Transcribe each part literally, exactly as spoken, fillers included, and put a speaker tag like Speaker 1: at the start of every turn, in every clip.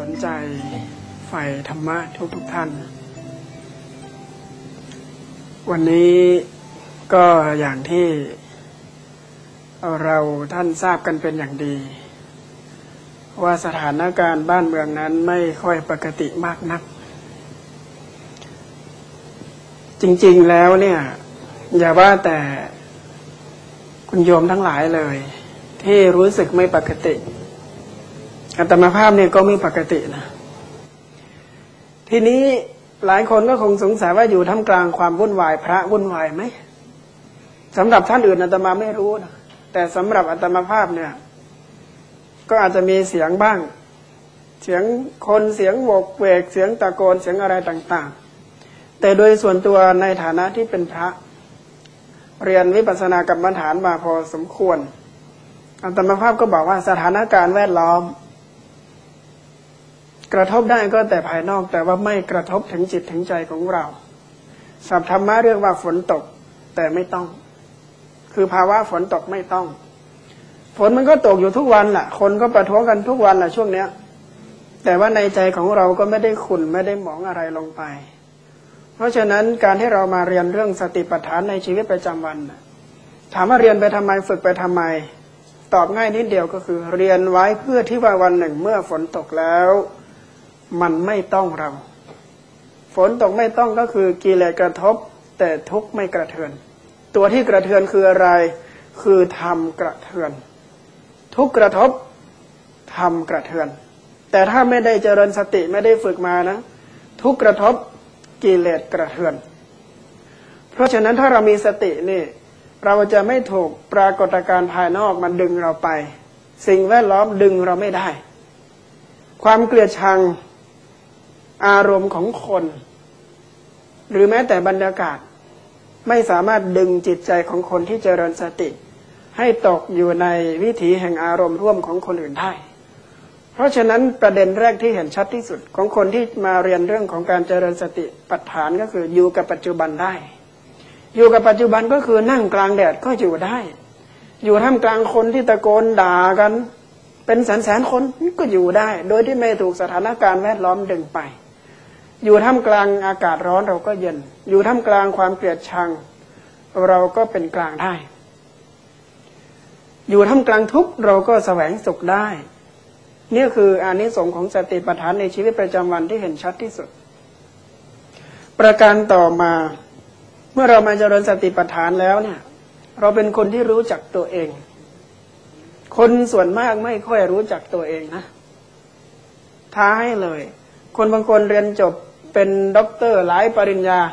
Speaker 1: สนใจใฝ่ธรรมะทุกทุกท่านวันนี้ก็อย่างที่เราท่านทราบกันเป็นอย่างดีว่าสถานการณ์บ้านเมืองนั้นไม่ค่อยปกติมากนักจริงๆแล้วเนี่ยอย่าว่าแต่คุณโยมทั้งหลายเลยที่รู้สึกไม่ปกติอาตมาภาพเนี่ยก็ไม่ปกตินะทีนี้หลายคนก็คงสงสัยว่าอยู่ท่ามกลางความวุ่นวายพระวุ่นวายไหมสำหรับท่านอื่นอาตมาไม่รู้นะแต่สำหรับอาตมาภาพเนี่ยก็อาจจะมีเสียงบ้างเสียงคนเสียงโวกเวกเสียงตะโกนเสียงอะไรต่างๆแต่โดยส่วนตัวในฐานะที่เป็นพระเรียนวิปัสสนากรรมฐานมาพอสมควรอาตมาภาพก็บอกว่าสถานการณ์แวดล้อมกระทบได้ก็แต่ภายนอกแต่ว่าไม่กระทบถึงจิตถึงใจของเราศัพท์ธรรมะเรียกว่าฝนตกแต่ไม่ต้องคือภาวะฝนตกไม่ต้องฝนมันก็ตกอยู่ทุกวันแหละคนก็ประท้วงกันทุกวันแหละช่วงเนี้ยแต่ว่าในใจของเราก็ไม่ได้ขุ่นไม่ได้หมองอะไรลงไปเพราะฉะนั้นการที่เรามาเรียนเรื่องสติปัฏฐานในชีวิตประจำวันถามว่าเรียนไปทำไมฝึกไปทำไมตอบง่ายนิดเดียวก็คือเรียนไว้เพื่อที่ว่าวันหนึ่งเมื่อฝนตกแล้วมันไม่ต้องเราฝนตกไม่ต้องก็คือกิเลสกระทบแต่ทุกข์ไม่กระเทือนตัวที่กระเทือนคืออะไรคือธรรมกระเทือนทุกข์กระทบธรรมกระเทือนแต่ถ้าไม่ได้เจริญสติไม่ได้ฝึกมานะทุกข์กระทบกิเลสกระเทือนเพราะฉะนั้นถ้าเรามีสตินี่เราจะไม่ถูกปรากฏการณ์ภายนอกมันดึงเราไปสิ่งแวดล้อมดึงเราไม่ได้ความเกลียดชังอารมณ์ของคนหรือแม้แต่บรรยากาศไม่สามารถดึงจิตใจของคนที่เจริญสติให้ตกอยู่ในวิถีแห่งอารมณ์ร่วมของคนอื่นได้เพราะฉะนั้นประเด็นแรกที่เห็นชัดที่สุดของคนที่มาเรียนเรื่องของการเจริญสติปัฏฐานก็คืออยู่กับปัจจุบันได้อยู่กับปัจจุบันก็คือนั่งกลางแดดก็อยู่ได้อยู่ท่ามกลางคนที่ตะโกนด่ากันเป็นแสนแสนคนก็อยู่ได้โดยที่ไม่ถูกสถานการณ์แวดล้อมดึงไปอยู่ท่ามกลางอากาศร้อนเราก็เย็นอยู่ท่ามกลางความเกลียดชังเราก็เป็นกลางได้อยู่ท่ามกลางทุกข์เราก็แสวงสุขได้นี่คืออานิสงส์ของสติปัฏฐานในชีวิตประจำวันที่เห็นชัดที่สุดประการต่อมาเมื่อเรามาเจริญสติปัฏฐานแล้วเนี่ยเราเป็นคนที่รู้จักตัวเองคนส่วนมากไม่ค่อยรู้จักตัวเองนะท้าให้เลยคนบางคนเรียนจบเป็นด็อกเตอร์หลายปริญญา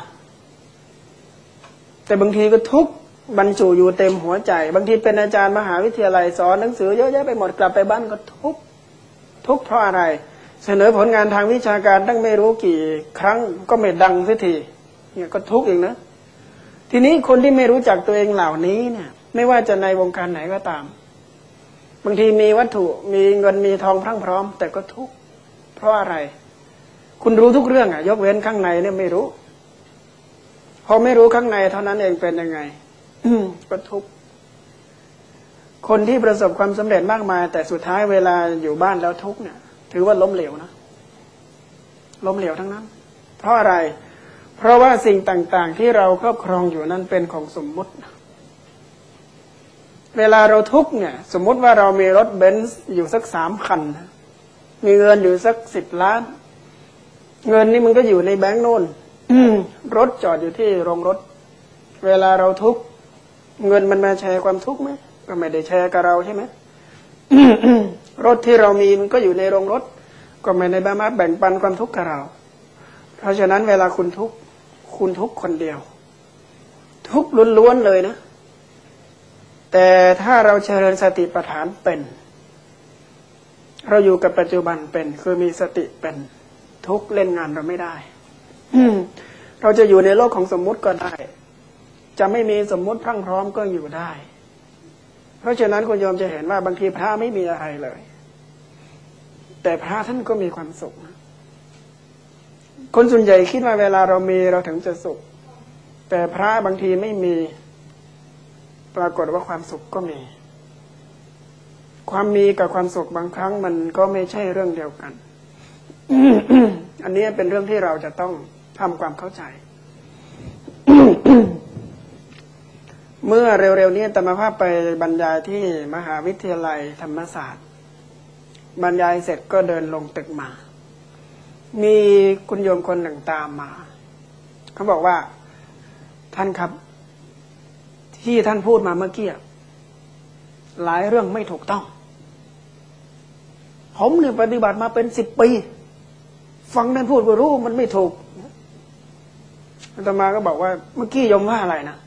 Speaker 1: แต่บางทีก็ทุกข์บรรจุอยู่เต็มหัวใจบางทีเป็นอาจารย์มหาวิทยาลัยสอนหนังสือเยอะแยะไปหมดกลับไปบ้านก็ทุกข์ทุกข์เพราะอะไรเสนอผลงานทางวิชาการตั้งไม่รู้กี่ครั้งก็ไม่ดังสักทีเนี่ยก็ทุกข์อีกนะทีนี้คนที่ไม่รู้จักตัวเองเหล่านี้เนี่ยไม่ว่าจะในวงการไหนก็ตามบางทีมีวัตถุมีเงินมีทองพรั่งพร้อมแต่ก็ทุกข์เพราะอะไรคุณรู้ทุกเรื่องอ่ะยกเว้นข้างในเนี่ยไม่รู้พอไม่รู้ข้างในเท่านั้นเองเป็นยังไงก็ทุกข์คนที่ประสบความสำเร็จมากมายแต่สุดท้ายเวลาอยู่บ้านแล้วทุกข์เนี่ยถือว่าล้มเหลวนะล้มเหลวทั้งนั้นเพราะอะไรเพราะว่าสิ่งต่างๆที่เราครอบครองอยู่นั้นเป็นของสมมุติเวลาเราทุกข์เนี่ยสมมุติว่าเรามีรถเบนซ์อยู่สักสามคันมีเงินอยู่สักสิบล้านเงินนี่มันก็อยู่ในแบงค์โน่นรถจอดอยู่ที่โรงรถเวลาเราทุกข์เงินมันมาแชร์ความทุกข์ไหมก็ไม่ได้แชร์กับเราใช่ไหม รถที่เรามีมันก็อยู่ในโรงรถก็ไม่ได้มาแบ่งปันความทุกข์กับเราเพราะฉะนั้นเวลาคุณทุกข์คุณทุกข์คนเดียวทุกข์ล้วนๆเลยนะแต่ถ้าเราเจริญสติปัฏฐานเป็นเราอยู่กับปัจจุบันเป็นคือมีสติเป็นทุกข์เล่นงานเราไม่ได้ เราจะอยู่ในโลกของสมมุติก็ได้จะไม่มีสมมุติพรั่งพร้อมก็อยู่ได้เพราะฉะนั้นคุณโยมจะเห็นว่าบางทีพระไม่มีอะไรเลยแต่พระท่านก็มีความสุขนะคนส่วนใหญ่คิดว่าเวลาเรามีเราถึงจะสุขแต่พระบางทีไม่มีปรากฏว่าความสุขก็มีความมีกับความสุขบางครั้งมันก็ไม่ใช่เรื่องเดียวกันอันนี้เป็นเรื่องที่เราจะต้องทำความเข้าใจ เมื่อเร็วๆนี้อาตมาภาพไปบรรยายที่มหาวิทยาลัยธรรมศาสตร์บรรยายเสร็จก็เดินลงตึกมา มีคุณโยมคนหนึ่งตามมาเขาบอกว่าท่านครับที่ท่านพูดมาเมื่อกี้หลายเรื่องไม่ถูกต้องผมเนี่ยปฏิบัติมาเป็นสิบปีฟังท่านพูดก็รู้มันไม่ถูกอาตมาก็บอกว่าเมื่อกี้โยมว่าอะไรนะ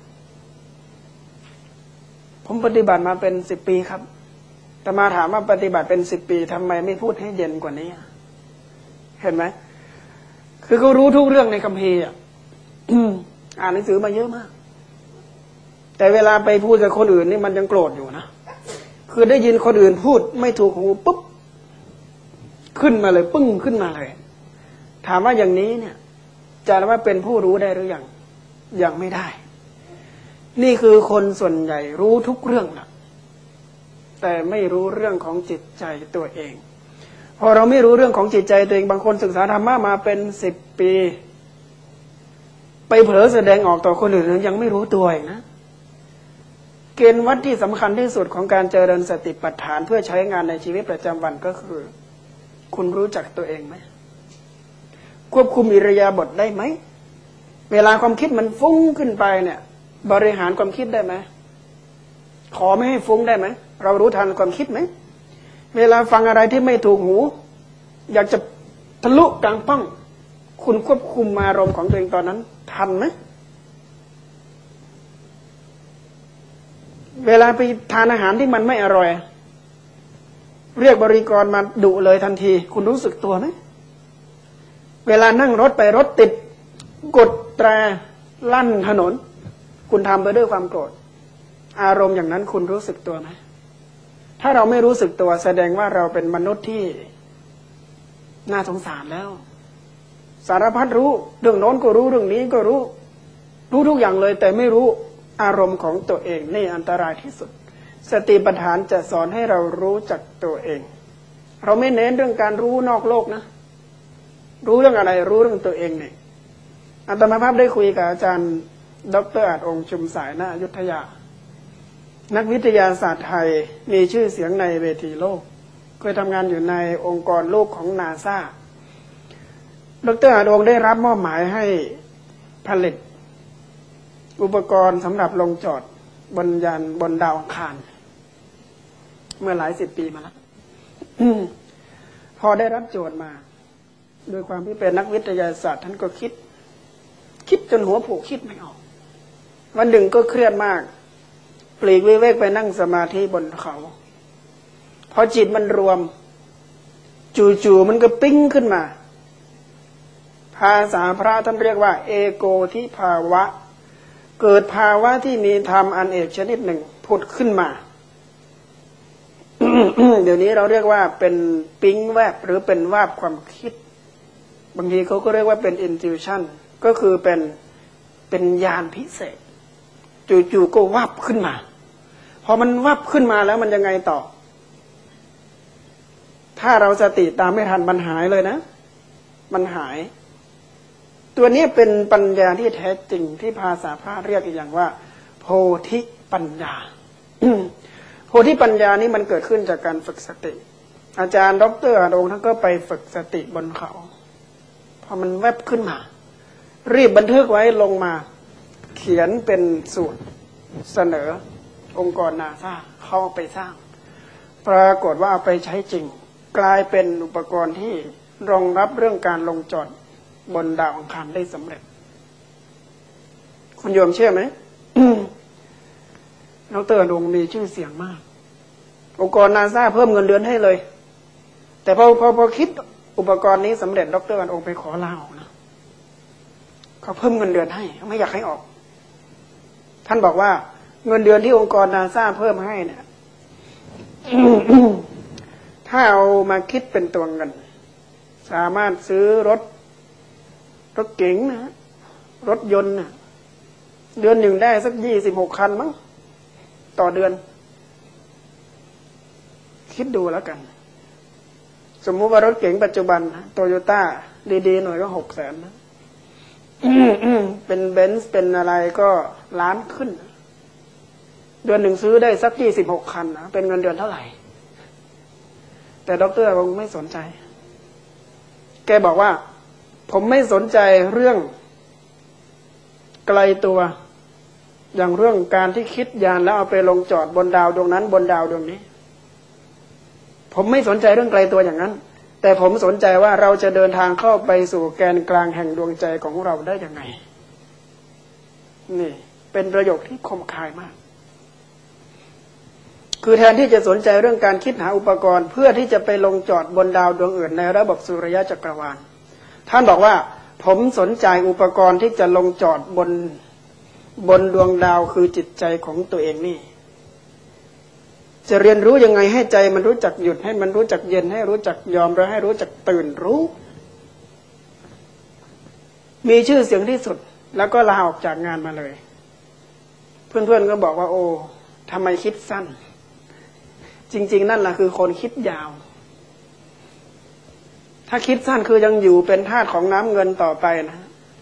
Speaker 1: ผมปฏิบัติมาเป็นสิบปีครับอาตมาถามว่าปฏิบัติเป็นสิบปีทำไมไม่พูดให้เย็นกว่านี้เห็นไหมคือเขารู้ทุกเรื่องในคัมภีร์อ่ะ อ่านหนังสือมาเยอะมากแต่เวลาไปพูดกับคนอื่นนี่มันยังโกรธอยู่นะคือได้ยินคนอื่นพูดไม่ถูกหูปุ๊บขึ้นมาเลยปึ้งขึ้นมาเลยถามว่าอย่างนี้เนี่ยจะเรียกว่าเป็นผู้รู้ได้หรือยังยังไม่ได้นี่คือคนส่วนใหญ่รู้ทุกเรื่องนะแต่ไม่รู้เรื่องของจิตใจตัวเองพอเราไม่รู้เรื่องของจิตใจตัวเองบางคนศึกษาธรรมะมาเป็นสิบปีไปเผลอแสดงออกต่อคนอื่นยังไม่รู้ตัวเองนะเกณฑ์วัดที่สำคัญที่สุดของการเจริญสติปัฏฐานเพื่อใช้งานในชีวิตประจำวันก็คือคุณรู้จักตัวเองไหมควบคุมอิริยาบถได้ไหมเวลาความคิดมันฟุ้งขึ้นไปเนี่ยบริหารความคิดได้ไหมขอไม่ให้ฟุ้งได้ไหมเรารู้ทันความคิดไหมเวลาฟังอะไรที่ไม่ถูกหูอยากจะทะลุกลางป้องคุณควบคุมอารมณ์ของตัวเองตอนนั้นทันไหมเวลาไปทานอาหารที่มันไม่อร่อยเรียกบริกรมาดุเลยทันทีคุณรู้สึกตัวไหมเวลานั่งรถไปรถติดกดแตรลั่นถนนคุณทำไปด้วยความโกรธอารมณ์อย่างนั้นคุณรู้สึกตัวไหมถ้าเราไม่รู้สึกตัวแสดงว่าเราเป็นมนุษย์ที่น่าสงสารแล้วสารพัดรู้เรื่องโน้นก็รู้เรื่องนี้ก็รู้รู้ทุกอย่างเลยแต่ไม่รู้อารมณ์ของตัวเองนี่อันตรายที่สุดสติปัฏฐานจะสอนให้เรารู้จักตัวเองเราไม่เน้นเรื่องการรู้นอกโลกนะรู้เรื่องอะไรรู้เรื่องตัวเองเนี่ยอาตมาภาพได้คุยกับอาจารย์ดร.อาจองค์ชุมสายณอยุธยานักวิทยาศาสตร์ไทยมีชื่อเสียงในเวทีโลกเคยทำงานอยู่ในองค์กรโลกของนาซาดร.อาจองค์ได้รับมอบหมายให้ผลิตอุปกรณ์สำหรับลงจอดบนยานบนดาวอังคารเมื่อหลายสิบปีมาแล้ว พอได้รับโจทย์มาโดยความที่เป็นนักวิทยาศาสตร์ท่านก็คิดคิดจนหัวผูกคิดไม่ออกวันหนึ่งก็เครียดมากปลีกวิเวกไปนั่งสมาธิบนเขาพอจิตมันรวมจู่ๆมันก็ปิ้งขึ้นมาภาษาพระท่านเรียกว่าเอโกทิภาวะเกิดภาวะที่มีธรรมอันเอกชนิดหนึ่งผุดขึ้นมา เดี๋ยวนี้เราเรียกว่าเป็นปิ๊งแวบหรือเป็นวาบความคิดบางทีเขาก็เรียกว่าเป็น intuition ก็คือเป็นเป็นญาณพิเศษจู่ๆก็วับขึ้นมาพอมันวับขึ้นมาแล้วมันยังไงต่อถ้าเราสติตามไม่ทันมันหายเลยนะมันหายตัวนี้เป็นปัญญาที่แท้จริงที่ภาษาพระเรียกอีกอย่างว่าโพธิปัญญา โพธิปัญญานี้มันเกิดขึ้นจากการฝึกสติอาจารย์ดร.อาจองค์ท่านก็ไปฝึกสติบนเขาพอมันแวบขึ้นมารีบบันทึกไว้ลงมาเขียนเป็นสูตรเสนอองค์กรนาซาเข้าไปสร้างปรากฏว่าเอาไปใช้จริงกลายเป็นอุปกรณ์ที่รองรับเรื่องการลงจอดบนดาวอังคารได้สำเร็จคุณโยมเชื่อไหม ดร.อนุงมีชื่อเสียงมากองค์กรนาซาเพิ่มเงินเดือนให้เลยแต่พอพอพอคิดอุปกรณ์นี้สำเร็จดร.อนุงไปขอลาออกนะเขาเพิ่มเงินเดือนให้ไม่อยากให้ออกท่านบอกว่าเงินเดือนที่องค์กรนาซาเพิ่มให้เนี่ย ถ้าเอามาคิดเป็นตัวเงินสามารถซื้อรถรถเก๋งนะรถยนต์นะเดือนหนึ่งได้สักยี่สิบหกคันมั้งต่อเดือนคิดดูแล้วกันสมมุติว่ารถเก๋งปัจจุบันโตโยต้าดีๆหน่อยก็หกแสนนะเป็นเบนซ์เป็นอะไรก็ล้านขึ้นเดือนหนึ่งซื้อได้สักยี่สิบหกคันนะเป็นเงินเดือนเท่าไหร่แต่ด็อกเตอร์คงไม่สนใจแกบอกว่าผมไม่สนใจเรื่องไกลตัวอย่างเรื่องการที่คิดยานแล้วเอาไปลงจอดบนดาวดวงนั้นบนดาวดวงนี้ผมไม่สนใจเรื่องไกลตัวอย่างนั้นแต่ผมสนใจว่าเราจะเดินทางเข้าไปสู่แกนกลางแห่งดวงใจของเราได้ยังไงนี่เป็นประโยคที่คมคายมากคือแทนที่จะสนใจเรื่องการคิดหาอุปกรณ์เพื่อที่จะไปลงจอดบนดาวดวงอื่นในระบบสุริยะจักรวาลท่านบอกว่าผมสนใจอุปกรณ์ที่จะลงจอดบนบนดวงดาวคือจิตใจของตัวเองนี่จะเรียนรู้ยังไงให้ใจมันรู้จักหยุดให้มันรู้จักเย็นให้รู้จักยอมและให้รู้จักตื่นรู้มีชื่อเสียงที่สุดแล้วก็ลาออกจากงานมาเลยเพื่อนๆก็บอกว่าโอ้ทำไมคิดสั้นจริงๆนั่นแหละคือคนคิดยาวถ้าคิดสั้นคือยังอยู่เป็นทาสของน้ำเงินต่อไปนะ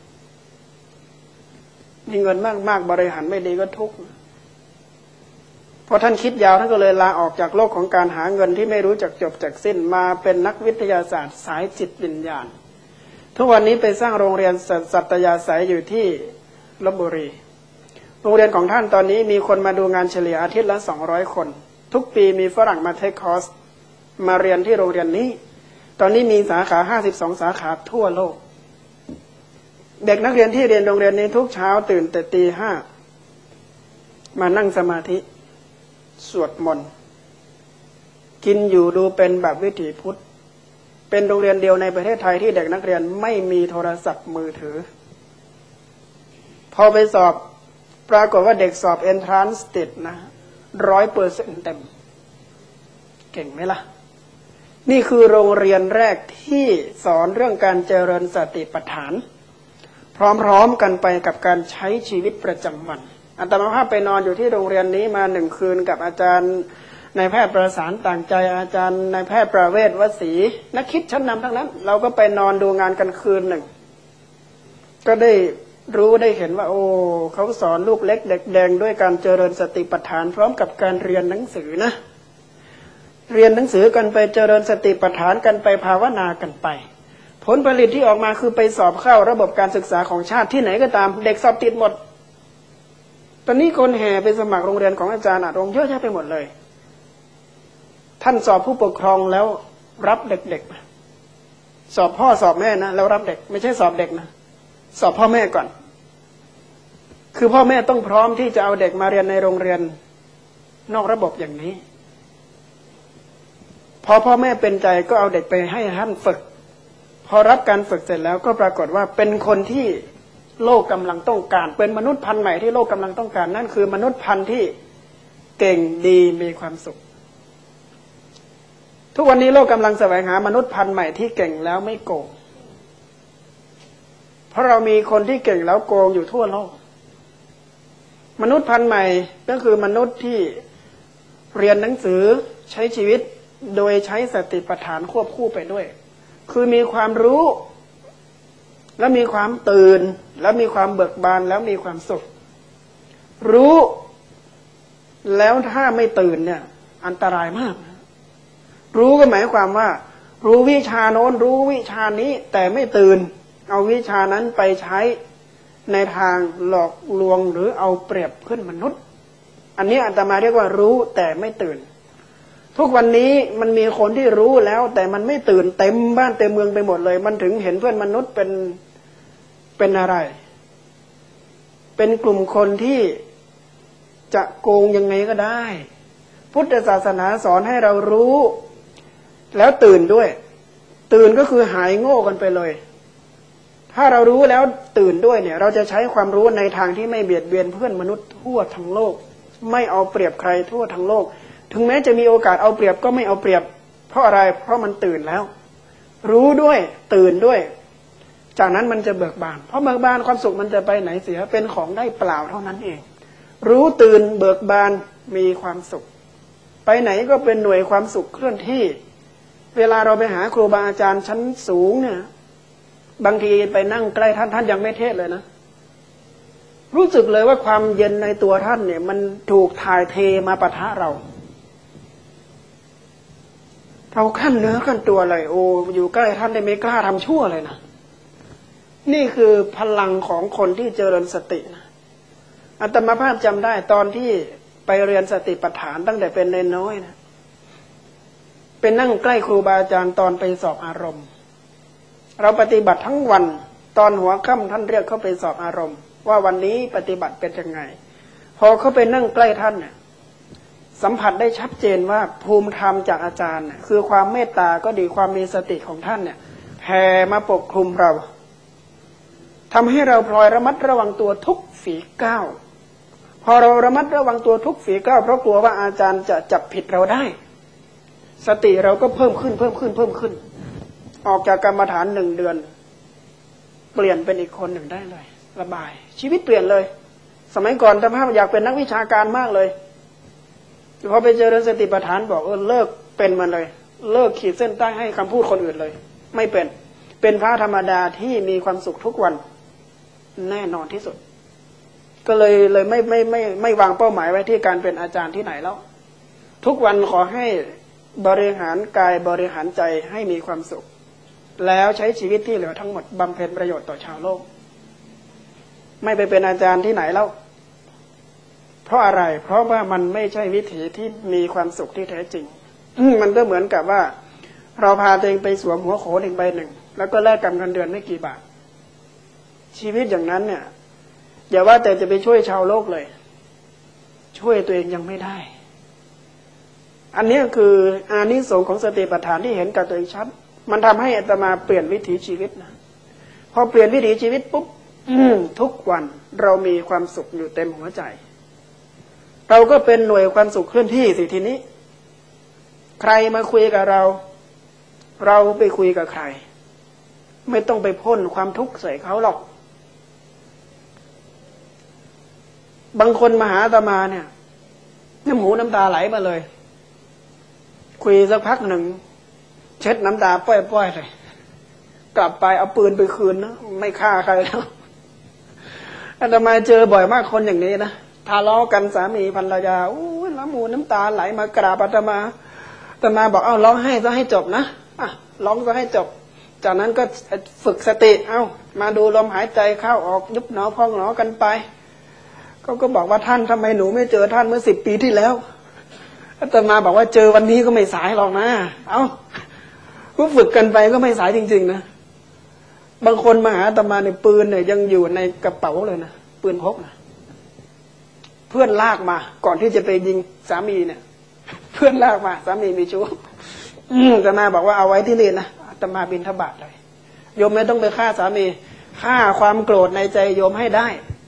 Speaker 1: มีเงินมากๆบริหารไม่ดีก็ทุกข์พอท่านคิดยาวท่านก็เลยลาออกจากโลกของการหาเงินที่ไม่รู้จักจบจักสิ้นมาเป็นนักวิทยาศาสตร์สายจิตวิญญาณทุกวันนี้ไปสร้างโรงเรียนสัตยาสายอยู่ที่ลพบุรีโรงเรียนของท่านตอนนี้มีคนมาดูงานเฉลี่ยอาทิตย์ละสองร้อยคนทุกปีมีฝรั่งมาเทคคอร์สมาเรียนที่โรงเรียนนี้ตอนนี้มีสาขาห้าสิบสองสาขาทั่วโลกเด็กนักเรียนที่เรียนโรงเรียนนี้ทุกเช้าตื่นแต่ตีห้ามานั่งสมาธิสวดมนต์กินอยู่ดูเป็นแบบวิถีพุทธเป็นโรงเรียนเดียวในประเทศไทยที่เด็กนักเรียนไม่มีโทรศัพท์มือถือพอไปสอบปรากฏว่าเด็กสอบ Entrance ติดนะร้อยเปอร์เซ็นต์เต็มเก่งไหมล่ะนี่คือโรงเรียนแรกที่สอนเรื่องการเจริญสติปัฏฐานพร้อมๆกันไปกับการใช้ชีวิตประจำวันอาตมาภาพไปนอนอยู่ที่โรงเรียนนี้มาหนึ่งคืนกับอาจารย์นายแพทย์ประสานต่างใจอาจารย์นายแพทย์ประเวศวสีนักคิดชั้นนำทั้งนั้นเราก็ไปนอนดูงานกันคืนหนึ่งก็ได้รู้ได้เห็นว่าโอ้เขาสอนลูกเล็กเด็กแดงด้วยการเจริญสติปัฏฐานพร้อมกับการเรียนหนังสือนะเรียนหนังสือกันไปเจริญสติปัฏฐานกันไปภาวนากันไปผลผลิตที่ออกมาคือไปสอบเข้าระบบการศึกษาของชาติที่ไหนก็ตามเด็กสอบติดหมดตอนนี้คนแห่ไปสมัครโรงเรียนของอาจารย์อาจารย์เยอะแยะไปหมดเลยท่านสอบผู้ปกครองแล้วรับเด็กๆสอบพ่อสอบแม่นะแล้วรับเด็กไม่ใช่สอบเด็กนะสอบพ่อแม่ก่อนคือพ่อแม่ต้องพร้อมที่จะเอาเด็กมาเรียนในโรงเรียนนอกระบบอย่างนี้พอพ่อแม่เป็นใจก็เอาเด็กไปให้ท่านฝึกพอรับการฝึกเสร็จแล้วก็ปรากฏว่าเป็นคนที่โลกกำลังต้องการเป็นมนุษย์พันธุ์ใหม่ที่โลกกำลังต้องการนั่นคือมนุษย์พันธุ์ที่เก่งดีมีความสุขทุกวันนี้โลกกำลังแสวงหามนุษย์พันธุ์ใหม่ที่เก่งแล้วไม่โกงเพราะเรามีคนที่เก่งแล้วโกงอยู่ทั่วโลกมนุษย์พันธุ์ใหม่ก็คือมนุษย์ที่เรียนหนังสือใช้ชีวิตโดยใช้สติปัฏฐานควบคู่ไปด้วยคือมีความรู้และมีความตื่นและมีความเบิกบานแล้วมีความสุขรู้แล้วถ้าไม่ตื่นเนี่ยอันตรายมากรู้ก็หมายความว่ารู้วิชาโน้นรู้วิชานี้แต่ไม่ตื่นเอาวิชานั้นไปใช้ในทางหลอกลวงหรือเอาเปรียบเพื่อนมนุษย์อันนี้อาตมาเรียกว่ารู้แต่ไม่ตื่นทุกวันนี้มันมีคนที่รู้แล้วแต่มันไม่ตื่นเต็มบ้านเต็มเมืองไปหมดเลยมันถึงเห็นเพื่อนมนุษย์เป็นเป็นอะไรเป็นกลุ่มคนที่จะโกงยังไงก็ได้พุทธศาสนาสอนให้เรารู้แล้วตื่นด้วยตื่นก็คือหายโง่กันไปเลยถ้าเรารู้แล้วตื่นด้วยเนี่ยเราจะใช้ความรู้ในทางที่ไม่เบียดเบียนเพื่อนมนุษย์ทั่วทั้งโลกไม่เอาเปรียบใครทั่วทั้งโลกถึงแม้จะมีโอกาสเอาเปรียบก็ไม่เอาเปรียบเพราะอะไรเพราะมันตื่นแล้วรู้ด้วยตื่นด้วยจากนั้นมันจะเบิกบานเพราะเบิกบานความสุขมันจะไปไหนเสียเป็นของได้เปล่าเท่านั้นเองรู้ตื่นเบิกบานมีความสุขไปไหนก็เป็นหน่วยความสุขเคลื่อนที่เวลาเราไปหาครูบาอาจารย์ชั้นสูงเนี่ยบางทีไปนั่งใกล้ท่านท่านยังไม่เทศเลยนะรู้สึกเลยว่าความเย็นในตัวท่านเนี่ยมันถูกถ่ายเทมาปะทะเราเราขั้นเนื้อขั้นตัวเลยโอ้อยู่ใกล้ท่านได้ไม่กล้าทำชั่วเลยนะนี่คือพลังของคนที่เจริญสตินะอาตมาภาพจำได้ตอนที่ไปเรียนสติปัฏฐานตั้งแต่เป็นเนนน้อยนะเป็นนั่งใกล้ครูบาอาจารย์ตอนไปสอบอารมณ์เราปฏิบัติทั้งวันตอนหัวค่ำท่านเรียกเข้าไปสอบอารมณ์ว่าวันนี้ปฏิบัติเป็นยังไงพอเขาไปนั่งใกล้ท่านเนี่ยสัมผัสได้ชัดเจนว่าภูมิธรรมจากอาจารย์เนี่ยคือความเมตตาก็ดีความมีสติของท่านเนี่ยแผ่มาปกคลุมเราทำให้เราพลอยระมัดระวังตัวทุกฝีก้าวพอเราระมัดระวังตัวทุกฝีก้าวเพราะกลัวว่าอาจารย์จะจับผิดเราได้สติเราก็เพิ่มขึ้นเพิ่มขึ้นเพิ่มขึ้นออกจากกรรมฐานหนึ่งเดือนเปลี่ยนเป็นอีกคนหนึ่งได้เลยระบายชีวิตเปลี่ยนเลยสมัยก่อนธรรมะอยากเป็นนักวิชาการมากเลยพอไปเจริญสติปัฏฐานบอกเออเลิกเป็นมันเลยเลิกขีดเส้นใต้ให้คำพูดคนอื่นเลยไม่เป็นเป็นพระธรรมดาที่มีความสุขทุกวันแน่นอนที่สุดก็เลยเลยไม่ไม่ไม่ไม่วางเป้าหมายไว้ที่การเป็นอาจารย์ที่ไหนแล้วทุกวันขอให้บริหารกายบริหารใจให้มีความสุขแล้วใช้ชีวิตที่เหลือทั้งหมดบำเพ็ญประโยชน์ต่อชาวโลกไม่ไปเป็นอาจารย์ที่ไหนแล้วเพราะอะไรเพราะว่ามันไม่ใช่วิถีที่มีความสุขที่แท้จริงมันก็เหมือนกับว่าเราพาตัวเองไปสวมหัวโขนอีกใบหนึ่งแล้วก็แลกกับเงินเดือนไม่กี่บาทชีวิตอย่างนั้นเนี่ยอย่าว่าแต่จะไปช่วยชาวโลกเลยช่วยตัวเองยังไม่ได้อันนี้คืออานิสงส์ของสติปัฏฐานที่เห็นกับตัวเองชัดมันทำให้อาตมาเปลี่ยนวิถีชีวิตนะพอเปลี่ยนวิถีชีวิตปุ๊บทุกวันเรามีความสุขอยู่เต็มหัวใจเราก็เป็นหน่วยความสุขเคลื่อนที่สิทีนี้ใครมาคุยกับเราเราไปคุยกับใครไม่ต้องไปพ่นความทุกข์ใส่เขาหรอกบางคนมาหาอาตมาเนี่ยน้ำหูน้ำตาไหลมาเลยคุยสักพักหนึ่งเช็ดน้ำตาป้อยๆเลยกลับไปเอาปืนไปคืนนะไม่ฆ่าใครแล้วอาตมาเจอบ่อยมากคนอย่างนี้นะทะเลาะกันสามีภรรยาโอ้ยน้ำหูน้ำตาไหลมากราบอาตมาอาตมาบอกเอ้าร้องไห้ซะให้จบนะอ่ะร้องซะให้จบจากนั้นก็ฝึกสติเอ้ามาดูลมหายใจเข้าออกยุบหนอพองหนอกันไปเขาก็บอกว่าท่านทำไมหนูไม่เจอท่านเมื่อสิบปีที่แล้วอาตมาบอกว่าเจอวันนี้ก็ไม่สายหรอกนะเอ้าก็ฝึกกันไปก็ไม่สายจริงๆนะบางคนมาหาอาตมาในปืนเนี่ยยังอยู่ในกระเป๋าเลยนะปืนพกนะเพื่อนลากมาก่อนที่จะไปยิงสามีเนี่ยเพื่อนลากมาสามีมีชู้อาตมาบอกว่าเอาไว้ที่นี่นะอาตมาบิณฑบาตเลยโยมไม่ต้องไปฆ่าสามีฆ่าความโกรธในใจโยมให้ได้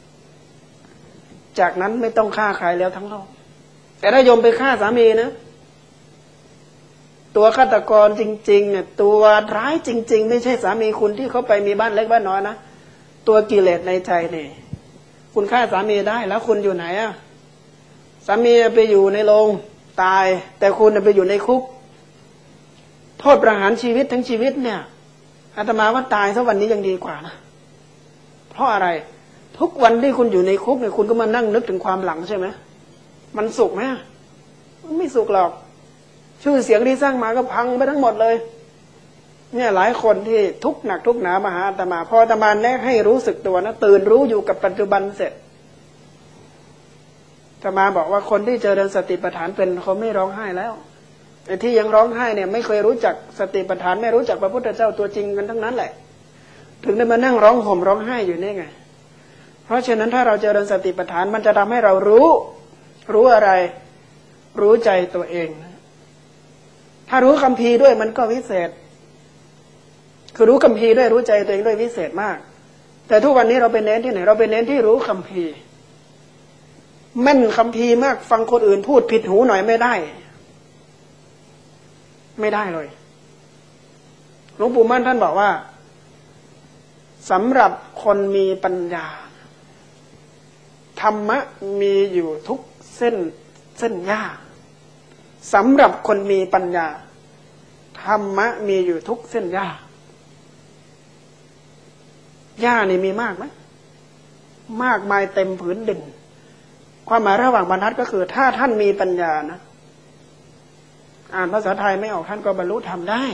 Speaker 1: จากนั้นไม่ต้องฆ่าใครแล้วทั้งโลกแต่ถ้าโยมไปฆ่าสามีนะตัวฆาตกรจริงๆเนี่ยตัวร้ายจริงๆไม่ใช่สามีคุณที่เขาไปมีบ้านเล็กบ้านน้อยนะตัวกิเลสในใจเนี่ยคุณฆ่าสามีได้แล้วคุณอยู่ไหนอ่ะสามีไปอยู่ในโรงตายแต่คุณไปอยู่ในคุกโทษประหารชีวิตทั้งชีวิตเนี่ยอาตมาว่าตายซะวันนี้ยังดีกว่านะเพราะอะไรทุกวันที่คุณอยู่ในคุกเนี่ยคุณก็มานั่งนึกถึงความหลังใช่ไหมมันสุขไหมมันไม่สุขหรอกชื่อเสียงที่สร้างมาก็พังไปทั้งหมดเลยเนี่ยหลายคนที่ทุกข์หนักทุกข์หนามาหาอาตมาพออาตมาแนะให้รู้สึกตัวนะตื่นรู้อยู่กับปัจจุบันเสร็จอาตมาบอกว่าคนที่เจริญสติปัฏฐานเป็นเขาไม่ร้องไห้แล้วไอ้ที่ยังร้องไห้เนี่ยไม่เคยรู้จักสติปัฏฐานไม่รู้จักพระพุทธเจ้าตัวจริงกันทั้งนั้นแหละถึงได้มานั่งร้องห่มร้องไห้อยู่นี่ไงเพราะฉะนั้นถ้าเราเจริญสติปัฏฐานมันจะทำให้เรารู้รู้อะไรรู้ใจตัวเองถ้ารู้คัมภีร์ด้วยมันก็วิเศษคือรู้คัมภีร์ด้วยรู้ใจตัวเองด้วยวิเศษมากแต่ทุกวันนี้เราไปเน้นที่ไหนเราไปเน้นที่รู้คัมภีร์แม่นคัมภีร์มากฟังคนอื่นพูดผิดหูหน่อยไม่ได้ไม่ได้เลยหลวงปู่มั่นท่านบอกว่าสำหรับคนมีปัญญาธรรมะมีอยู่ทุกเส้นเส้นหญ้าสำหรับคนมีปัญญาธรรมะมีอยู่ทุกเส้นหญ้าหญ้านี่มีมากไหมมากมายเต็มผืนดินความหมายระหว่างบรรทัดก็คือถ้าท่านมีปัญญานะอ่านภาษาไทยไม่ออกท่านก็บรรลุธรรมได้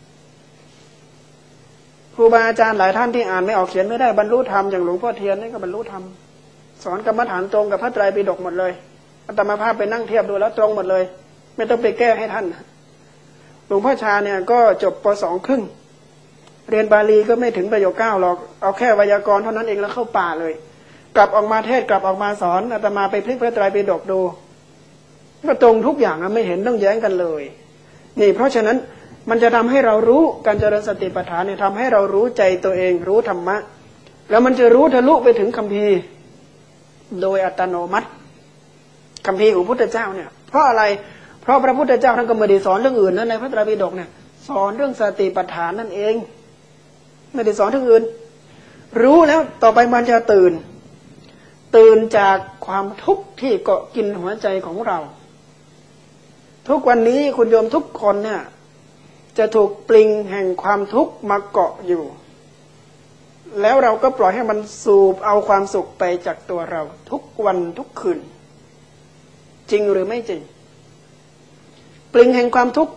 Speaker 1: ครูบาอาจารย์หลายท่านที่อ่านไม่ออกเขียนไม่ได้บรรลุธรรมอย่างหลวงพ่อเทียนนี่ก็บรรลุธรรมสอนกรรมฐานตรงกับพระไตรปิฎกหมดเลยอาตมาภาพไปนั่งเทียบดูแล้วตรงหมดเลยไม่ต้องไปแก้ให้ท่านหลวงพ่อชาเนี่ยก็จบป.สอง ครึ่งเรียนบาลีก็ไม่ถึงประโยคเก้าหรอกเอาแค่ไวยากรณ์เท่านั้นเองแล้วเข้าป่าเลยกลับออกมาเทศกลับออกมาสอนอาตมาไปพลิกพระไตรปิฎกดูก็ตรงทุกอย่างไม่เห็นต้องแย้งกันเลยนี่เพราะฉะนั้นมันจะทำให้เรารู้การเจริญสติปัฏฐานเนี่ยทำให้เรารู้ใจตัวเองรู้ธรรมะแล้วมันจะรู้ทะลุไปถึงคัมภีร์โดยอัตโนมัติคัมภีร์ของพุทธเจ้าเนี่ยเพราะอะไรเพราะพระพุทธเจ้าท่านก็ไม่ได้สอนเรื่องอื่นนะในพระไตรปิฎกเนี่ยสอนเรื่องสติปัฏฐานนั่นเองไม่ได้สอนเรื่องอื่นรู้แล้วต่อไปมันจะตื่นตื่นจากความทุกข์ที่เกาะกินหัวใจของเราทุกวันนี้คุณโยมทุกคนเนี่ยจะถูกปลิงแห่งความทุกข์มาเกาะอยู่แล้วเราก็ปล่อยให้มันสูบเอาความสุขไปจากตัวเราทุกวันทุกคืนจริงหรือไม่จริงปลิงแห่งความทุกข์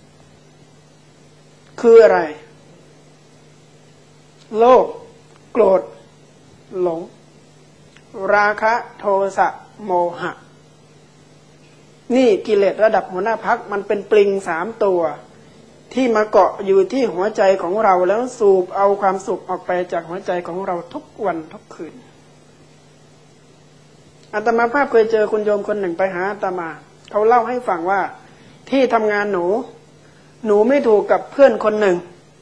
Speaker 1: คืออะไรโลภโกรธหลงราคะโทสะโมหะนี่กิเลสระดับหัวหน้าพรรคมันเป็นปลิงสามตัวที่มาเกาะอยู่ที่หัวใจของเราแล้วสูบเอาความสุขออกไปจากหัวใจของเราทุกวันทุกคืนอาตมาภาพเคยเจอคุณโยมคนหนึ่งไปหาอาตมาเขาเล่าให้ฟังว่าที่ทำงานหนูหนูไม่ถูกกับเพื่อนคนหนึ่ง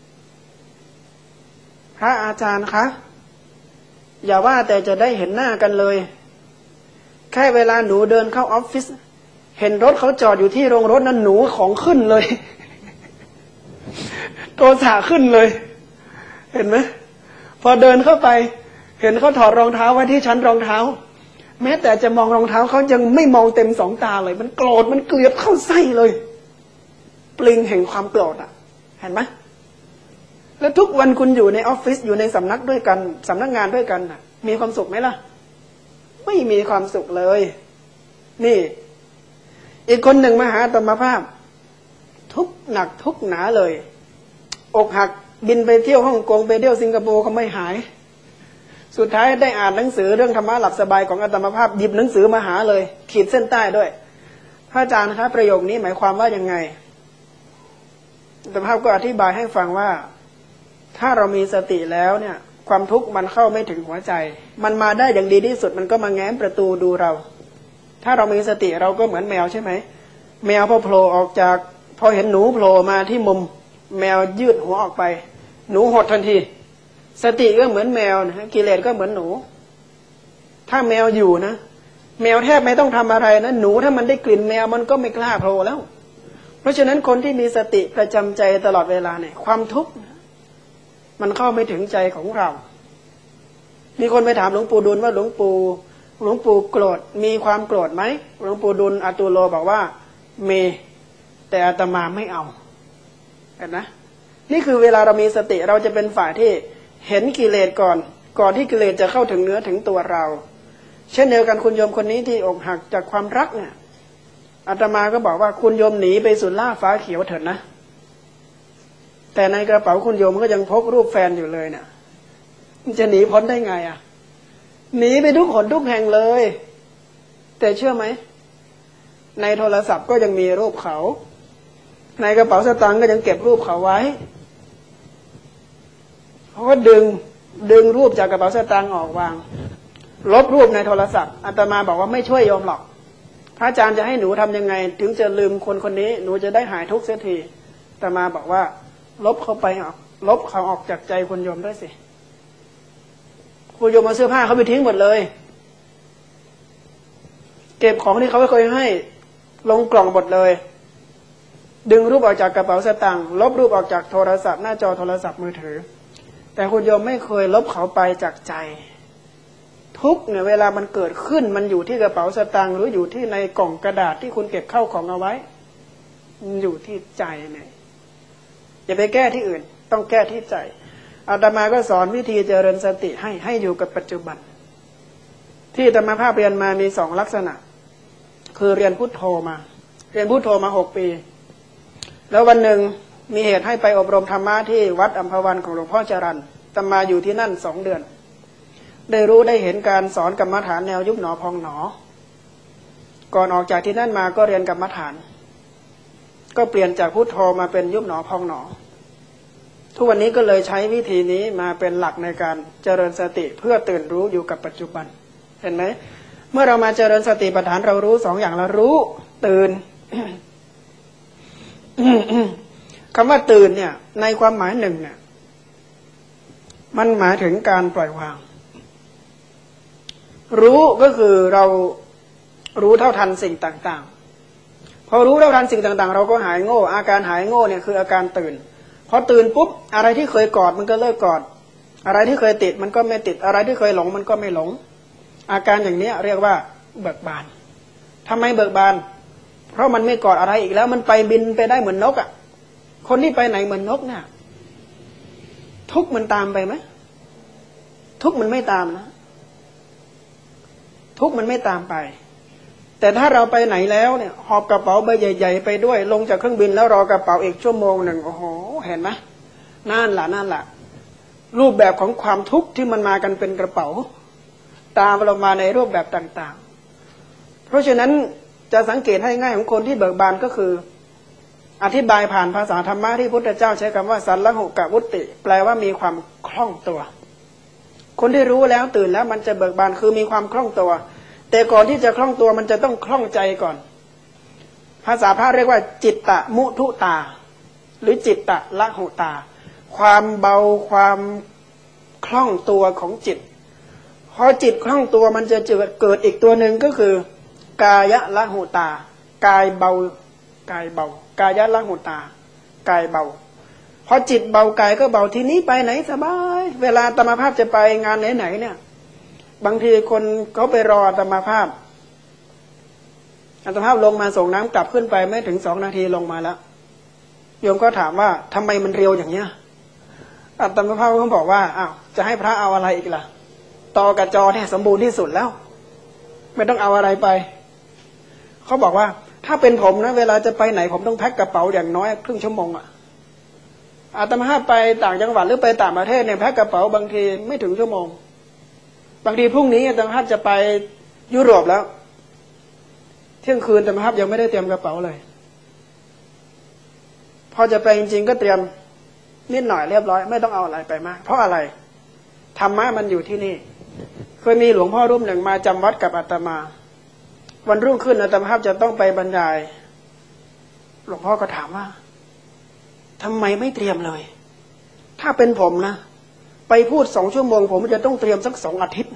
Speaker 1: พระอาจารย์คะอย่าว่าแต่จะได้เห็นหน้ากันเลยแค่เวลาหนูเดินเข้าออฟฟิศเห็นรถเขาจอดอยู่ที่โรงรถนั้นหนูของขึ้นเลยโทสะขึ้นเลยเห็นไหมพอเดินเข้าไปเห็นเขาถอดรองเท้าไว้ที่ชั้นรองเท้าแม้แต่จะมองรองเท้าเขายังไม่มองเต็มสองตาเลยมันโกรธมันเกลียดเข้าไส้เลยปลิงแห่งความโกรธอ่ะเห็นไหมแล้วทุกวันคุณอยู่ในออฟฟิศอยู่ในสำนักด้วยกันสำนักงานด้วยกันน่ะมีความสุขไหมล่ะไม่มีความสุขเลยนี่อีกคนหนึ่งมาหาอาตมาภาพทุกหนักทุกหนาเลยอกหักบินไปเที่ยวฮ่องกงไปเที่ยวสิงคโปร์ก็ไม่หายสุดท้ายได้อ่านหนังสือเรื่องธรรมะหลับสบายของอาตมาภาพหยิบหนังสือมาหาเลยขีดเส้นใต้ด้วยพระอาจารย์ครับประโยคนี้หมายความว่ายังไงอาตมาภาพก็อธิบายให้ฟังว่าถ้าเรามีสติแล้วเนี่ยความทุกข์มันเข้าไม่ถึงหัวใจมันมาได้อย่างดีที่สุดมันก็มาแง้มประตูดูเราถ้าเรามีสติเราก็เหมือนแมวใช่ไหมแมวพอโผล่ออกจากพอเห็นหนูโผล่มาที่มุมแมวยืดหัวออกไปหนูหดทันทีสติก็เหมือนแมวนะกิเลสก็เหมือนหนูถ้าแมวอยู่นะแมวแทบไม่ต้องทำอะไรนะหนูถ้ามันได้กลิ่นแมวมันก็ไม่กล้าโผล่แล้วเพราะฉะนั้นคนที่มีสติประจำใจตลอดเวลาเนี่ยความทุกข์มันเข้าไม่ถึงใจของเรามีคนไปถามหลวงปู่ดุลว่าหลวงปู่หลวงปู่โกรธมีความโกรธไหมหลวงปู่ดุลอตุโลบอกว่ามีแต่อาตมาไม่เอาเห็นนะนี่คือเวลาเรามีสติเราจะเป็นฝ่ายที่เห็นกิเลสก่อนก่อนที่กิเลสจะเข้าถึงเนื้อถึงตัวเราเช่นเดียวกันคุณโยมคนนี้ที่อกหักจากความรักเนี่ยอาตมาก็บอกว่าคุณโยมหนีไปสุดล่าฟ้าเขียวเถิดนะแต่ในกระเป๋าคุณโยมก็ยังพกรูปแฟนอยู่เลยเนี่ยมันจะหนีพ้นได้ไงอ่ะหนีไปทุกหนทุกแห่งเลยแต่เชื่อไหมในโทรศัพท์ก็ยังมีรูปเขาในกระเป๋าสตางค์ก็ยังเก็บรูปเขาไว้เขาก็ดึงดึงรูปจากกระเป๋าสตางค์ออกวางลบรูปในโทรศัพท์อาตมาบอกว่าไม่ช่วยโยมหรอกพระอาจารย์จะให้หนูทำยังไงถึงจะลืมคนคนนี้หนูจะได้หายทุกข์เสียทีอาตมาบอกว่าลบเขาไปออกลบเขาออกจากใจคุณโยมด้วยสิคุณโยมเอาเสื้อผ้าเขาไปทิ้งหมดเลยเก็บของที่เขาไม่เคยให้ลงกล่องหมดเลยดึงรูปออกจากกระเป๋าสตางค์ลบรูปออกจากโทรศัพท์หน้าจอโทรศัพท์มือถือแต่คุณโยมไม่เคยลบเขาไปจากใจทุกเนี่ยเวลามันเกิดขึ้นมันอยู่ที่กระเป๋าสตางค์หรืออยู่ที่ในกล่องกระดาษที่คุณเก็บเข้าของเอาไว้มันอยู่ที่ใจเนี่ยอย่าไปแก้ที่อื่นต้องแก้ที่ใจอาตมาก็สอนวิธีเจริญสติให้ให้อยู่กับปัจจุบันที่อาตมาภาพเรียนมามีสองลักษณะคือเรียนพุทโธมาเรียนพุทโธมาหกปีแล้ววันหนึ่งมีเหตุให้ไปอบรมธรรมะที่วัดอัมพวันของหลวงพ่อจรัญอาตมาอยู่ที่นั่นสองเดือนได้รู้ได้เห็นการสอนกรรมฐานแนวยุบหนอพองหนอก่อนออกจากที่นั่นมาก็เรียนกรรมฐานก็เปลี่ยนจากพุทโธมาเป็นยุบหนอพองหนอทุกวันนี้ก็เลยใช้วิธีนี้มาเป็นหลักในการเจริญสติเพื่อตื่นรู้อยู่กับปัจจุบันเห็นไหมเมื่อเรามาเจริญสติปัฏฐานเรารู้สองอย่างเรารู้ตื่น คำว่าตื่นเนี่ยในความหมายหนึ่งเนี่ยมันหมายถึงการปล่อยวางรู้ก็คือเรารู้เท่าทันสิ่งต่างๆพอรู้เท่าทันสิ่งต่างๆเราก็หายโง่อาการหายโง่เนี่ยคืออาการตื่นพอตื่นปุ๊บอะไรที่เคยกอดมันก็เลิกกอดอะไรที่เคยติดมันก็ไม่ติดอะไรที่เคยหลงมันก็ไม่หลงอาการอย่างนี้เรียกว่าเบิกบานทำไมเบิกบานเพราะมันไม่กอดอะไรอีกแล้วมันไปบินไปได้เหมือนนกอ่ะคนที่ไปไหนเหมือนนกเนี่ยทุกมันตามไปไหมทุกมันไม่ตามนะทุกมันไม่ตามไปแต่ถ้าเราไปไหนแล้วเนี่ยหอบกระเป๋าใบใหญ่ๆไปด้วยลงจากเครื่องบินแล้วรอกระเป๋าอีกชั่วโมงหนึ่งโอ้โหเห็นไหมนั่นแหละนั่นแหละรูปแบบของความทุกข์ที่มันมากันเป็นกระเป๋าตามเรามาในรูปแบบต่างๆเพราะฉะนั้นจะสังเกตให้ง่ายของคนที่เบิกบานก็คืออธิบายผ่านภาษาธรรมะที่พุทธเจ้าใช้คำว่าสัลลหุกะวุติแปลว่ามีความคล่องตัวคนที่รู้แล้วตื่นแล้วมันจะเบิกบานคือมีความคล่องตัวแต่ก่อนที่จะคล่องตัวมันจะต้องคล่องใจก่อนภาษาพระเรียกว่าจิตตะมุทุตาหรือจิตตะละหุตาความเบาความคล่องตัวของจิตพอจิตคล่องตัวมันจะเกิดอีกตัวหนึ่งก็คือกายะละหุตากายเบากายเบากายะละหุตากายเบาพอจิตเบากายก็เบาทีนี้ไปไหนสบายเวลาอาตมาภาพจะไปงานไหนๆเนี่ยบางทีคนเขาไปรออาตมาภาพอาตมาภาพลงมาส่งน้ำกลับขึ้นไปไม่ถึงสองนาทีลงมาแล้วโยมก็ถามว่าทำไมมันเร็วอย่างเนี้ยอาตมาภาพเขาบอกว่าอ้าวจะให้พระเอาอะไรอีกล่ะต่อกับจอเนี่ยสมบูรณ์ที่สุดแล้วไม่ต้องเอาอะไรไปเขาบอกว่าถ้าเป็นผมนะเวลาจะไปไหนผมต้องแพ็คกระเป๋าอย่างน้อยครึ่งชั่วโมงอ่ะอาตมาภาพไปต่างจังหวัดหรือไปต่างประเทศเนี่ยแพ็คกระเป๋าบางทีไม่ถึงชั่วโมงบางทีพรุ่งนี้อาตมาภาพจะไปยุโรปแล้วเที่ยงคืนอาตมาภาพยังไม่ได้เตรียมกระเป๋าเลยพอจะไปจริงๆก็เตรียมนิดหน่อยเรียบร้อยไม่ต้องเอาอะไรไปมากเพราะอะไรธรรมะมันอยู่ที่นี่เคยมีหลวงพ่อรูปหนึ่งมาจำวัดกับอาตมาวันรุ่งขึ้นอาตมาภาพจะต้องไปบรรยายหลวงพ่อก็ถามว่าทำไมไม่เตรียมเลยถ้าเป็นผมนะไปพูดสองชั่วโมงผมจะต้องเตรียมสักสองอาทิตย์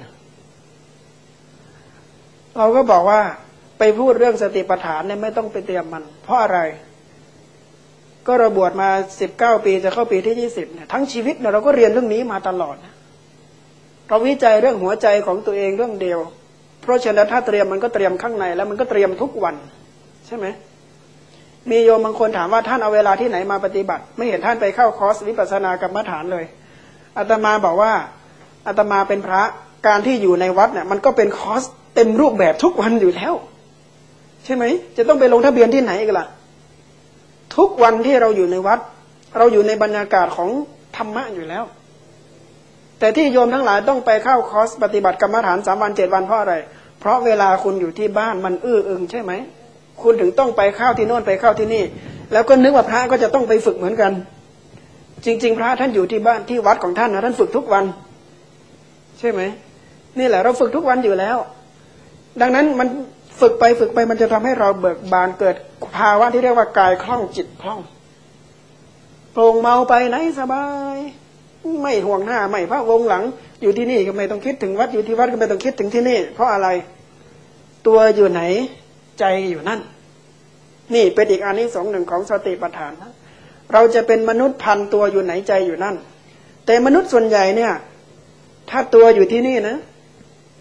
Speaker 1: เราก็บอกว่าไปพูดเรื่องสติปัฏฐานเนี่ยไม่ต้องไปเตรียมมันเพราะอะไรก็เราบวชมาสิบเก้าปีจะเข้าปีที่ยี่สิบเนี่ยทั้งชีวิตเนี่ยเราก็เรียนเรื่องนี้มาตลอดเราวิจัยเรื่องหัวใจของตัวเองเรื่องเดียวเพราะฉะนั้นถ้าเตรียมมันก็เตรียมข้างในแล้วมันก็เตรียมทุกวันใช่ไหมมีโยมบางคนถามว่าท่านเอาเวลาที่ไหนมาปฏิบัติไม่เห็นท่านไปเข้าคอร์สวิปัสสนากรรมฐานเลยอาตมาบอกว่าอาตมาเป็นพระการที่อยู่ในวัดเนี่ยมันก็เป็นคอร์สเต็มรูปแบบทุกวันอยู่แล้วใช่ไหมจะต้องไปลงทะเบียนที่ไหนกันล่ะทุกวันที่เราอยู่ในวัดเราอยู่ในบรรยากาศของธรรมะอยู่แล้วแต่ที่โยมทั้งหลายต้องไปเข้าคอร์สปฏิบัติกรรมฐานสามวันเจ็ดวันเพราะอะไรเพราะเวลาคุณอยู่ที่บ้านมันอื้ออึงใช่ไหมคุณถึงต้องไปเข้าที่โน่นไปเข้าที่นี่แล้วก็นึกว่าพระก็จะต้องไปฝึกเหมือนกันจริงๆพระท่านอยู่ที่บ้านที่วัดของท่านนะท่านฝึกทุกวันใช่ไหมนี่แหละเราฝึกทุกวันอยู่แล้วดังนั้นมันฝึกไปฝึกไปมันจะทำให้เราเบิกบานเกิดภาวะที่เรียกว่ากายคล่องจิตคล่องโปร่งเมาไปไหนสบายไม่ห่วงหน้าไม่พะวงหลังอยู่ที่นี่ก็ไม่ต้องคิดถึงวัดอยู่ที่วัดก็ไม่ต้องคิดถึงที่นี่เพราะอะไรตัวอยู่ไหนใจอยู่นั่นนี่เป็นอีกอานิสงส์หนึ่งของสติปัฏฐานนะเราจะเป็นมนุษย์พันตัวอยู่ไหนใจอยู่นั่นแต่มนุษย์ส่วนใหญ่เนี่ยถ้าตัวอยู่ที่นี่นะ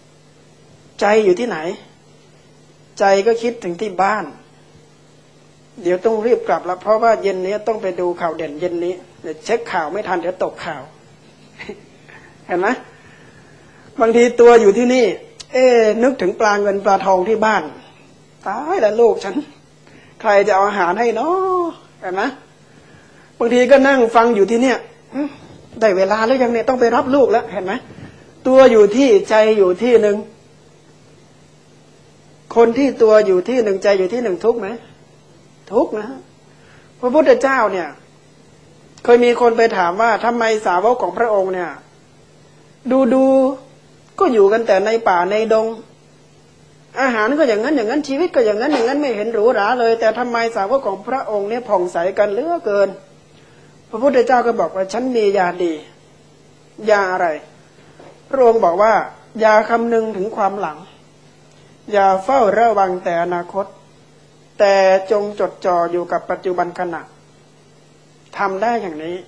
Speaker 1: ใจอยู่ที่ไหนใจก็คิดถึงที่บ้านเดี๋ยวต้องรีบกลับแล้วเพราะว่าเย็นนี้ต้องไปดูข่าวเด่นเย็นนี้เดี๋ยวเช็คข่าวไม่ทันเดี๋ยวตกข่าว เห็นไหมบางทีตัวอยู่ที่นี่เอ๊นึกถึงปลาเงินปลาทองที่บ้านตายแล้วลูกฉันใครจะเอาอาหารให้เนาะเห็นไหมบางทีก็นั่งฟังอยู่ที่เนี่ยได้เวลาแล้วยังเนี่ยต้องไปรับลูกแล้วเห็นไหมตัวอยู่ที่ใจอยู่ที่หนึ่งคนที่ตัวอยู่ที่หนึ่งใจอยู่ที่หนึ่งทุกไหมทุกนะพระพุทธเจ้าเนี่ยเคยมีคนไปถามว่าทำไมสาวกของพระองค์เนี่ยดูดูก็อยู่กันแต่ในป่าในดงอาหารก็อย่างนั้นอย่างนั้นชีวิตก็อย่างนั้นอย่างนั้นไม่เห็นหรูหราเลยแต่ทำไมสาวกของพระองค์เนี่ยผ่องใสกันเหลือเกินพระพุทธเจ้าก็บอกว่าฉันมียาดียาอะไรพระองค์บอกว่าอย่าคำนึงถึงความหลังอย่าเฝ้าระวังแต่อนาคตแต่จงจดจ่ออยู่กับปัจจุบันขณะทำได้อย่างนี้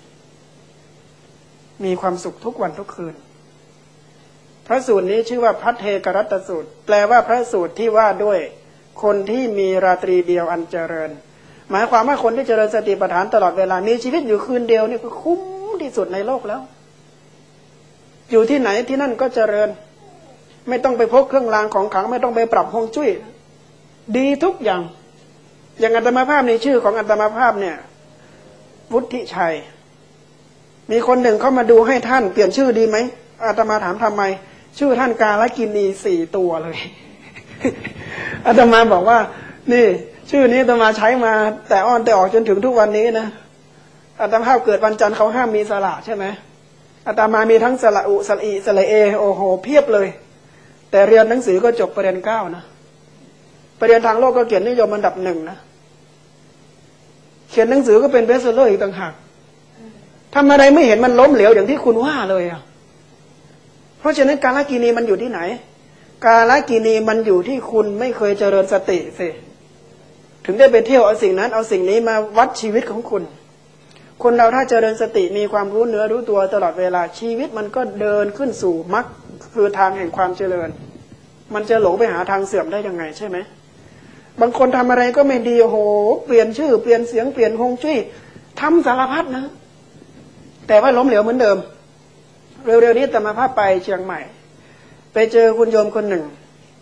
Speaker 1: มีความสุขทุกวันทุกคืนพระสูตรนี้ชื่อว่าพัทเทกรัตตสูตรแปลว่าพระสูตรที่ว่าด้วยคนที่มีราตรีเดียวอันเจริญหมายความว่าคนที่เจริญสติปัฏฐานตลอดเวลามีชีวิตอยู่คืนเดียวนี่ก็คุ้มที่สุดในโลกแล้วอยู่ที่ไหนที่นั่นก็เจริญไม่ต้องไปพกเครื่องรางของขลังไม่ต้องไปปรับฮวงจุ้ยดีทุกอย่างอย่างอัตมาภาพในชื่อของอัตมาภาพเนี่ยวุฒิชัยมีคนหนึ่งเข้ามาดูให้ท่านเปลี่ยนชื่อดีไหมอาตมาถามทำไมชื่อท่านกาลกินีสี่ตัวเลยอาตมาบอกว่านี่ชื่อนี้อาตมาใช้มาแต่อ่อนแต่ออกจนถึงทุกวันนี้นะอาตมาภาพเกิดวันจันทร์เขาห้ามมีสระใช่ไหมอาตมามีทั้งสระอุสระอีสระเอโอโหเพียบเลยแต่เรียนหนังสือก็จบประเรียนเก้านะประเรียนทางโลกก็เกียรตินิยมอันดับหนึ่งนะเขียนหนังสือก็เป็นเบสเซอร์อีกต่างหากทำอะไรไม่เห็นมันล้มเหลวอย่างที่คุณว่าเลยอ่ะเพราะฉะนั้นกาลกินีมันอยู่ที่ไหนกาลกินีมันอยู่ที่คุณไม่เคยเจริญสติสิถึงได้ไปเที่ยวเอาสิ่งนั้นเอาสิ่งนี้มาวัดชีวิตของคุณคนเราถ้าเจริญสติมีความรู้เนื้อรู้ตัวตลอดเวลาชีวิตมันก็เดินขึ้นสู่มรรคคือทางแห่งความเจริญมันจะหลงไปหาทางเสื่อมได้ยังไงใช่ไหมบางคนทำอะไรก็ไม่ดีโอ้โหเปลี่ยนชื่อเปลี่ยนเสียงเปลี่ยนฮวงจุ้ยทำสารพัดนะแต่ว่าล้มเหลวเหมือนเดิมเร็วๆนี้แต่มาพาไปเชียงใหม่ไปเจอคุณโยมคนหนึ่ง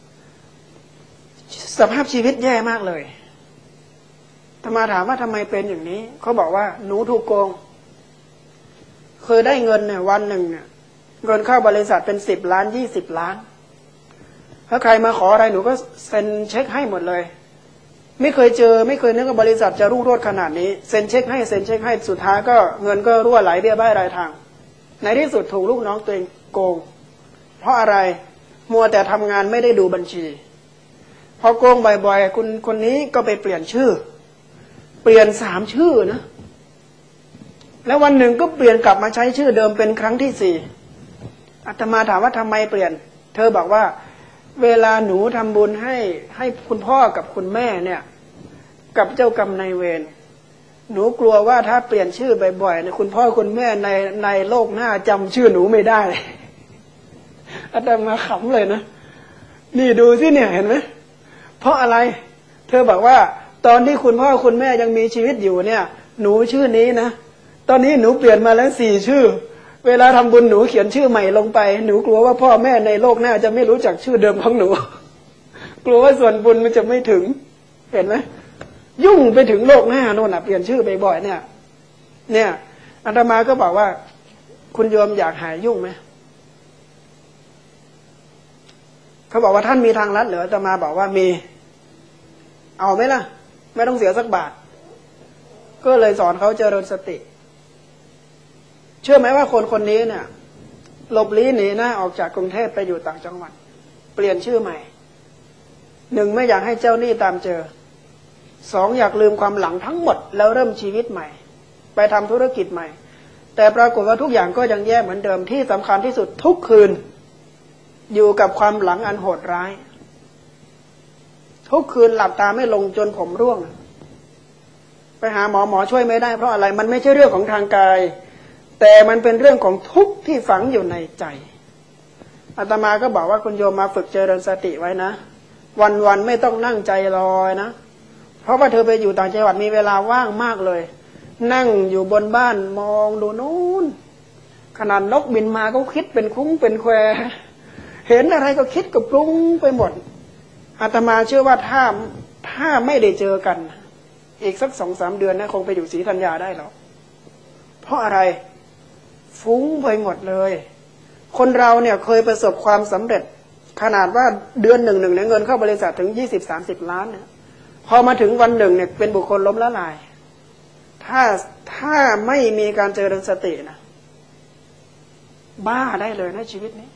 Speaker 1: สภาพชีวิตแย่มากเลยธรรมาถามว่าทำไมเป็นอย่างนี้เขาบอกว่าหนูถูกโกงเคยได้เงินเนี่ยวันหนึ่งเนี่ยเงินเข้าบริษัทเป็นสิบล้านยี่สิบล้านถ้าใครมาขออะไรหนูก็เซ็นเช็คให้หมดเลยไม่เคยเจอไม่เคยนึกว่าบริษัทจะรุ่งโรจน์ขนาดนี้เซ็นเช็คให้เซ็นเช็คให้สุดท้ายก็เงินก็รั่วไหลเบี้ยบ้ายรายทางในที่สุดถูกลูกน้องตัวเองโกงเพราะอะไรมัวแต่ทำงานไม่ได้ดูบัญชีพอโกงบ่อยๆคุณคนนี้ก็ไปเปลี่ยนชื่อเปลี่ยนสามชื่อนะแล้ววันหนึ่งก็เปลี่ยนกลับมาใช้ชื่อเดิมเป็นครั้งที่สี่อาตมาถามว่าทำไมเปลี่ยนเธอบอกว่าเวลาหนูทำบุญให้ให้คุณพ่อกับคุณแม่เนี่ยกับเจ้ากรรมนายเวรหนูกลัวว่าถ้าเปลี่ยนชื่อบ่อยๆเนี่ยคุณพ่อคุณแม่ในในโลกหน้าจำชื่อหนูไม่ได้อาตมาขำเลยนะนี่ดูสิเนี่ยเห็นไหมเพราะอะไรเธอบอกว่าตอนที่คุณพ่อคุณแม่ยังมีชีวิตอยู่เนี่ยหนูชื่อนี้นะตอนนี้หนูเปลี่ยนมาแล้วสี่ชื่อเวลาทำบุญหนูเขียนชื่อใหม่ลงไปหนูกลัวว่าพ่อแม่ในโลกหน้าจะไม่รู้จักชื่อเดิมของหนูกลัวว่าส่วนบุญมันจะไม่ถึงเห็นไหมยุ่งไปถึงโลกหน้าโน่นน่ะเปลี่ยนชื่อบ่อยๆเนี่ยเนี่ยอาตมาก็บอกว่าคุณโยมอยากหายยุ่งไหมเขาบอกว่าท่านมีทางลัดเหรออาตมาบอกว่ามีเอาไหมล่ะไม่ต้องเสียสักบาทก็เลยสอนเขาเจริญสติเชื่อไหมว่าคนคนนี้เนี่ยหลบลี้หนีหน้าออกจากกรุงเทพไปอยู่ต่างจังหวัดเปลี่ยนชื่อใหม่หนึ่งไม่อยากให้เจ้าหนี้ตามเจอสองอยากลืมความหลังทั้งหมดแล้วเริ่มชีวิตใหม่ไปทำธุรกิจใหม่แต่ปรากฏว่าทุกอย่างก็ยังแย่เหมือนเดิมที่สำคัญที่สุดทุกคืนอยู่กับความหลังอันโหดร้ายทุกคืนหลับตาไม่ลงจนผมร่วงไปหาหมอหมอช่วยไม่ได้เพราะอะไรมันไม่ใช่เรื่องของทางกายแต่มันเป็นเรื่องของทุกข์ที่ฝังอยู่ในใจอาตมาก็บอกว่าคุณโยมมาฝึกเจริญสติไว้นะวันๆไม่ต้องนั่งใจลอยนะพราะว่าเธอไปอยู่ต่างจังหวัดมีเวลาว่างมากเลยนั่งอยู่บนบ้านมองดูนู้นขนาดนกบินมาก็คิดเป็นคุ้งเป็นแควเห็นอะไรก็คิดกับปรุงไปหมดอาตมาเชื่อว่าถ้าถ้าไม่ได้เจอกันอีกสักสองสามเดือนนะคงไปอยู่ศรีธัญญาได้หรอกเพราะอะไรฟุ้งไปหมดเลยคนเราเนี่ยเคยประสบความสำเร็จขนาดว่าเดือนหนึ่งหนึ่งเนี่ยเงินเข้าบริษัทถึงยี่สิบสามสิบล้านเนี่ยพอมาถึงวันหนึ่งเนี่ยเป็นบุคคลล้มละลายถ้าถ้าไม่มีการเจริญสตินะบ้าได้เลยนะชีวิตนี้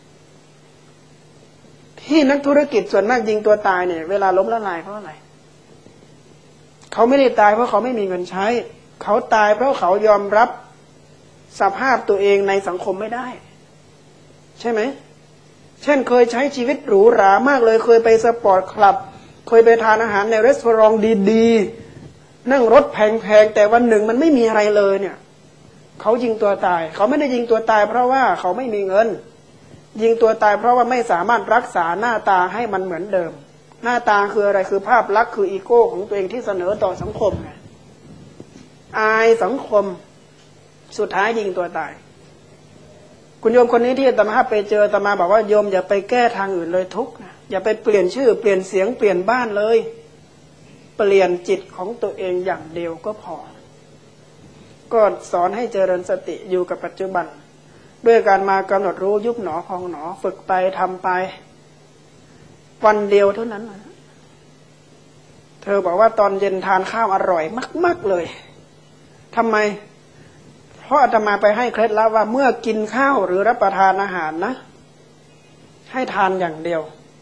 Speaker 1: ที่นักธุรกิจส่วนมากยิงตัวตายเนี่ยเวลาล้มละลายเพราะอะไรเขาไม่ได้ตายเพราะเขาไม่มีเงินใช้เขาตายเพราะเขายอมรับสภาพตัวเองในสังคมไม่ได้ใช่ไหมเช่นเคยใช้ชีวิตหรูหรามากเลยเคยไปสปอร์ตคลับเคยไปทานอาหารในร้านอาหารดีๆนั่งรถแพงๆแต่วันหนึ่งมันไม่มีอะไรเลยเนี่ยเขายิงตัวตายเขาไม่ได้ยิงตัวตายเพราะว่าเขาไม่มีเงินยิงตัวตายเพราะว่าไม่สามารถรักษาหน้าตาให้มันเหมือนเดิมหน้าตาคืออะไรคือภาพลักษณ์คืออีโก้ของตัวเองที่เสนอต่อสังคมไงอายสังคมสุดท้ายยิงตัวตายคุณโยมคนนี้ที่อาตมาไปเจออาตมาบอกว่าโยมอย่าไปแก้ทางอื่นเลยทุกข์นะอย่าไปเปลี่ยนชื่อเปลี่ยนเสียงเปลี่ยนบ้านเลยเปลี่ยนจิตของตัวเองอย่างเดียวก็พอก็สอนให้เจริญสติอยู่กับปัจจุบันด้วยการมากำหนดรู้ยุบหนอพองหนอฝึกไปทำไปวันเดียวเท่านั้นเธอบอกว่าตอนเย็นทานข้าวอร่อยมากๆเลยทำไมเพราะอาตมาไปให้เคล็ดลับว่าเมื่อกินข้าวหรือรับประทานอาหารนะให้ทานอย่างเดียว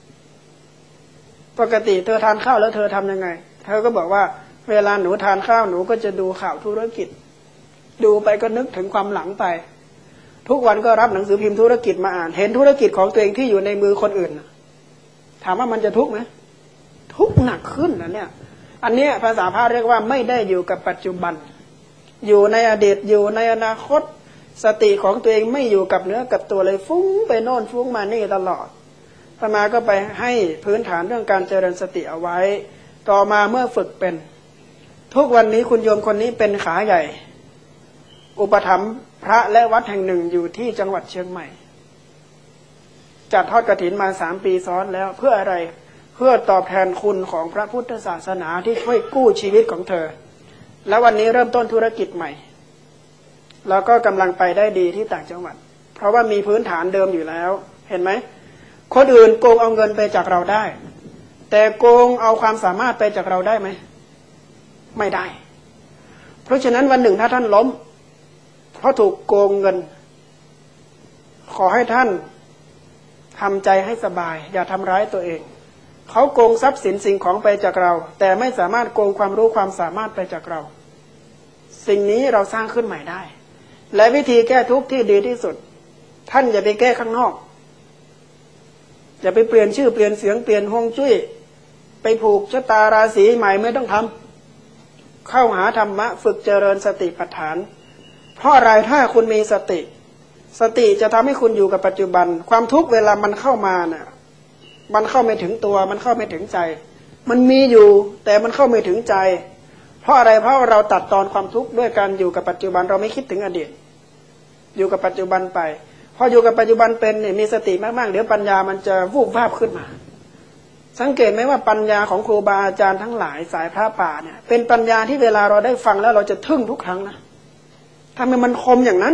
Speaker 1: ปกติเธอทานข้าวแล้วเธอทำยังไงเธอก็บอกว่าเวลาหนูทานข้าวหนูก็จะดูข่าวธุรกิจดูไปก็นึกถึงความหลังไปทุกวันก็รับหนังสือพิมพ์ธุรกิจมาอ่านเห็นธุรกิจของตัวเองที่อยู่ในมือคนอื่นถามว่ามันจะทุกข์ไหมทุกข์หนักขึ้นนะเนี่ยอันนี้ภาษาพระเรียกว่าไม่ได้อยู่กับปัจจุบันอยู่ในอดีตอยู่ในอนาคตสติของตัวเองไม่อยู่กับเนื้อกับตัวเลยฟุ้งไปโน่นฟุ้งมานี่ตลอดอาตมาก็ไปให้พื้นฐานเรื่องการเจริญสติเอาไว้ต่อมาเมื่อฝึกเป็นทุกวันนี้คุณโยมคนนี้เป็นขาใหญ่อุปถัมภ์พระและวัดแห่งหนึ่งอยู่ที่จังหวัดเชียงใหม่จัดทอดกฐินมาสามปีซ้อนแล้วเพื่ออะไรเพื่อตอบแทนคุณของพระพุทธศาสนาที่ช่วยกู้ชีวิตของเธอและวันนี้เริ่มต้นธุรกิจใหม่แล้วก็กำลังไปได้ดีที่ต่างจังหวัดเพราะว่ามีพื้นฐานเดิมอยู่แล้วเห็นไหมคนอื่นโกงเอาเงินไปจากเราได้แต่โกงเอาความสามารถไปจากเราได้ไหมไม่ได้เพราะฉะนั้นวันหนึ่งถ้าท่านล้มเพราะถูกโกงเงินขอให้ท่านทำใจให้สบายอย่าทำร้ายตัวเองเขาโกงทรัพย์สินสิ่งของไปจากเราแต่ไม่สามารถโกงความรู้ความสามารถไปจากเราสิ่งนี้เราสร้างขึ้นใหม่ได้และวิธีแก้ทุกข์ที่ดีที่สุดท่านอย่าไปแก้ข้างนอกอย่าไปเปลี่ยนชื่อเปลี่ยนเสียงเปลี่ยนฮวงจุ้ยไปผูกชะตาราศีใหม่ไม่ต้องทำเข้าหาธรรมะฝึกเจริญสติปัฏฐานเพราะอะไรถ้าคุณมีสติสติจะทำให้คุณอยู่กับปัจจุบันความทุกข์เวลามันเข้ามาน่ะมันเข้าไม่ถึงตัวมันเข้าไม่ถึงใจมันมีอยู่แต่มันเข้าไม่ถึงใจเพราะอะไรเพราะเราตัดตอนความทุกข์ด้วยการอยู่กับปัจจุบันเราไม่คิดถึงอดีตอยู่กับปัจจุบันไปพออยู่กับปัจจุบันเป็นเนี่ยมีสติมากๆเดี๋ยวปัญญามันจะวูบวาบขึ้นมาสังเกตไหมว่าปัญญาของครูบาอาจารย์ทั้งหลายสายพระป่าเนี่ยเป็นปัญญาที่เวลาเราได้ฟังแล้วเราจะทึ่งทุกครั้งนะทำไมมันคมอย่างนั้น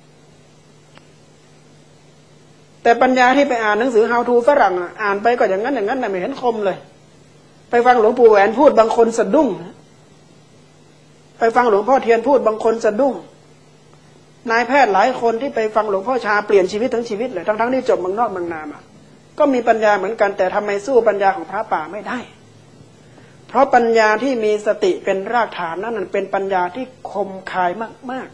Speaker 1: แต่ปัญญาที่ไปอ่านหนังสือ How to ฝรั่งอ่านไปก็อย่างนั้นอย่างนั้นแต่ไม่เห็นคมเลยไปฟังหลวงปู่แหวนพูดบางคนสะดุ้งไปฟังหลวงพ่อเทียนพูดบางคนสะดุ้งนายแพทย์หลายคนที่ไปฟังหลวงพ่อชาเปลี่ยนชีวิตทั้งชีวิตเลยทั้งๆที่จบเมืองนอกเมืองนามาก็มีปัญญาเหมือนกันแต่ทำไมสู้ปัญญาของพระป่าไม่ได้เพราะปัญญาที่มีสติเป็นรากฐานนั่นเป็นปัญญาที่คมคายมาก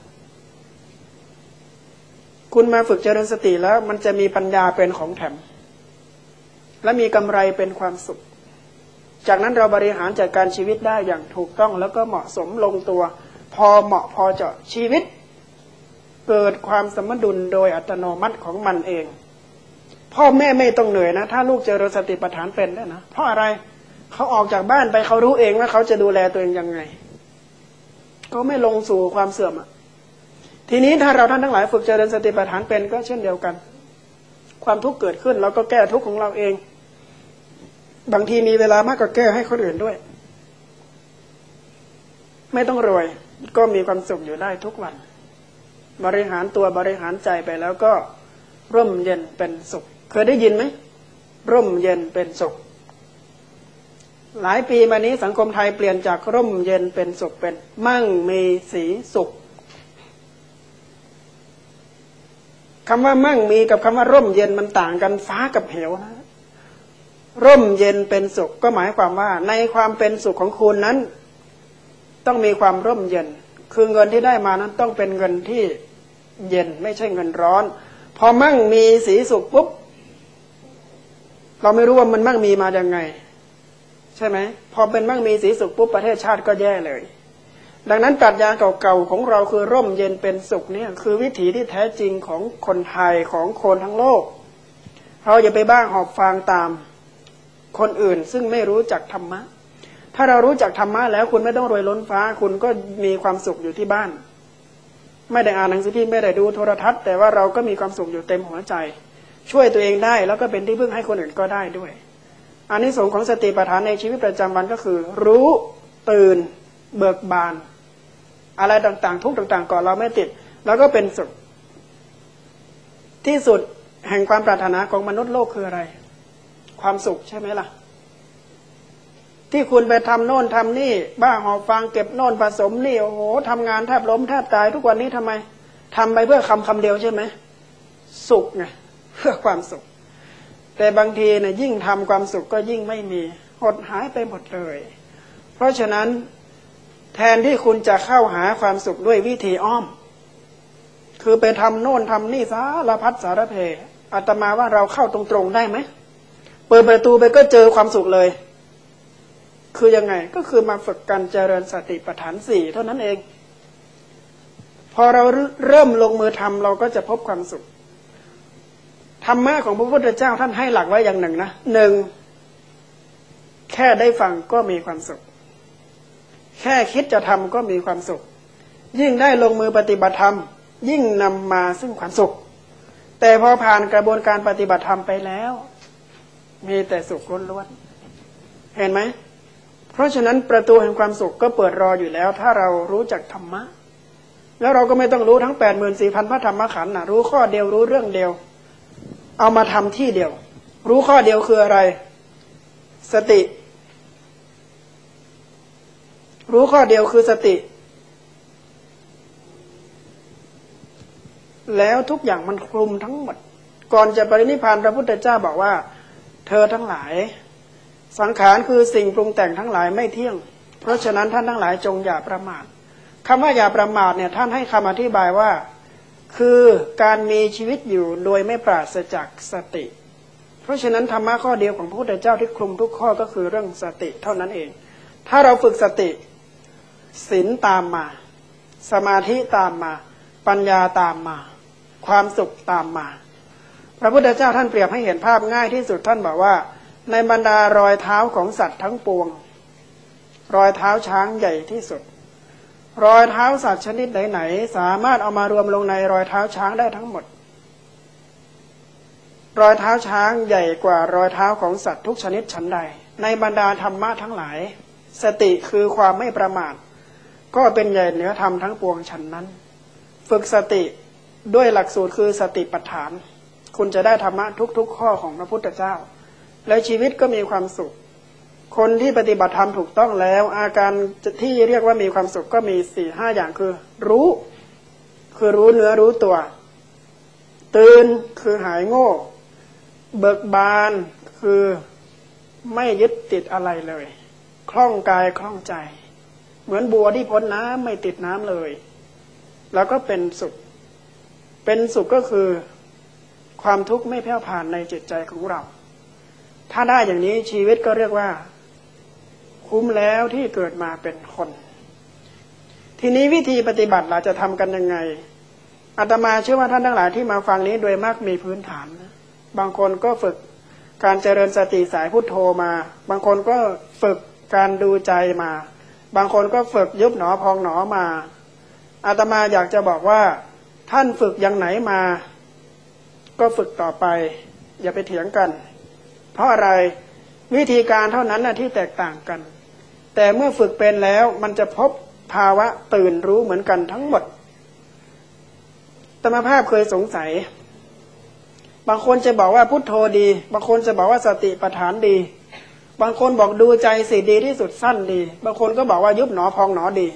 Speaker 1: ๆคุณมาฝึกเจริญสติแล้วมันจะมีปัญญาเป็นของแถมและมีกำไรเป็นความสุขจากนั้นเราบริหารจัดการชีวิตได้อย่างถูกต้องแล้วก็เหมาะสมลงตัวพอเหมาะพอเจาะชีวิตเกิดความสมดุลโดยอัตโนมัติของมันเองพ่อแม่ไม่ต้องเหนื่อยนะถ้าลูกเจริญสติปัฏฐานเป็นได้นะเพราะอะไรเขาออกจากบ้านไปเขารู้เองว่าเขาจะดูแลตัวเองยังไงก็ไม่ลงสู่ความเสื่อมอ่ะทีนี้ถ้าเราท่านทั้งหลายฝึกเจริญสติปัฏฐานเป็นก็เช่นเดียวกันความทุกข์เกิดขึ้นเราก็แก้ทุกข์ของเราเองบางทีมีเวลามากก็แก้ให้คนอื่นด้วยไม่ต้องรวยก็มีความสุขอยู่ได้ทุกวันบริหารตัวบริหารใจไปแล้วก็ร่มเย็นเป็นสุขเคยได้ยินไหมร่มเย็นเป็นสุขหลายปีมานี้สังคมไทยเปลี่ยนจากร่มเย็นเป็นสุขเป็นมั่งมีสีสุขคำว่ามั่งมีกับคำว่าร่มเย็นมันต่างกันฟ้ากับเหวนะร่มเย็นเป็นสุขก็หมายความว่าในความเป็นสุขของคุณนั้นต้องมีความร่มเย็นคือเงินที่ได้มานั้นต้องเป็นเงินที่เย็นไม่ใช่เงินร้อนพอมั่งมีสีสุขปุ๊บเราไม่รู้ว่ามันมั่งมีมาอย่างไงใช่ไหมพอเป็นมั่งมีสีสุขปุ๊บประเทศชาติก็แย่เลยดังนั้นปรัชญาเก่าๆของเราคือร่มเย็นเป็นสุขเนี่ยคือวิถีที่แท้จริงของคนไทยของคนทั้งโลกเราอย่าไปบ้าหอบฟางตามคนอื่นซึ่งไม่รู้จักธรรมะถ้าเรารู้จักธรรมะแล้วคุณไม่ต้องรวยล้นฟ้าคุณก็มีความสุขอยู่ที่บ้านไม่ได้อ่านหนังสือพิมพ์ไม่ได้ดูโทรทัศน์แต่ว่าเราก็มีความสุขอยู่เต็มหัวใจช่วยตัวเองได้แล้วก็เป็นที่พึ่งให้คนอื่นก็ได้ด้วยอานิสงส์ของสติปัฏฐานในชีวิตประจำวันก็คือรู้ตื่นเบิกบานอะไรต่างๆทุกต่างๆก่อนเราไม่ติดแล้วก็เป็นสุขที่สุดแห่งความปรารถนาของมนุษย์โลกคืออะไรความสุขใช่ไหมล่ะที่คุณไปทำโน่นทำนี่บ้าหอบฟางเก็บโน่นผสมนี่โอ้โหทำงานแทบล้มแทบตายทุกวันนี้ทำไมทำไปเพื่อคำคำเดียวใช่ไหมสุขไงเพื่อความสุขแต่บางทีเนี่ยยิ่งทำความสุขก็ยิ่งไม่มีหดหายไปหมดเลยเพราะฉะนั้นแทนที่คุณจะเข้าหาความสุขด้วยวิธีอ้อมคือไปทำโน่นทำนี่สารพัดสารเพอาตมาว่าเราเข้าตรงๆได้ไหมเปิดประตูไปก็เจอความสุขเลยคือยังไงก็คือมาฝึกการเจริญสติปัฏฐานสี่เท่านั้นเองพอเราเริ่มลงมือทำเราก็จะพบความสุขธรรมะของพระพุทธเจ้าท่านให้หลักไว้อย่างหนึ่งนะหนึ่งแค่ได้ฟังก็มีความสุขแค่คิดจะทำก็มีความสุขยิ่งได้ลงมือปฏิบัติธรรมยิ่งนำมาซึ่งความสุขแต่พอผ่านกระบวนการปฏิบัติธรรมไปแล้วมีแต่สุขล้วนๆเห็นไหมเพราะฉะนั้นประตูแห่งความสุขก็เปิดรออยู่แล้วถ้าเรารู้จักธรรมะแล้วเราก็ไม่ต้องรู้ทั้ง แปดหมื่นสี่พัน พระธรรมขันธ์นะรู้ข้อเดียวรู้เรื่องเดียวเอามาทำที่เดียวรู้ข้อเดียวคืออะไรสติรู้ข้อเดียวคือสติแล้วทุกอย่างมันคลุมทั้งหมดก่อนจะปรินิพพานพระพุทธเจ้าบอกว่าเธอทั้งหลายสังขารคือสิ่งปรุงแต่งทั้งหลายไม่เที่ยงเพราะฉะนั้นท่านทั้งหลายจงอย่าประมาทคำว่าอย่าประมาทเนี่ยท่านให้คำอธิบายว่าคือการมีชีวิตอยู่โดยไม่ปราศจากสติเพราะฉะนั้นธรรมะข้อเดียวของพระพุทธเจ้าที่คลุมทุกข้อก็คือเรื่องสติเท่านั้นเองถ้าเราฝึกสติศีลตามมาสมาธิตามมาปัญญาตามมาความสุขตามมาพระพุทธเจ้าท่านเปรียบให้เห็นภาพง่ายที่สุดท่านบอกว่าในบรรดารอยเท้าของสัตว์ทั้งปวงรอยเท้าช้างใหญ่ที่สุดรอยเท้าสัตว์ชนิดไหนๆสามารถเอามารวมลงในรอยเท้าช้างได้ทั้งหมดรอยเท้าช้างใหญ่กว่ารอยเท้าของสัตว์ทุกชนิดฉันใดในบรรดาธรรมะทั้งหลายสติคือความไม่ประมาทก็เป็นใหญ่เหนือธรรมทั้งปวงฉันนั้นฝึกสติด้วยหลักสูตรคือสติปัฏฐานคุณจะได้ธรรมะทุกๆข้อของพระพุทธเจ้าแล้วชีวิตก็มีความสุขคนที่ปฏิบัติธรรมถูกต้องแล้วอาการที่เรียกว่ามีความสุขก็มีสี่ห้าอย่างคือรู้คือรู้เนื้อรู้ตัวตื่นคือหายโง่เบิกบานคือไม่ยึดติดอะไรเลยคล่องกายคล่องใจเหมือนบัวที่พ้นน้ำไม่ติดน้ำเลยแล้วก็เป็นสุขเป็นสุขก็คือความทุกข์ไม่แผ่วผ่านในจิตใจของเราถ้าได้อย่างนี้ชีวิตก็เรียกว่าคุ้มแล้วที่เกิดมาเป็นคนทีนี้วิธีปฏิบัติเราจะทำกันยังไงอาตมาเชื่อว่าท่านทั้งหลายที่มาฟังนี้โดยมากมีพื้นฐานนะบางคนก็ฝึกการเจริญสติสายพุทโธมาบางคนก็ฝึกการดูใจมาบางคนก็ฝึกยุบหนอพองหนอมาอาตมาอยากจะบอกว่าท่านฝึกอย่างไหนมาก็ฝึกต่อไปอย่าไปเถียงกันเพราะอะไรวิธีการเท่านั้นนะที่แตกต่างกันแต่เมื่อฝึกเป็นแล้วมันจะพบภาวะตื่นรู้เหมือนกันทั้งหมดอาตมาภาพเคยสงสัยบางคนจะบอกว่าพุทโธดีบางคนจะบอกว่าสติปัฏฐานดีบางคนบอกดูใจสิดีที่สุดสั้นดีบางคนก็บอกว่ายุบหนอพองหนอดี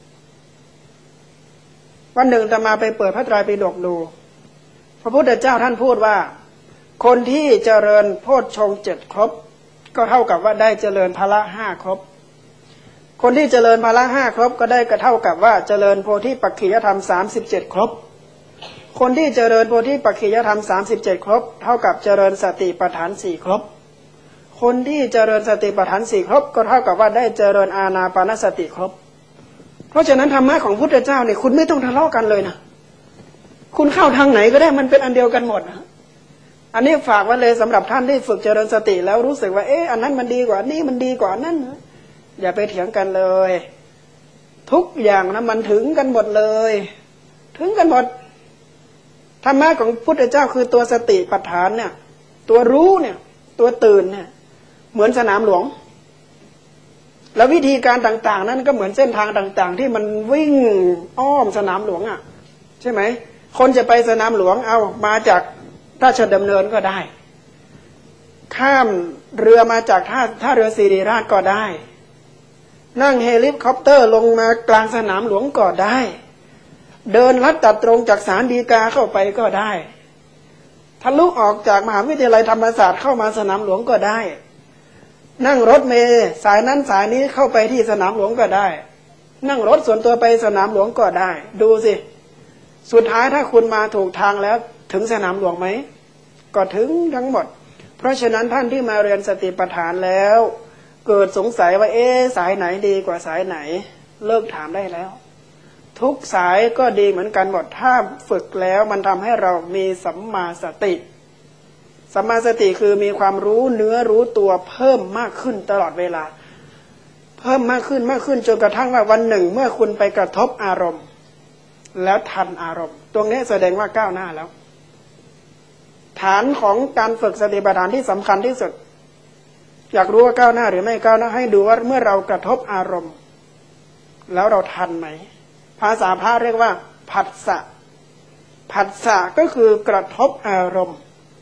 Speaker 1: วันหนึ่งอาตมาไปเปิดพระไตรปิฎกดูพระพุทธเจ้าท่านพูดว่าคนที่เจริญโพชฌงค์เจ็ดครบก็เท่ากับว่าได้เจริญพละห้าครบคนที่เจริญพละห้าครบก็ได้ก็เท่ากับว่าเจริญโพธิปักขิยธรรมสามสิบเจ็ดครบคนที่เจริญโพธิปักขิยธรรมสามสิบเจ็ดครบเท่ากับเจริญสติปัฏฐานสี่ครบคนที่เจริญสติปัฏฐานสี่ครบก็เท่ากับว่าได้เจริญอานาปานสติครบเพราะฉะนั้นธรรมะของพุทธเจ้าเนี่ยคุณไม่ต้องทะเลาะกันเลยนะคุณเข้าทางไหนก็ได้มันเป็นอันเดียวกันหมดนะอันนี้ฝากไว้เลยสำหรับท่านที่ฝึกเจริญสติแล้วรู้สึกว่าเอ๊ะอันนั้นมันดีกว่านี้มันดีกว่านั้นนะอย่าไปเถียงกันเลยทุกอย่างนะมันถึงกันหมดเลยถึงกันหมดธรรมะของพุทธเจ้าคือตัวสติปัฏฐานเนี่ยตัวรู้เนี่ยตัวตื่นเนี่ยเหมือนสนามหลวงแล้ววิธีการต่างๆนั้นก็เหมือนเส้นทางต่างๆที่มันวิ่งอ้อมสนามหลวงอ่ะใช่ไหมคนจะไปสนามหลวงเอามาจากราชดำเนินก็ได้ข้ามเรือมาจากท่าท่าเรือศิริราชก็ได้นั่งเฮลิคอปเตอร์ลงมากลางสนามหลวงก็ได้เดินลัดตัดตรงจากศาลฎีกาเข้าไปก็ได้ทะลุออกจากมหาวิทยาลัยธรรมศาสตร์เข้ามาสนามหลวงก็ได้นั่งรถเมล์สายนั้นสายนี้เข้าไปที่สนามหลวงก็ได้นั่งรถส่วนตัวไปสนามหลวงก็ได้ดูสิสุดท้ายถ้าคุณมาถูกทางแล้วถึงสนามหลวงไหมก็ถึงทั้งหมดเพราะฉะนั้นท่านที่มาเรียนสติปัฏฐานแล้วเกิดสงสัยว่าเอ๊ะสายไหนดีกว่าสายไหนเลิกถามได้แล้วทุกสายก็ดีเหมือนกันหมดถ้าฝึกแล้วมันทำให้เรามีสัมมาสติสัมมาสติคือมีความรู้เนื้อรู้ตัวเพิ่มมากขึ้นตลอดเวลาเพิ่มมากขึ้นมากขึ้นจนกระทั่งว่าวันหนึ่งเมื่อคุณไปกระทบอารมณ์แล้วทันอารมณ์ตรงนี้แสดงว่าก้าวหน้าแล้วฐานของการฝึกสติปัฏฐานที่สำคัญที่สุดอยากรู้ว่าก้าวหน้าหรือไม่ก้าวหน้าให้ดูว่าเมื่อเรากระทบอารมณ์แล้วเราทันไหมภาษาพระเรียกว่าผัสสะผัสสะก็คือกระทบอารมณ์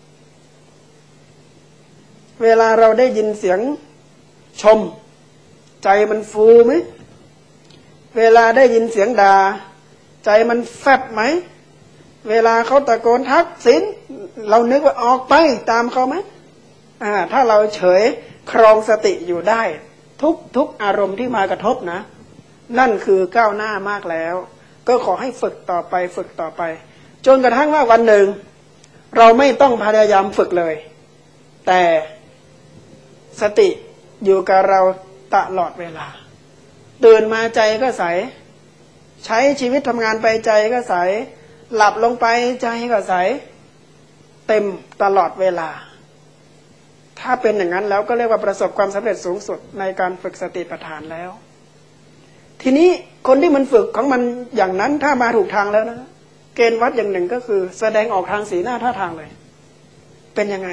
Speaker 1: เวลาเราได้ยินเสียงชมใจมันฟูไหมเวลาได้ยินเสียงด่าใจมันแฟบไหมเวลาเขาตะโกนทักษิณเรานึกว่าออกไปตามเขาไหมอ่าถ้าเราเฉยครองสติอยู่ได้ทุกทุกอารมณ์ที่มากระทบนะนั่นคือก้าวหน้ามากแล้วก็ขอให้ฝึกต่อไปฝึกต่อไปจนกระทั่งว่าวันหนึ่งเราไม่ต้องพยายามฝึกเลยแต่สติอยู่กับเราตลอดเวลาตื่นมาใจก็ใสใช้ชีวิตทำงานไปใจก็ใสหลับลงไปใจก็ใสเต็มตลอดเวลาถ้าเป็นอย่างนั้นแล้วก็เรียกว่าประสบความสำเร็จสูงสุดในการฝึกสติปัฏฐานแล้วทีนี้คนที่มันฝึกของมันอย่างนั้นถ้ามาถูกทางแล้วนะเกณฑ์วัดอย่างหนึ่งก็คือแสดงออกทางสีหน้าท่าทางเลยเป็นยังไง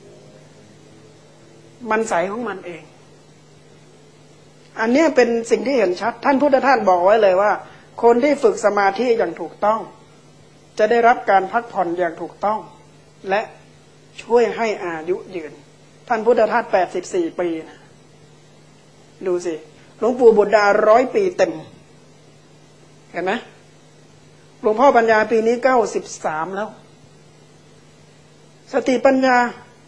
Speaker 1: มันใสของมันเองอันนี้เป็นสิ่งที่เห็นชัดท่านพุทธทาสบอกไว้เลยว่าคนที่ฝึกสมาธิอย่างถูกต้องจะได้รับการพักผ่อนอย่างถูกต้องและช่วยให้อายุยืนท่านพุทธทาสแปดสิบสี่ปีนะดูสิหลวงปู่บุตรดาร้อยปีเต็มเห็นไหมหลวงพ่อปัญญาปีนี้เก้าสิบสามแล้วสติปัญญา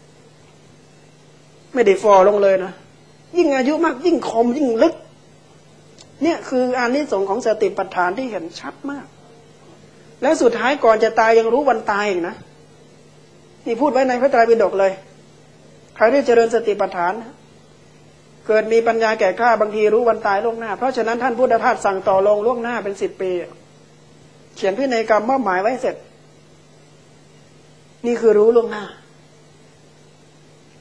Speaker 1: ไม่ได้ฟอลงเลยนะยิ่งอายุมากยิ่งคมยิ่งลึกเนี่ยคืออานิสงส์ของสติปัฏฐานที่เห็นชัดมากแล้วสุดท้ายก่อนจะตายยังรู้วันตายอีกนะนี่พูดไว้ในพระไตรปิฎกเลยใครที่เจริญสติปัฏฐานเกิดมีปัญญาแก่กล้าบางทีรู้วันตายล่วงหน้าเพราะฉะนั้นท่านพุทธทาสสั่งต่อลงล่วงหน้าเป็นสิบปีเขียนพินัยกรรมมอบหมายไว้เสร็จนี่คือรู้ล่วงหน้า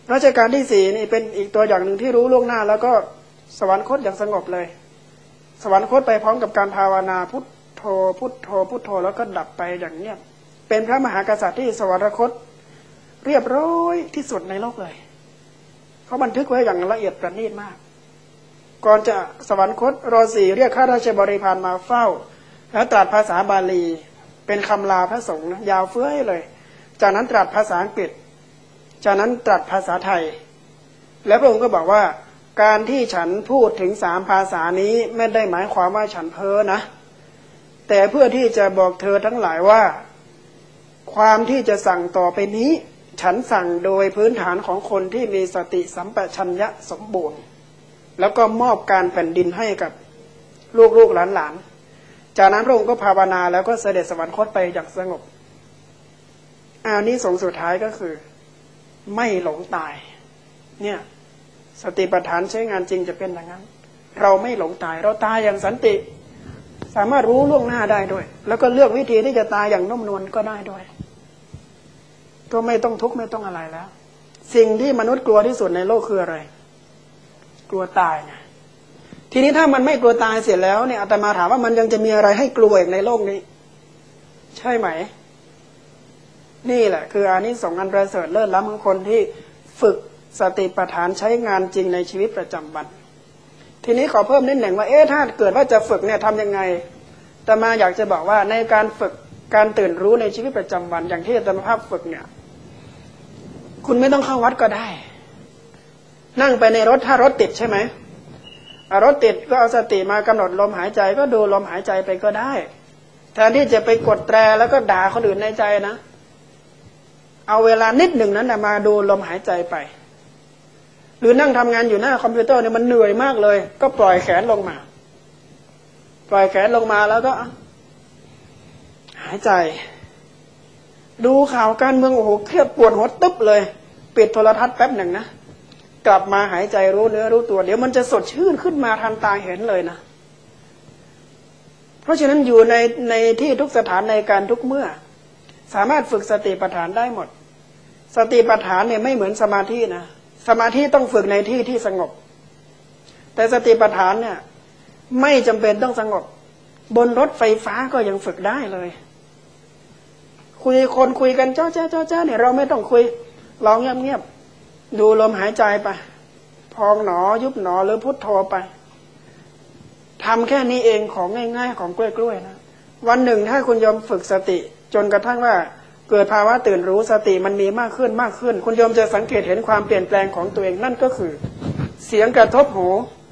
Speaker 1: รัชกาลที่สี่นี่เป็นอีกตัวอย่างหนึ่งที่รู้ล่วงหน้าแล้วก็สวรรคตอย่างสงบเลยสวรรคตไปพร้อมกับการภาวนาพุทโธพุทโธพุทโธแล้วก็ดับไปอย่างเงียบเป็นพระมหากษัตริย์ที่สวรรคตเรียบร้อยที่สุดในโลกเลยเขาบันทึกไว้อย่างละเอียดประณีตมากก่อนจะสวรรคตรอสี่เรียกข้าราชบริพารมาเฝ้าแล้วตรัสภาษาบาลีเป็นคำลาพระสงฆ์นะยาวเฟ้ยเลยจากนั้นตรัสภาษาอังกฤษจากนั้นตรัสภาษาไทยแล้วพระองค์ก็บอกว่าการที่ฉันพูดถึงสามภาษานี้ไม่ได้หมายความว่าฉันเพ้อนะแต่เพื่อที่จะบอกเธอทั้งหลายว่าความที่จะสั่งต่อไปนี้ฉันสั่งโดยพื้นฐานของคนที่มีสติสัมปชัญญะสมบูรณ์แล้วก็มอบการแผ่นดินให้กับลูกๆหลานๆจากนั้นพระองค์ก็ภาวนาแล้วก็เสด็จสวรรคตไปอย่างสงบอานิสงส์สุดท้ายก็คือไม่หลงตายเนี่ยสติปัฏฐานใช้งานจริงจะเป็นอย่างนั้นเราไม่หลงตายเราตายอย่างสันติสามารถรู้ล่วงหน้าได้ด้วยแล้วก็เลือกวิธีที่จะตายอย่างนุ่มนวลก็ได้ด้วยก็ไม่ต้องทุกข์ไม่ต้องอะไรแล้วสิ่งที่มนุษย์กลัวที่สุดในโลกคืออะไรกลัวตายนะทีนี้ถ้ามันไม่กลัวตายเสร็จแล้วเนี่ยอาตมาถามว่ามันยังจะมีอะไรให้กลัวอีกในโลกนี้ใช่ไหมนี่แหละคืออานิสงส์อันประเสริฐเลิศล้ำของคนที่ฝึกสติปัฏฐานใช้งานจริงในชีวิตประจำวันทีนี้ขอเพิ่มนิดหนึ่งว่าเอ๊ะถ้าเกิดว่าจะฝึกเนี่ยทำยังไงอาตมาอยากจะบอกว่าในการฝึกการตื่นรู้ในชีวิตประจำวันอย่างที่อาตมาภาพฝึกเนี่ยคุณไม่ต้องเข้าวัดก็ได้นั่งไปในรถถ้ารถติดใช่ไหมรถติดก็เอาสติมากำหนดลมหายใจก็ดูลมหายใจไปก็ได้แทนที่จะไปกดแตรแล้วก็ด่าคนอื่นในใจนะเอาเวลานิดหนึ่งนั้นมาดูลมหายใจไปหรือนั่งทำงานอยู่หน้าคอมพิวเตอร์เนี่ยมันเหนื่อยมากเลยก็ปล่อยแขนลงมาปล่อยแขนลงมาแล้วก็หายใจดูข่าวการเมืองโอ้โหเครียดปวดหัวตึ๊บเลยปิดโทรทัศน์แป๊บหนึ่งนะกลับมาหายใจรู้เนื้อรู้ตัวเดี๋ยวมันจะสดชื่นขึ้นมาทันตาเห็นเลยนะเพราะฉะนั้นอยู่ในในที่ทุกสถานในการทุกเมื่อสามารถฝึกสติปัฏฐานได้หมดสติปัฏฐานเนี่ยไม่เหมือนสมาธินะสมาธิต้องฝึกในที่ที่สงบแต่สติปัฏฐานเนี่ยไม่จำเป็นต้องสงบบนรถไฟฟ้าก็ยังฝึกได้เลยคุยคนคุยกันเจ้าเจ้าเจ้าเจ้าเนี่ยเราไม่ต้องคุยลองเงียบเงียบดูลมหายใจไปพองหนอยุบหนอหรือพุทโธไปทำแค่นี้เองของง่ายๆของกล้วยๆนะวันหนึ่งถ้าคุณยอมฝึกสติจนกระทั่งว่าเกิดภาวะตื่นรู้สติมันมีมากขึ้นมากขึ้นคุณโยมจะสังเกตเห็นความเปลี่ยนแปลงของตัวเองนั่นก็คือเสียงกระทบหู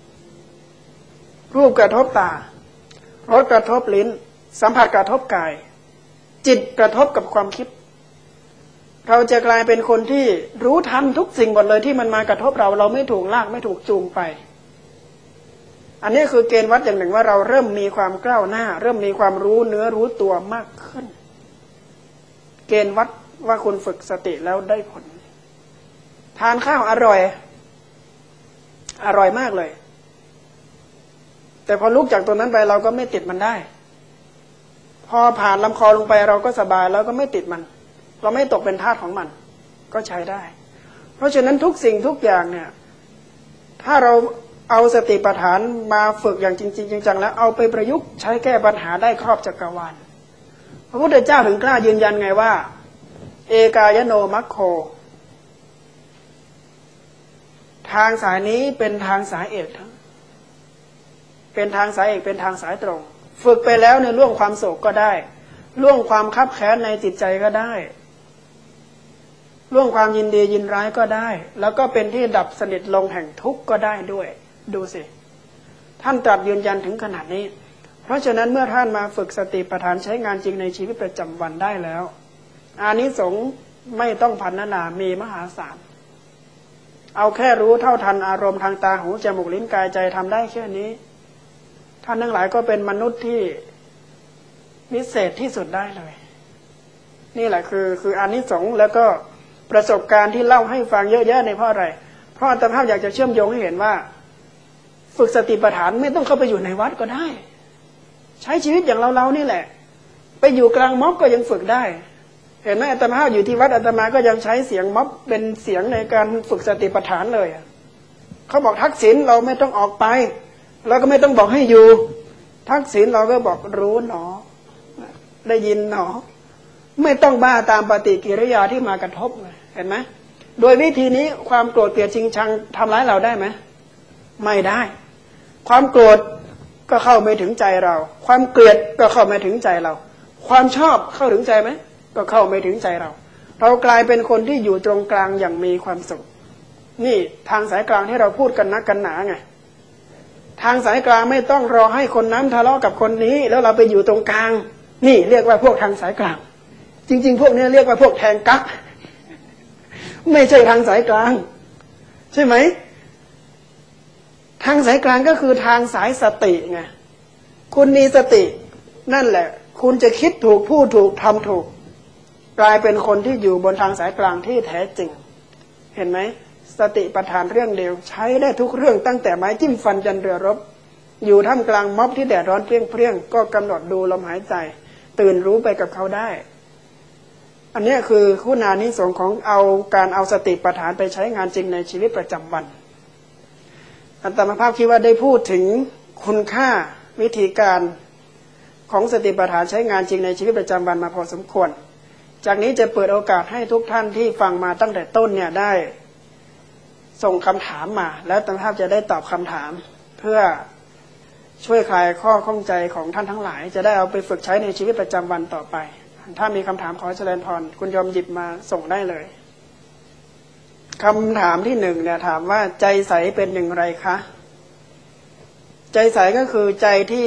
Speaker 1: รูปกระทบตารสกระทบลิ้นสัมผัสกระทบกายจิตกระทบกับความคิดเราจะกลายเป็นคนที่รู้ทันทุกสิ่งหมดเลยที่มันมากระทบเราเราไม่ถูกลากไม่ถูกจูงไปอันนี้คือเกณฑ์วัดอย่างหนึ่งว่าเราเริ่มมีความก้าวหน้าเริ่มมีความรู้เนื้อรู้ตัวมากขึ้นเกณฑ์วัดว่าคุณฝึกสติแล้วได้ผลทานข้าวอร่อยอร่อยมากเลยแต่พอลุกจากตรงนั้นไปเราก็ไม่ติดมันได้พอผ่านลำคอลงไปเราก็สบายแล้วก็ไม่ติดมันเราไม่ตกเป็นทาสของมันก็ใช้ได้เพราะฉะนั้นทุกสิ่งทุกอย่างเนี่ยถ้าเราเอาสติปัฏฐานมาฝึกอย่างจริงๆจังๆแล้วเอาไปประยุกต์ใช้แก้ปัญหาได้ครอบจักรวาลพระพุทธเจ้าถึงกล้ายืนยันไงว่าเอกายโนมัคโคทางสายนี้เป็นทางสายเอกเป็นทางสายเอกเป็นทางสายตรงฝึกไปแล้วในล่วงความโศกก็ได้ล่วงความคับแค้นในจิตใจก็ได้ล่วงความยินดียินร้ายก็ได้แล้วก็เป็นที่ดับสนิทลงแห่งทุกข์ก็ได้ด้วยดูสิท่านตรัสยืนยันถึงขนาดนี้เพราะฉะนั้นเมื่อท่านมาฝึกสติปัฏฐานใช้งานจริงในชีวิตประจำวันได้แล้วอานิสงส์ไม่ต้องพรรณนามีมหาศาลเอาแค่รู้เท่าทันอารมณ์ทางตาหูจมูกลิ้นกายใจทำได้แค่นี้ท่านทั้งหลายก็เป็นมนุษย์ที่วิเศษที่สุดได้เลยนี่แหละคือคืออานิสงส์แล้วก็ประสบการณ์ที่เล่าให้ฟังเยอะแยะในเพราะอะไรเพราะอาตมาอยากจะเชื่อมโยงให้เห็นว่าฝึกสติปัฏฐานไม่ต้องเข้าไปอยู่ในวัดก็ได้ใช้ชีวิตอย่างเราๆนี่แหละไปอยู่กลางม็อบก็ยังฝึกได้เห็นไหมอาตมาอยู่ที่วัดอาตมาก็ยังใช้เสียงม็อบเป็นเสียงในการฝึกสติปัฏฐานเลยเขาบอกทักษิณเราไม่ต้องออกไปเราก็ไม่ต้องบอกให้อยู่ทักษิณเราก็บอกรู้หนอได้ยินหนอไม่ต้องบ้าตามปฏิกิริยาที่มากระทบเห็นไหมโดยวิธีนี้ความโกรธเกลียดชิงชังทำร้ายเราได้ไหมไม่ได้ความโกรธก็เข้าไม่ถึงใจเราความเกลียดก็เข้าไม่ถึงใจเราความชอบเข้าถึงใจไหมก็เข้าไม่ถึงใจเราเรากลายเป็นคนที่อยู่ตรงกลางอย่างมีความสุขนี่ทางสายกลางที่เราพูดกันนักกันหนาไงทางสายกลางไม่ต้องรอให้คนนั้นทะเลาะกับคนนี้แล้วเราไปอยู่ตรงกลางนี่เรียกว่าพวกทางสายกลางจริงๆพวกนี้เรียกว่าพวกแทงกั๊กไม่ใช่ทางสายกลางใช่ไหมทางสายกลางก็คือทางสายสติไงคุณมีสตินั่นแหละคุณจะคิดถูกพูดถูกทำถูกกลายเป็นคนที่อยู่บนทางสายกลางที่แท้จริงเห็นไหมสติปัฏฐานเรื่องเดียวใช้ได้ทุกเรื่องตั้งแต่ไม้จิ้มฟันยันเรือรบอยู่ท่ามกลางม็อบที่แดดร้อนเปรี้ยงๆก็กำหนดดูลมหายใจตื่นรู้ไปกับเขาได้อันนี้คือคุณานิสงส์ของเอาการเอาสติปัฏฐานไปใช้งานจริงในชีวิตประจำวันอาตมาภาพคิดว่าได้พูดถึงคุณค่าวิธีการของสติปัฏฐานใช้งานจริงในชีวิตประจำวันมาพอสมควรจากนี้จะเปิดโอกาสให้ทุกท่านที่ฟังมาตั้งแต่ต้นเนี่ยได้ส่งคำถามมาแล้วอาตมาภาพจะได้ตอบคำถามเพื่อช่วยคลายข้อข้องใจของท่านทั้งหลายจะได้เอาไปฝึกใช้ในชีวิตประจำวันต่อไปถ้ามีคำถามขอเจริญพรคุณยมหยิบมาส่งได้เลยคำถามที่หนึ่งเนี่ยถามว่าใจใสเป็นอย่างไรคะใจใสก็คือใจที่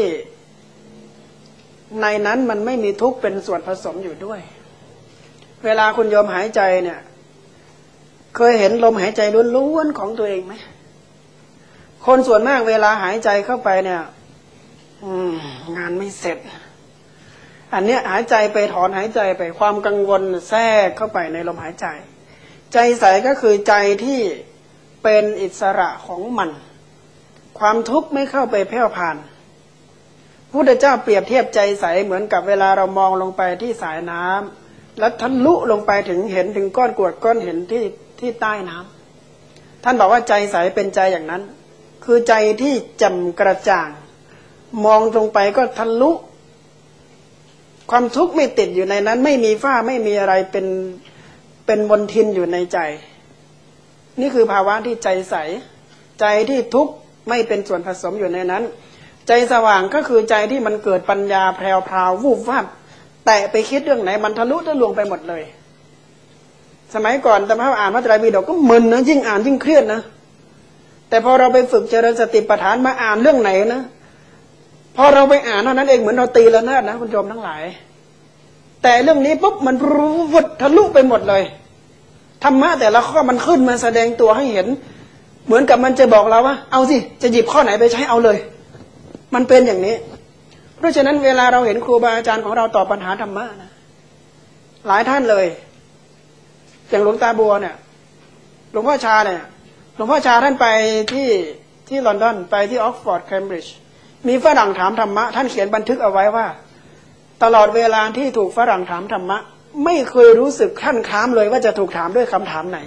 Speaker 1: ในนั้นมันไม่มีทุกข์เป็นส่วนผสมอยู่ด้วยเวลาคุณโยมหายใจเนี่ยเคยเห็นลมหายใจล้วนๆของตัวเองไหมคนส่วนมากเวลาหายใจเข้าไปเนี่ยงานไม่เสร็จอันเนี้ยหายใจไปถอนหายใจไปความกังวลแทรกเข้าไปในลมหายใจใจใสก็คือใจที่เป็นอิสระของมันความทุกข์ไม่เข้าไปแผ่วผ่านพระพุทธเจ้าเปรียบเทียบใจใสเหมือนกับเวลาเรามองลงไปที่สายน้ำแล้วทะลุลงไปถึงเห็นถึงก้อนกรวดก้อนเห็นที่ที่ใต้น้ำท่านบอกว่าใจใสเป็นใจอย่างนั้นคือใจที่แจ่มกระจ่างมองลงไปก็ทะลุความทุกข์ไม่ติดอยู่ในนั้นไม่มีฝ้าไม่มีอะไรเป็นเป็นมลทินอยู่ในใจนี่คือภาวะที่ใจใสใจที่ทุกข์ไม่เป็นส่วนผสมอยู่ในนั้นใจสว่างก็คือใจที่มันเกิดปัญญาแพรวพราววูบวาบแต่ไปคิดเรื่องไหนมันทะลุทะลวงไปหมดเลยสมัยก่อนตอนที่อ่านพระไตรปิฎกก็มึนนะยิ่งอ่านยิ่งเครียดนะแต่พอเราไปฝึกเจริญสติปัฏฐานมาอ่านเรื่องไหนนะพอเราไปอ่านเท่านั้นเองเหมือนเราตีระนาดนะคุณโยมทั้งหลายแต่เรื่องนี้ปุ๊บมันรู้วดทะลุไปหมดเลยธรรมะแต่ละข้อมันขึ้นมาแสดงตัวให้เห็นเหมือนกับมันจะบอกเราว่าเอาสิจะหยิบข้อไหนไปใช้เอาเลยมันเป็นอย่างนี้เพราะฉะนั้นเวลาเราเห็นครูบาอาจารย์ของเราตอบปัญหาธรรมะนะหลายท่านเลยอย่างหลวงตาบัวเนี่ยหลวงพ่อชาเนี่ยหลวงพ่อชาท่านไปที่ที่ลอนดอนไปที่ออกฟอร์ดเคมบริดจ์มีฝรั่งถามธรรมะท่านเขียนบันทึกเอาไว้ว่าตลอดเวลาที่ถูกฝรั่งถามธรรมะไม่เคยรู้สึกขั้นค้ามเลยว่าจะถูกถามด้วยคำถามไหน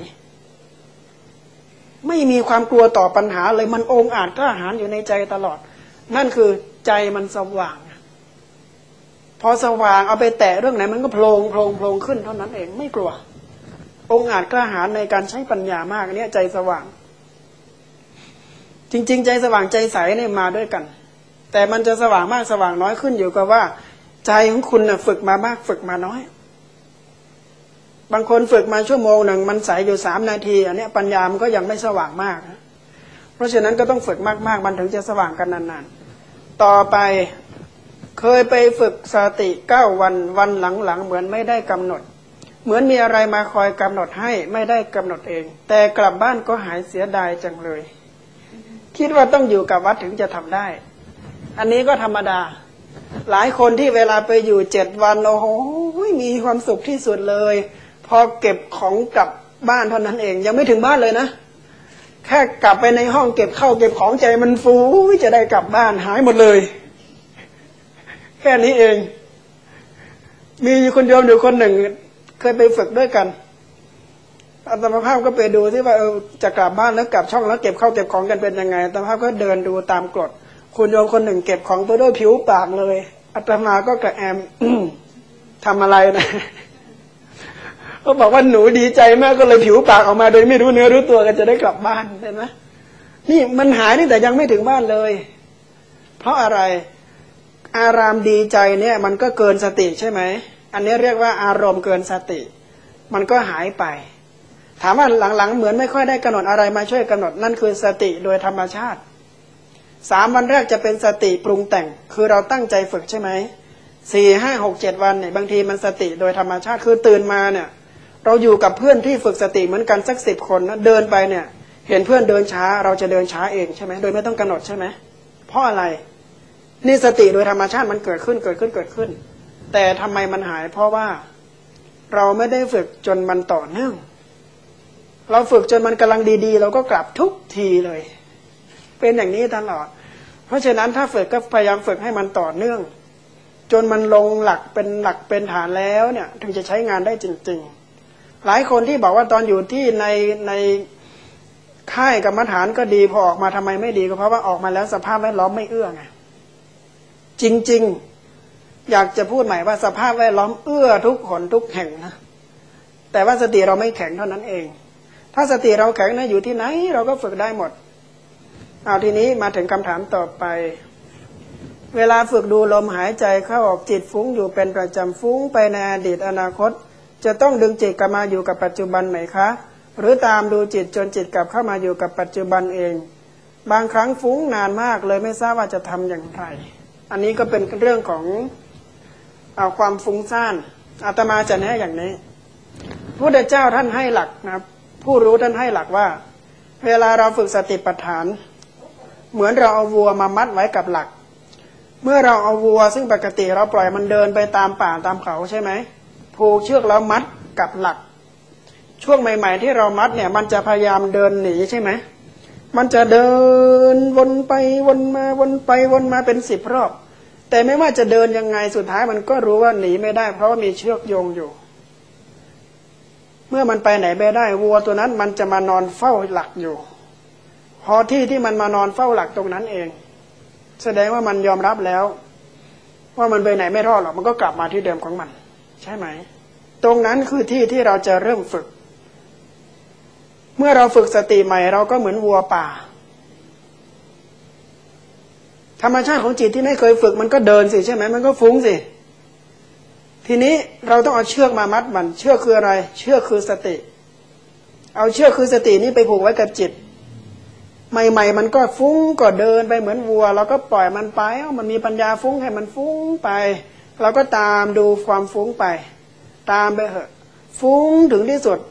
Speaker 1: ไม่มีความกลัวต่อปัญหาเลยมันองอาจกล้าหาญอยู่ในใจตลอดนั่นคือใจมันสว่างพอสว่างเอาไปแตะเรื่องไหนมันก็โผล่โผล่โผล่ขึ้นเท่านั้นเองไม่กลัวองอาจกล้าหาญในการใช้ปัญญามากอันนี้ใจสว่างจริงๆใจสว่างใจใสเนี่ยมาด้วยกันแต่มันจะสว่างมากสว่างน้อยขึ้นอยู่กับว่าใจของคุณน่ะฝึกมามากฝึกมาน้อยบางคนฝึกมาชั่วโมงหนึ่งมันใสอยู่สามนาทีอันนี้ปัญญามันก็ยังไม่สว่างมากนะเพราะฉะนั้นก็ต้องฝึกมากๆมันถึงจะสว่างกันนานๆต่อไปเคยไปฝึกสติเก้าวันวันหลังๆเหมือนไม่ได้กำหนดเหมือนมีอะไรมาคอยกำหนดให้ไม่ได้กำหนดเองแต่กลับบ้านก็หายเสียดายจังเลยคิดว่าต้องอยู่กับวัดถึงจะทำได้อันนี้ก็ธรรมดาหลายคนที่เวลาไปอยู่เจ็ดวันโอ้โหมีความสุขที่สุดเลยพอเก็บของกลับบ้านเท่านั้นเองยังไม่ถึงบ้านเลยนะแค่กลับไปในห้องเก็บข้าวเก็บของใจมันฟูจะได้กลับบ้านหายหมดเลยแค่นี้เองมีคนโยมอยู่คนหนึ่งเคยไปฝึกด้วยกันอาตมาภาพก็ไปดูที่ว่าเออจะกลับบ้านแล้วกลับช่องแล้วเก็บข้าวเก็บของกันเป็นยังไงอาตมาภาพก็เดินดูตามกฎคุณโยมคนหนึ่งเก็บของไปด้วยผิวปากเลยอาตมาก็กระแอม ทำอะไรนะเขาบอกว่าหนูดีใจมากก็เลยผิวปากออกมาโดยไม่รู้เนื้อรู้ตัวกันจะได้กลับบ้านเห็นไหมนี่มันหายนี่แต่ยังไม่ถึงบ้านเลยเพราะอะไรอารามดีใจเนี่ยมันก็เกินสติใช่ไหมอันนี้เรียกว่าอารมณ์เกินสติมันก็หายไปถามว่าหลังๆเหมือนไม่ค่อยได้กำหนดอะไรมาช่วยกำหนดนั่นคือสติโดยธรรมชาติสามวันแรกจะเป็นสติปรุงแต่งคือเราตั้งใจฝึกใช่ไหมสี่ห้าหกเจ็ดวันเนี่ยบางทีมันสติโดยธรรมชาติคือตื่นมาเนี่ยเราอยู่กับเพื่อนที่ฝึกสติเหมือนกันสักสิบคนนะเดินไปเนี่ยเห็นเพื่อนเดินช้าเราจะเดินช้าเองใช่ไหมโดยไม่ต้องกำหนดใช่ไหมเพราะอะไรนี่สติโดยธรรมชาติมันเกิดขึ้นเกิดขึ้นเกิดขึ้นแต่ทำไมมันหายเพราะว่าเราไม่ได้ฝึกจนมันต่อเนื่องเราฝึกจนมันกำลังดีๆเราก็กลับทุกทีเลยเป็นอย่างนี้ตลอดเพราะฉะนั้นถ้าฝึกก็พยายามฝึกให้มันต่อเนื่องจนมันลงหลักเป็นหลักเป็นฐานแล้วเนี่ยถึงจะใช้งานได้จริงๆหลายคนที่บอกว่าตอนอยู่ที่ในในค่ายกรรมฐานก็ดีพอออกมาทำไมไม่ดีก็เพราะว่าออกมาแล้วสภาพแวดล้อมไม่เอื้อไงจริงๆอยากจะพูดใหม่ว่าสภาพแวดล้อมเอื้อทุกคนทุกแห่งนะแต่ว่าสติเราไม่แข็งเท่านั้นเองถ้าสติเราแข็งนะอยู่ที่ไหนเราก็ฝึกได้หมดเอาทีนี้มาถึงคำถามต่อไปเวลาฝึกดูลมหายใจเข้าออกจิตฟุ้งอยู่เป็นประจำฟุ้งไปในอดีตอนาคตจะต้องดึงจิตกลับมาอยู่กับปัจจุบันไหมคะหรือตามดูจิตจนจิตกลับเข้ามาอยู่กับปัจจุบันเองบางครั้งฟุ้งนานมากเลยไม่ทราบว่าจะทำอย่างไรอันนี้ก็เป็นเรื่องของเอาความฟุ้งซ่านอาตมาจะแนะอย่างนี้พระพุทธเจ้าท่านให้หลักนะครับผู้รู้ท่านให้หลักว่าเวลาเราฝึกสติปัฏฐานเหมือนเราเอาวัวมามัดไว้กับหลักเมื่อเราเอาวัวซึ่งปกติเราปล่อยมันเดินไปตามป่าตามเขาใช่ไหมผูกเชือกแล้วมัดกับหลักช่วงใหม่ๆที่เรามัดเนี่ยมันจะพยายามเดินหนีใช่ไหมมันจะเดินวนไปวนมาวนไปวนมาเป็นสิบรอบแต่ไม่ว่าจะเดินยังไงสุดท้ายมันก็รู้ว่าหนีไม่ได้เพราะว่ามีเชือกโยงอยู่เมื่อมันไปไหนไม่ได้วัวตัวนั้นมันจะมานอนเฝ้าหลักอยู่พอที่ที่มันมานอนเฝ้าหลักตรงนั้นเองแสดงว่ามันยอมรับแล้วว่ามันไปไหนไม่รอดหรอกมันก็กลับมาที่เดิมของมันใช่ไหมตรงนั้นคือที่ที่เราจะเริ่มฝึกเมื่อเราฝึกสติใหม่เราก็เหมือนวัวป่าธรรมชาติของจิตที่ไม่เคยฝึกมันก็เดินสิใช่ไหมมันก็ฟุ้งสิทีนี้เราต้องเอาเชือกมามัดมันเชือกคืออะไรเชือกคือสติเอาเชือกคือสตินี้ไปผูกไว้กับจิตใหม่ๆมันก็ฟุ้งก็เดินไปเหมือนวัวเราก็ปล่อยมันไปมันมีปัญญาฟุ้งให้มันฟุ้งไปเราก็ตามดูความฟุ้งไปตามไปเหอะฟุ้งถึงที่สุด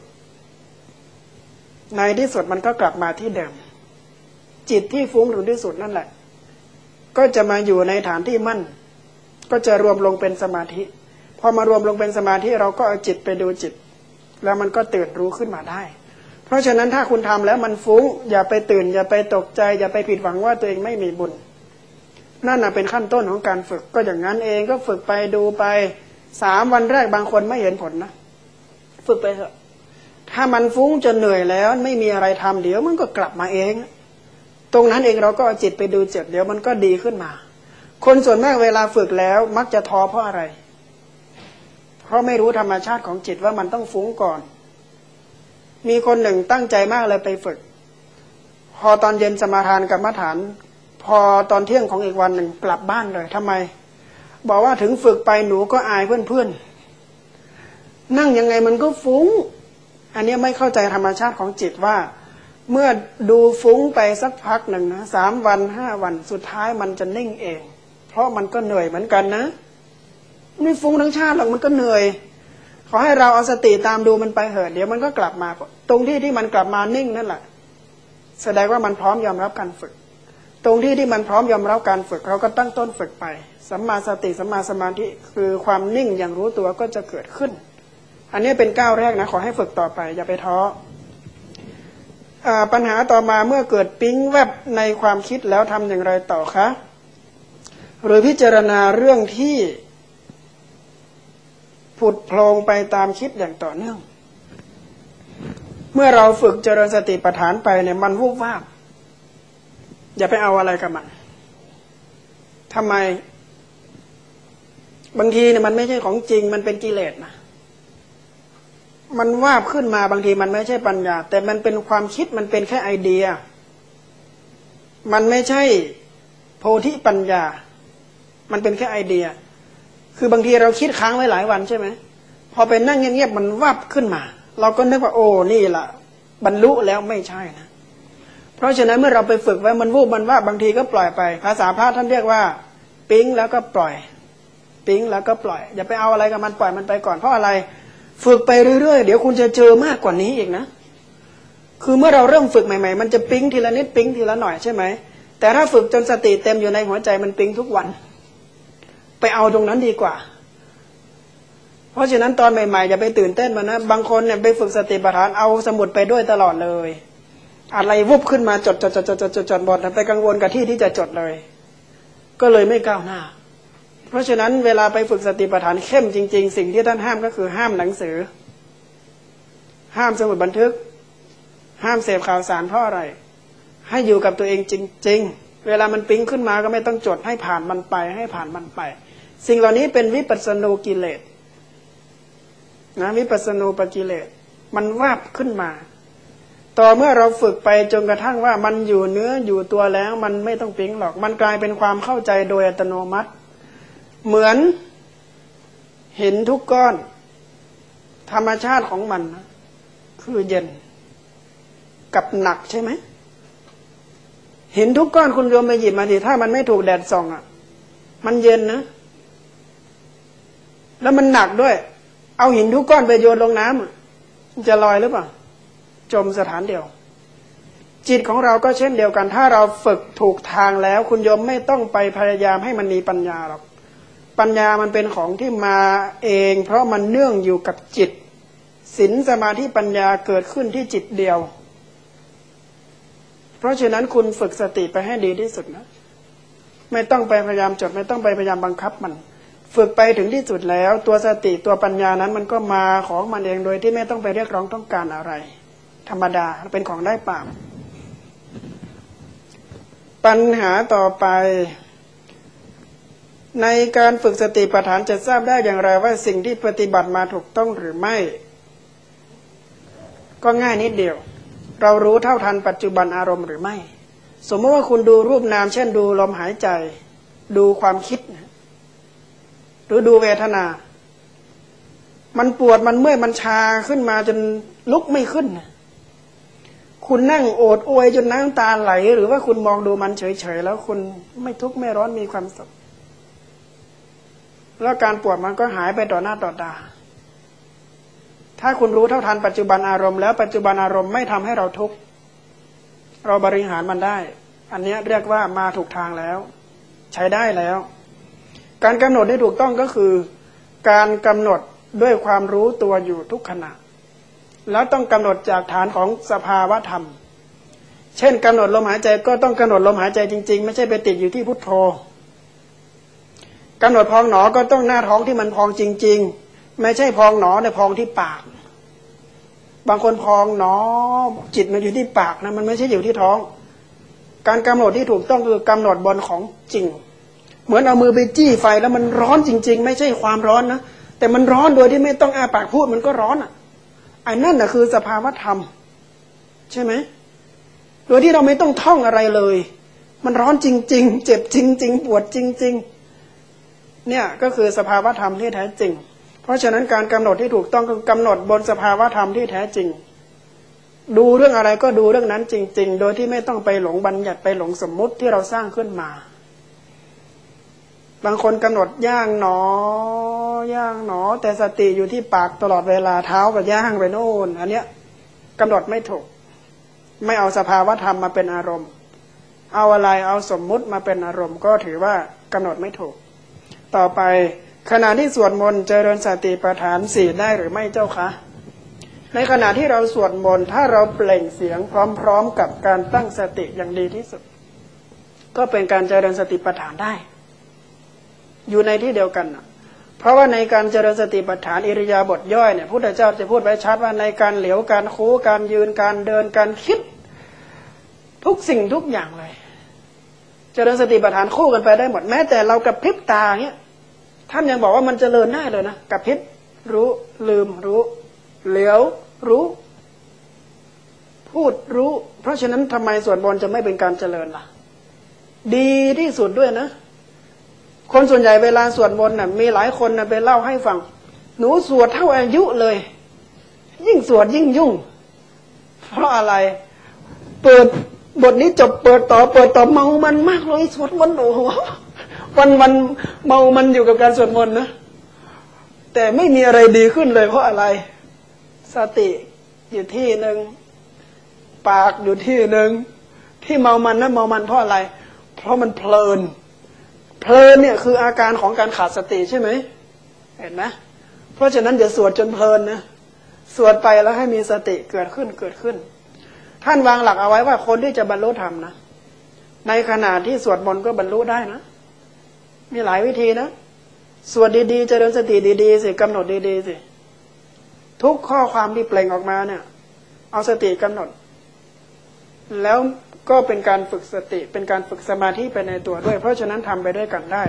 Speaker 1: ในที่สุดมันก็กลับมาที่เดิมจิตที่ฟุ้งถึงที่สุดนั่นแหละก็จะมาอยู่ในฐานที่มั่นก็จะรวมลงเป็นสมาธิพอมารวมลงเป็นสมาธิเราก็เอาจิตไปดูจิตแล้วมันก็ตื่นรู้ขึ้นมาได้เพราะฉะนั้นถ้าคุณทำแล้วมันฟุ้งอย่าไปตื่นอย่าไปตกใจอย่าไปผิดหวังว่าตัวเองไม่มีบุญนั่นน่ะเป็นขั้นต้นของการฝึกก็อย่างนั้นเองก็ฝึกไปดูไปสามวันแรกบางคนไม่เห็นผลนะฝึกไปเถอะถ้ามันฟุ้งจนเหนื่อยแล้วไม่มีอะไรทำเดี๋ยวมันก็กลับมาเองตรงนั้นเองเราก็เอาจิตไปดูจิตเดี๋ยวมันก็ดีขึ้นมาคนส่วนมากเวลาฝึกแล้วมักจะท้อเพราะอะไรเพราะไม่รู้ธรรมชาติของจิตว่ามันต้องฟุ้งก่อนมีคนหนึ่งตั้งใจมากเลยไปฝึกพอตอนเย็นสมาทานกรรมฐานพอตอนเที่ยงของอีกวันหนึ่งกลับบ้านเลยทำไมบอกว่าถึงฝึกไปหนูก็อายเพื่อนๆนั่งยังไงมันก็ฟุ้งอันนี้ไม่เข้าใจธรรมชาติของจิตว่าเมื่อดูฟุ้งไปสักพักหนึ่งนะสามวันห้าวันสุดท้ายมันจะนิ่งเองเพราะมันก็เหนื่อยเหมือนกันนะไม่ฟุ้งทั้งชาติหรอกมันก็เหนื่อยขอให้เราเอาสติตามดูมันไปเถิดเดี๋ยวมันก็กลับมาตรงที่ที่มันกลับมานิ่งนั่นแหละแสดงว่ามันพร้อมยอมรับการฝึกตรงที่ที่มันพร้อมยอมรับการฝึกเราก็ตั้งต้นฝึกไปสัมมาสติสัมมาสมาธิคือความนิ่งอย่างรู้ตัวก็จะเกิดขึ้นอันนี้เป็นก้าวแรกนะขอให้ฝึกต่อไปอย่าไปท้อปัญหาต่อมาเมื่อเกิดปิ๊งแวบในความคิดแล้วทำอย่างไรต่อคะหรือพิจารณาเรื่องที่ผุดโผล่ไปตามคิดอย่างต่อเนื่องเมื่อเราฝึกเจริญสติปัฏฐานไปเนี่ยมันวูบวาบอย่าไปเอาอะไรกับมันทำไมบางทีเนี่ยมันไม่ใช่ของจริงมันเป็นกิเลสนะมันวาบขึ้นมาบางทีมันไม่ใช่ปัญญาแต่มันเป็นความคิดมันเป็นแค่ไอเดียมันไม่ใช่โพธิปัญญามันเป็นแค่ไอเดียคือบางทีเราคิดค้างไว้หลายวันใช่ไหมพอไปนั่งเงียบๆมันวับขึ้นมาเราก็นึกว่าโอ้นี่ล่ะบรรลุแล้วไม่ใช่นะเพราะฉะนั้นเมื่อเราไปฝึกไว้มันวูบมันว่าบางทีก็ปล่อยไปภาษาพระท่านเรียกว่าปิ๊งแล้วก็ปล่อยปิ๊งแล้วก็ปล่อยอย่าไปเอาอะไรกับมันปล่อยมันไปก่อนเพราะอะไรฝึกไปเรื่อยๆเดี๋ยวคุณจะเจอมากกว่านี้อีกนะคือเมื่อเราเริ่มฝึกใหม่ๆมันจะปิ๊งทีละนิดปิ๊งทีละหน่อยใช่ไหมแต่ถ้าฝึกจนสติเต็มอยู่ในหัวใจมันปิ๊งทุกวันไปเอาตรงนั้นดีกว่าเพราะฉะนั้นตอนใหม่ๆอย่าไปตื่นเต้นมันนะบางคนเนี่ยไปฝึกสติปัฏฐานเอาสมุดไปด้วยตลอดเลยอะไรวุบขึ้นมาจดจดจดจดจดจดจดหมดไปกังวลกับที่ที่จะจดเลยก็เลยไม่ก้าวหน้าเพราะฉะนั้นเวลาไปฝึกสติปัฏฐานเข้มจริงๆสิ่งที่ท่านห้ามก็คือห้ามหนังสือห้ามสมุดบันทึกห้ามเสพข่าวสารเพราะอะไรให้อยู่กับตัวเองจริงๆเวลามันปิ๊งขึ้นมาก็ไม่ต้องจดให้ผ่านมันไปให้ผ่านมันไปสิ่งเหล่านี้เป็นวิปัสสนูกิเลสนะวิปัสสนูปกิเลสมันวาบขึ้นมาต่อเมื่อเราฝึกไปจนกระทั่งว่ามันอยู่เนื้ออยู่ตัวแล้วมันไม่ต้องปิ๊งหรอกมันกลายเป็นความเข้าใจโดยอัตโนมัติเหมือนเห็นทุกก้อนธรรมชาติของมันนะคือเย็นกับหนักใช่ไหมเห็นทุกก้อนคุณโยมไปหยิบมาดิถ้ามันไม่ถูกแดดส่องอ่ะมันเย็นนะแล้วมันหนักด้วยเอาหินทุกก้อนไปโยนลงน้ำจะลอยหรือเปล่าจมสถานเดียวจิตของเราก็เช่นเดียวกันถ้าเราฝึกถูกทางแล้วคุณโยมไม่ต้องไปพยายามให้มันมีปัญญาหรอกปัญญามันเป็นของที่มาเองเพราะมันเนื่องอยู่กับจิตศีลสมาธิปัญญาเกิดขึ้นที่จิตเดียวเพราะฉะนั้นคุณฝึกสติไปให้ดีที่สุดนะไม่ต้องไปพยายามจดไม่ต้องไปพยายามบังคับมันฝึกไปถึงที่สุดแล้วตัวสติตัวปัญญานั้นมันก็มาของมันเองโดยที่ไม่ต้องไปเรียกร้องต้องการอะไรธรรมดาเป็นของได้เปล่าปัญหาต่อไปในการฝึกสติปัฏฐานจะทราบได้อย่างไรว่าสิ่งที่ปฏิบัติมาถูกต้องหรือไม่ก็ง่ายนิดเดียวเรารู้เท่าทันปัจจุบันอารมณ์หรือไม่สมมติว่าคุณดูรูปนามเช่นดูลมหายใจดูความคิดหรือดูเวทนามันปวดมันเมื่อยมันชาขึ้นมาจนลุกไม่ขึ้นคุณนั่งโอดโอยจนน้ำตาไหลหรือว่าคุณมองดูมันเฉยๆแล้วคุณไม่ทุกข์ไม่ร้อนมีความสุขแล้วการปวดมันก็หายไปต่อหน้าต่อตาถ้าคุณรู้เท่าทันปัจจุบันอารมณ์แล้วปัจจุบันอารมณ์ไม่ทำให้เราทุกข์เราบริหารมันได้อันนี้เรียกว่ามาถูกทางแล้วใช้ได้แล้วการกำหนดที่ถูกต้องก็คือการกำหนดด้วยความรู้ตัวอยู่ทุกขณะแล้วต้องกำหนดจากฐานของสภาวะธรรมเช่นกำหนดลมหายใจก็ต้องกำหนดลมหายใจจริงๆไม่ใช่ไปติดอยู่ที่พุทโธกำหนดพองหนอก็ต้องหน้าท้องที่มันพองจริงๆไม่ใช่พองหนอแต่พองที่ปากบางคนพองหนอจิตมันอยู่ที่ปากนะมันไม่ใช่อยู่ที่ท้องการกำหนดที่ถูกต้องคือกำหนดบนของจริงเหมือนเอามือไปจี้ไฟแล้วมันร้อนจริงๆไม่ใช่ความร้อนนะแต่มันร้อนโดยที่ไม่ต้องอ้าปากพูดมันก็ร้อนอ่ะไอ้นั่นน่ะคือสภาวะธรรมใช่ไหมโดยที่เราไม่ต้องท่องอะไรเลยมันร้อนจริงๆเจ็บจริงๆปวดจริงๆเนี่ยก็คือสภาวะธรรมที่แท้จริงเพราะฉะนั้นการกำหนดที่ถูกต้องคือกำหนดบนสภาวะธรรมที่แท้จริงดูเรื่องอะไรก็ดูเรื่องนั้นจริงๆโดยที่ไม่ต้องไปหลงบัญญัติไปหลงสมมุติที่เราสร้างขึ้นมาบางคนกำหนดย่างหนอย่างหนอแต่สติอยู่ที่ปากตลอดเวลาเท้ากับย่างไปโน่นอันเนี้ยกำหนดไม่ถูกไม่เอาสภาวะธรรมมาเป็นอารมณ์เอาอะไรเอาสมมุติมาเป็นอารมณ์ก็ถือว่ากำหนดไม่ถูกต่อไปขณะที่สวดมนต์เจริญสติปัฏฐานสี่ได้หรือไม่เจ้าคะในขณะที่เราสวดมนต์ถ้าเราเปล่งเสียงพร้อมๆกับการตั้งสติอย่างดีที่สุดก็เป็นการเจริญสติปัฏฐานได้อยู่ในที่เดียวกันเพราะว่าในการเจริญสติปัฏฐานอิริยาบถย่อยเนี่ยพุทธเจ้าจะพูดไว้ชัดว่าในการเหลียวการคู้การยืนการเดินการคิดทุกสิ่งทุกอย่างเลยเจริญสติปัฏฐานคู่กันไปได้หมดแม้แต่เรากับพริบตาเนี่ยท่านยังบอกว่ามันเจริญได้เลยนะกับพริบรู้ลืมรู้เหลียวรู้พูดรู้เพราะฉะนั้นทำไมสวดมนต์จะไม่เป็นการเจริญล่ะดีที่สุดด้วยนะคนส่วนใหญ่เวลาสวดมนต์น่ะมีหลายคนน่ะไปเล่าให้ฟังหนูสวดเท่าอายุเลยยิ่งสวดยิ่งยุ่งเพราะอะไรเปิดบทนี้จบเปิดต่อเปิดต่อเมามันมากเลยสวดมนต์โอ้โหวันวันเมามันอยู่กับการสวดมนต์นะแต่ไม่มีอะไรดีขึ้นเลยเพราะอะไรสติอยู่ที่หนึ่งปากอยู่ที่หนึ่งที่เมามันนะเมามันเพราะอะไรเพราะมันเพลินเพลินเนี่ยคืออาการของการขาดสติใช่ไหมเห็นไหมเพราะฉะนั้นอย่าสวดจนเพลินนะสวดไปแล้วให้มีสติเกิดขึ้นเกิดขึ้นท่านวางหลักเอาไว้ว่าคนที่จะบรรลุธรรมนะในขณะที่สวดมนต์ก็บรรลุได้นะมีหลายวิธีนะสวดดีๆเจริญสติดีๆสิกำหนดดีๆสิทุกข้อความที่เปล่งออกมาเนี่ยเอาสติกำหนดแล้วก็เป็นการฝึกสติเป็นการฝึกสมาธิไปในตัวด้วยเพราะฉะนั้นทำไปด้วยกันได้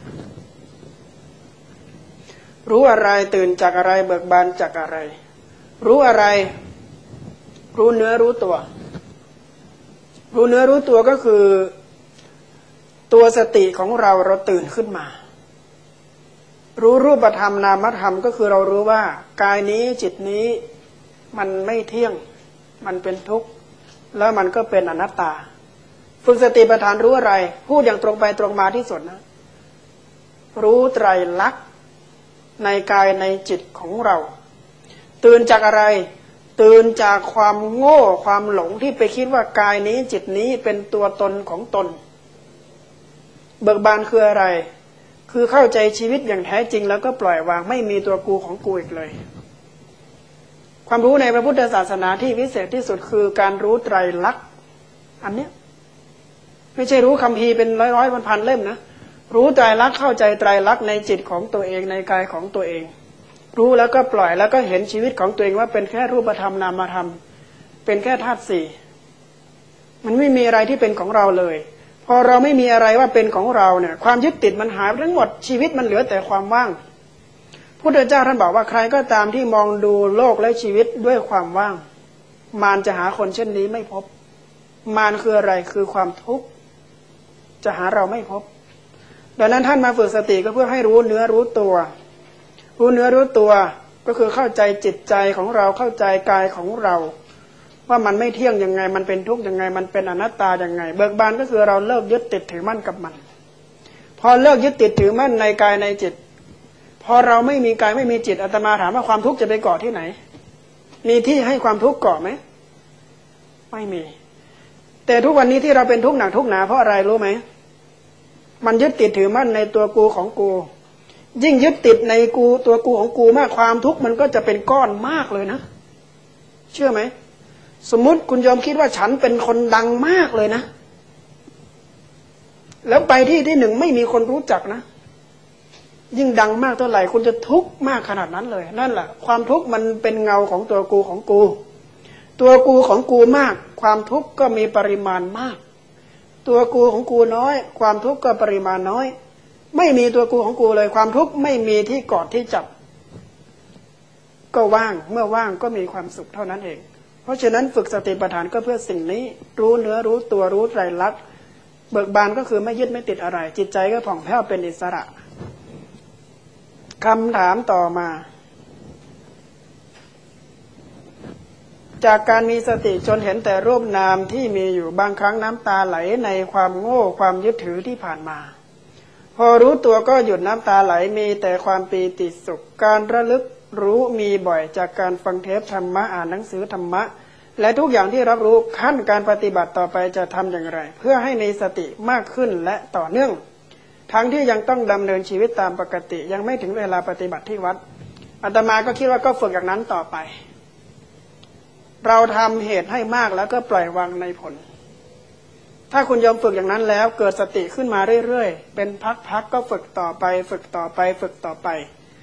Speaker 1: รู้อะไรตื่นจากอะไรเบิกบานจากอะไรรู้อะไรรู้เนื้อรู้ตัวรู้เนื้อรู้ตัวก็คือตัวสติของเราเราตื่นขึ้นมารู้รูปธรรมนามธรรมก็คือเรารู้ว่ากายนี้จิตนี้มันไม่เที่ยงมันเป็นทุกข์แล้วมันก็เป็นอนัตตาฝึกสติปัฏฐานรู้อะไรพูดอย่างตรงไปตรงมาที่สุดนะรู้ไตรลักษณ์ในกายในจิตของเราตื่นจากอะไรตื่นจากความโง่ความหลงที่ไปคิดว่ากายนี้จิตนี้เป็นตัวตนของตนเบิกบานคืออะไรคือเข้าใจชีวิตอย่างแท้จริงแล้วก็ปล่อยวางไม่มีตัวกูของกูอีกเลยความรู้ในพระพุทธศาสนาที่วิเศษที่สุดคือการรู้ไตรลักษณ์อันเนี้ยไม่ใช่รู้คัมภีร์เป็นร้อยๆพันๆเล่มนะรู้ไตรลักษณ์เข้าใจไตรลักษณ์ในจิตของตัวเองในกายของตัวเองรู้แล้วก็ปล่อยแล้วก็เห็นชีวิตของตัวเองว่าเป็นแค่รูปธรรมนามธรรมเป็นแค่ธาตุสี่มันไม่มีอะไรที่เป็นของเราเลยพอเราไม่มีอะไรว่าเป็นของเราเนี่ยความยึดติดมันหายทั้งหมดชีวิตมันเหลือแต่ความว่างพุทธเจ้าท่านบอกว่าใครก็ตามที่มองดูโลกและชีวิตด้วยความว่างมารจะหาคนเช่นนี้ไม่พบมารคืออะไรคือความทุกข์จะหาเราไม่พบดังนั้นท่านมาฝึกสติก็เพื่อให้รู้เนื้อรู้ตัวรู้เนื้อรู้ตัวก็คือเข้าใจจิตใจของเราเข้าใจกายของเราว่ามันไม่เที่ยงยังไงมันเป็นทุกข์ยังไงมันเป็นอนัตตายังไงเบิกบานก็คือเราเลิกยึดติดถือมั่นกับมันพอเลิกยึดติดถือมั่นในกายในจิตพอเราไม่มีกายไม่มีจิตอาตมาถามว่าความทุกข์จะไปเกาะที่ไหนมีที่ให้ความทุกข์เกาะไหมไม่มีแต่ทุกวันนี้ที่เราเป็นทุกข์หนักทุกข์หนาเพราะอะไรรู้ไหมมันยึดติดถือมั่นในตัวกูของกูยิ่งยึดติดในกูตัวกูของกูมากความทุกข์มันก็จะเป็นก้อนมากเลยนะเชื่อไหมสมมุติคุณยอมคิดว่าฉันเป็นคนดังมากเลยนะแล้วไปที่ที่หนึ่งไม่มีคนรู้จักนะยิ่งดังมากเท่าไหร่คุณจะทุกข์มากขนาดนั้นเลยนั่นแหละความทุกข์มันเป็นเงาของตัวกูของกูตัวกูของกูมากความทุกข์ก็มีปริมาณมากตัวกูของกูน้อยความทุกข์ก็ปริมาณน้อยไม่มีตัวกูของกูเลยความทุกข์ไม่มีที่กอดที่จับก็ว่างเมื่อว่างก็มีความสุขเท่านั้นเองเพราะฉะนั้นฝึกสติปัฏฐานก็เพื่อสิ่งนี้รู้เนื้อรู้ตัวรู้ไตรลักษณ์เบิกบานก็คือไม่ยึดไม่ติดอะไรจิตใจก็ผ่องแผ้วเป็นอิสระคำถามต่อมาจากการมีสติจนเห็นแต่รูปนามที่มีอยู่บางครั้งน้ำตาไหลในความโง่ความยึดถือที่ผ่านมาพอรู้ตัวก็หยุดน้ำตาไหลมีแต่ความปีติสุขการระลึกรู้มีบ่อยจากการฟังเทปธรรมะอ่านหนังสือธรรมะและทุกอย่างที่รับรู้ขั้นการปฏิบัติต่อไปจะทำอย่างไรเพื่อให้มีสติมากขึ้นและต่อเนื่องทั้งที่ยังต้องดำเนินชีวิตตามปกติยังไม่ถึงเวลาปฏิบัติที่วัดอาตมาก็คิดว่าก็ฝึกอย่างนั้นต่อไปเราทำเหตุให้มากแล้วก็ปล่อยวางในผลถ้าคุณยอมฝึกอย่างนั้นแล้วเกิดสติขึ้นมาเรื่อยๆเป็นพักๆก็ฝึกต่อไปฝึกต่อไปฝึกต่อไป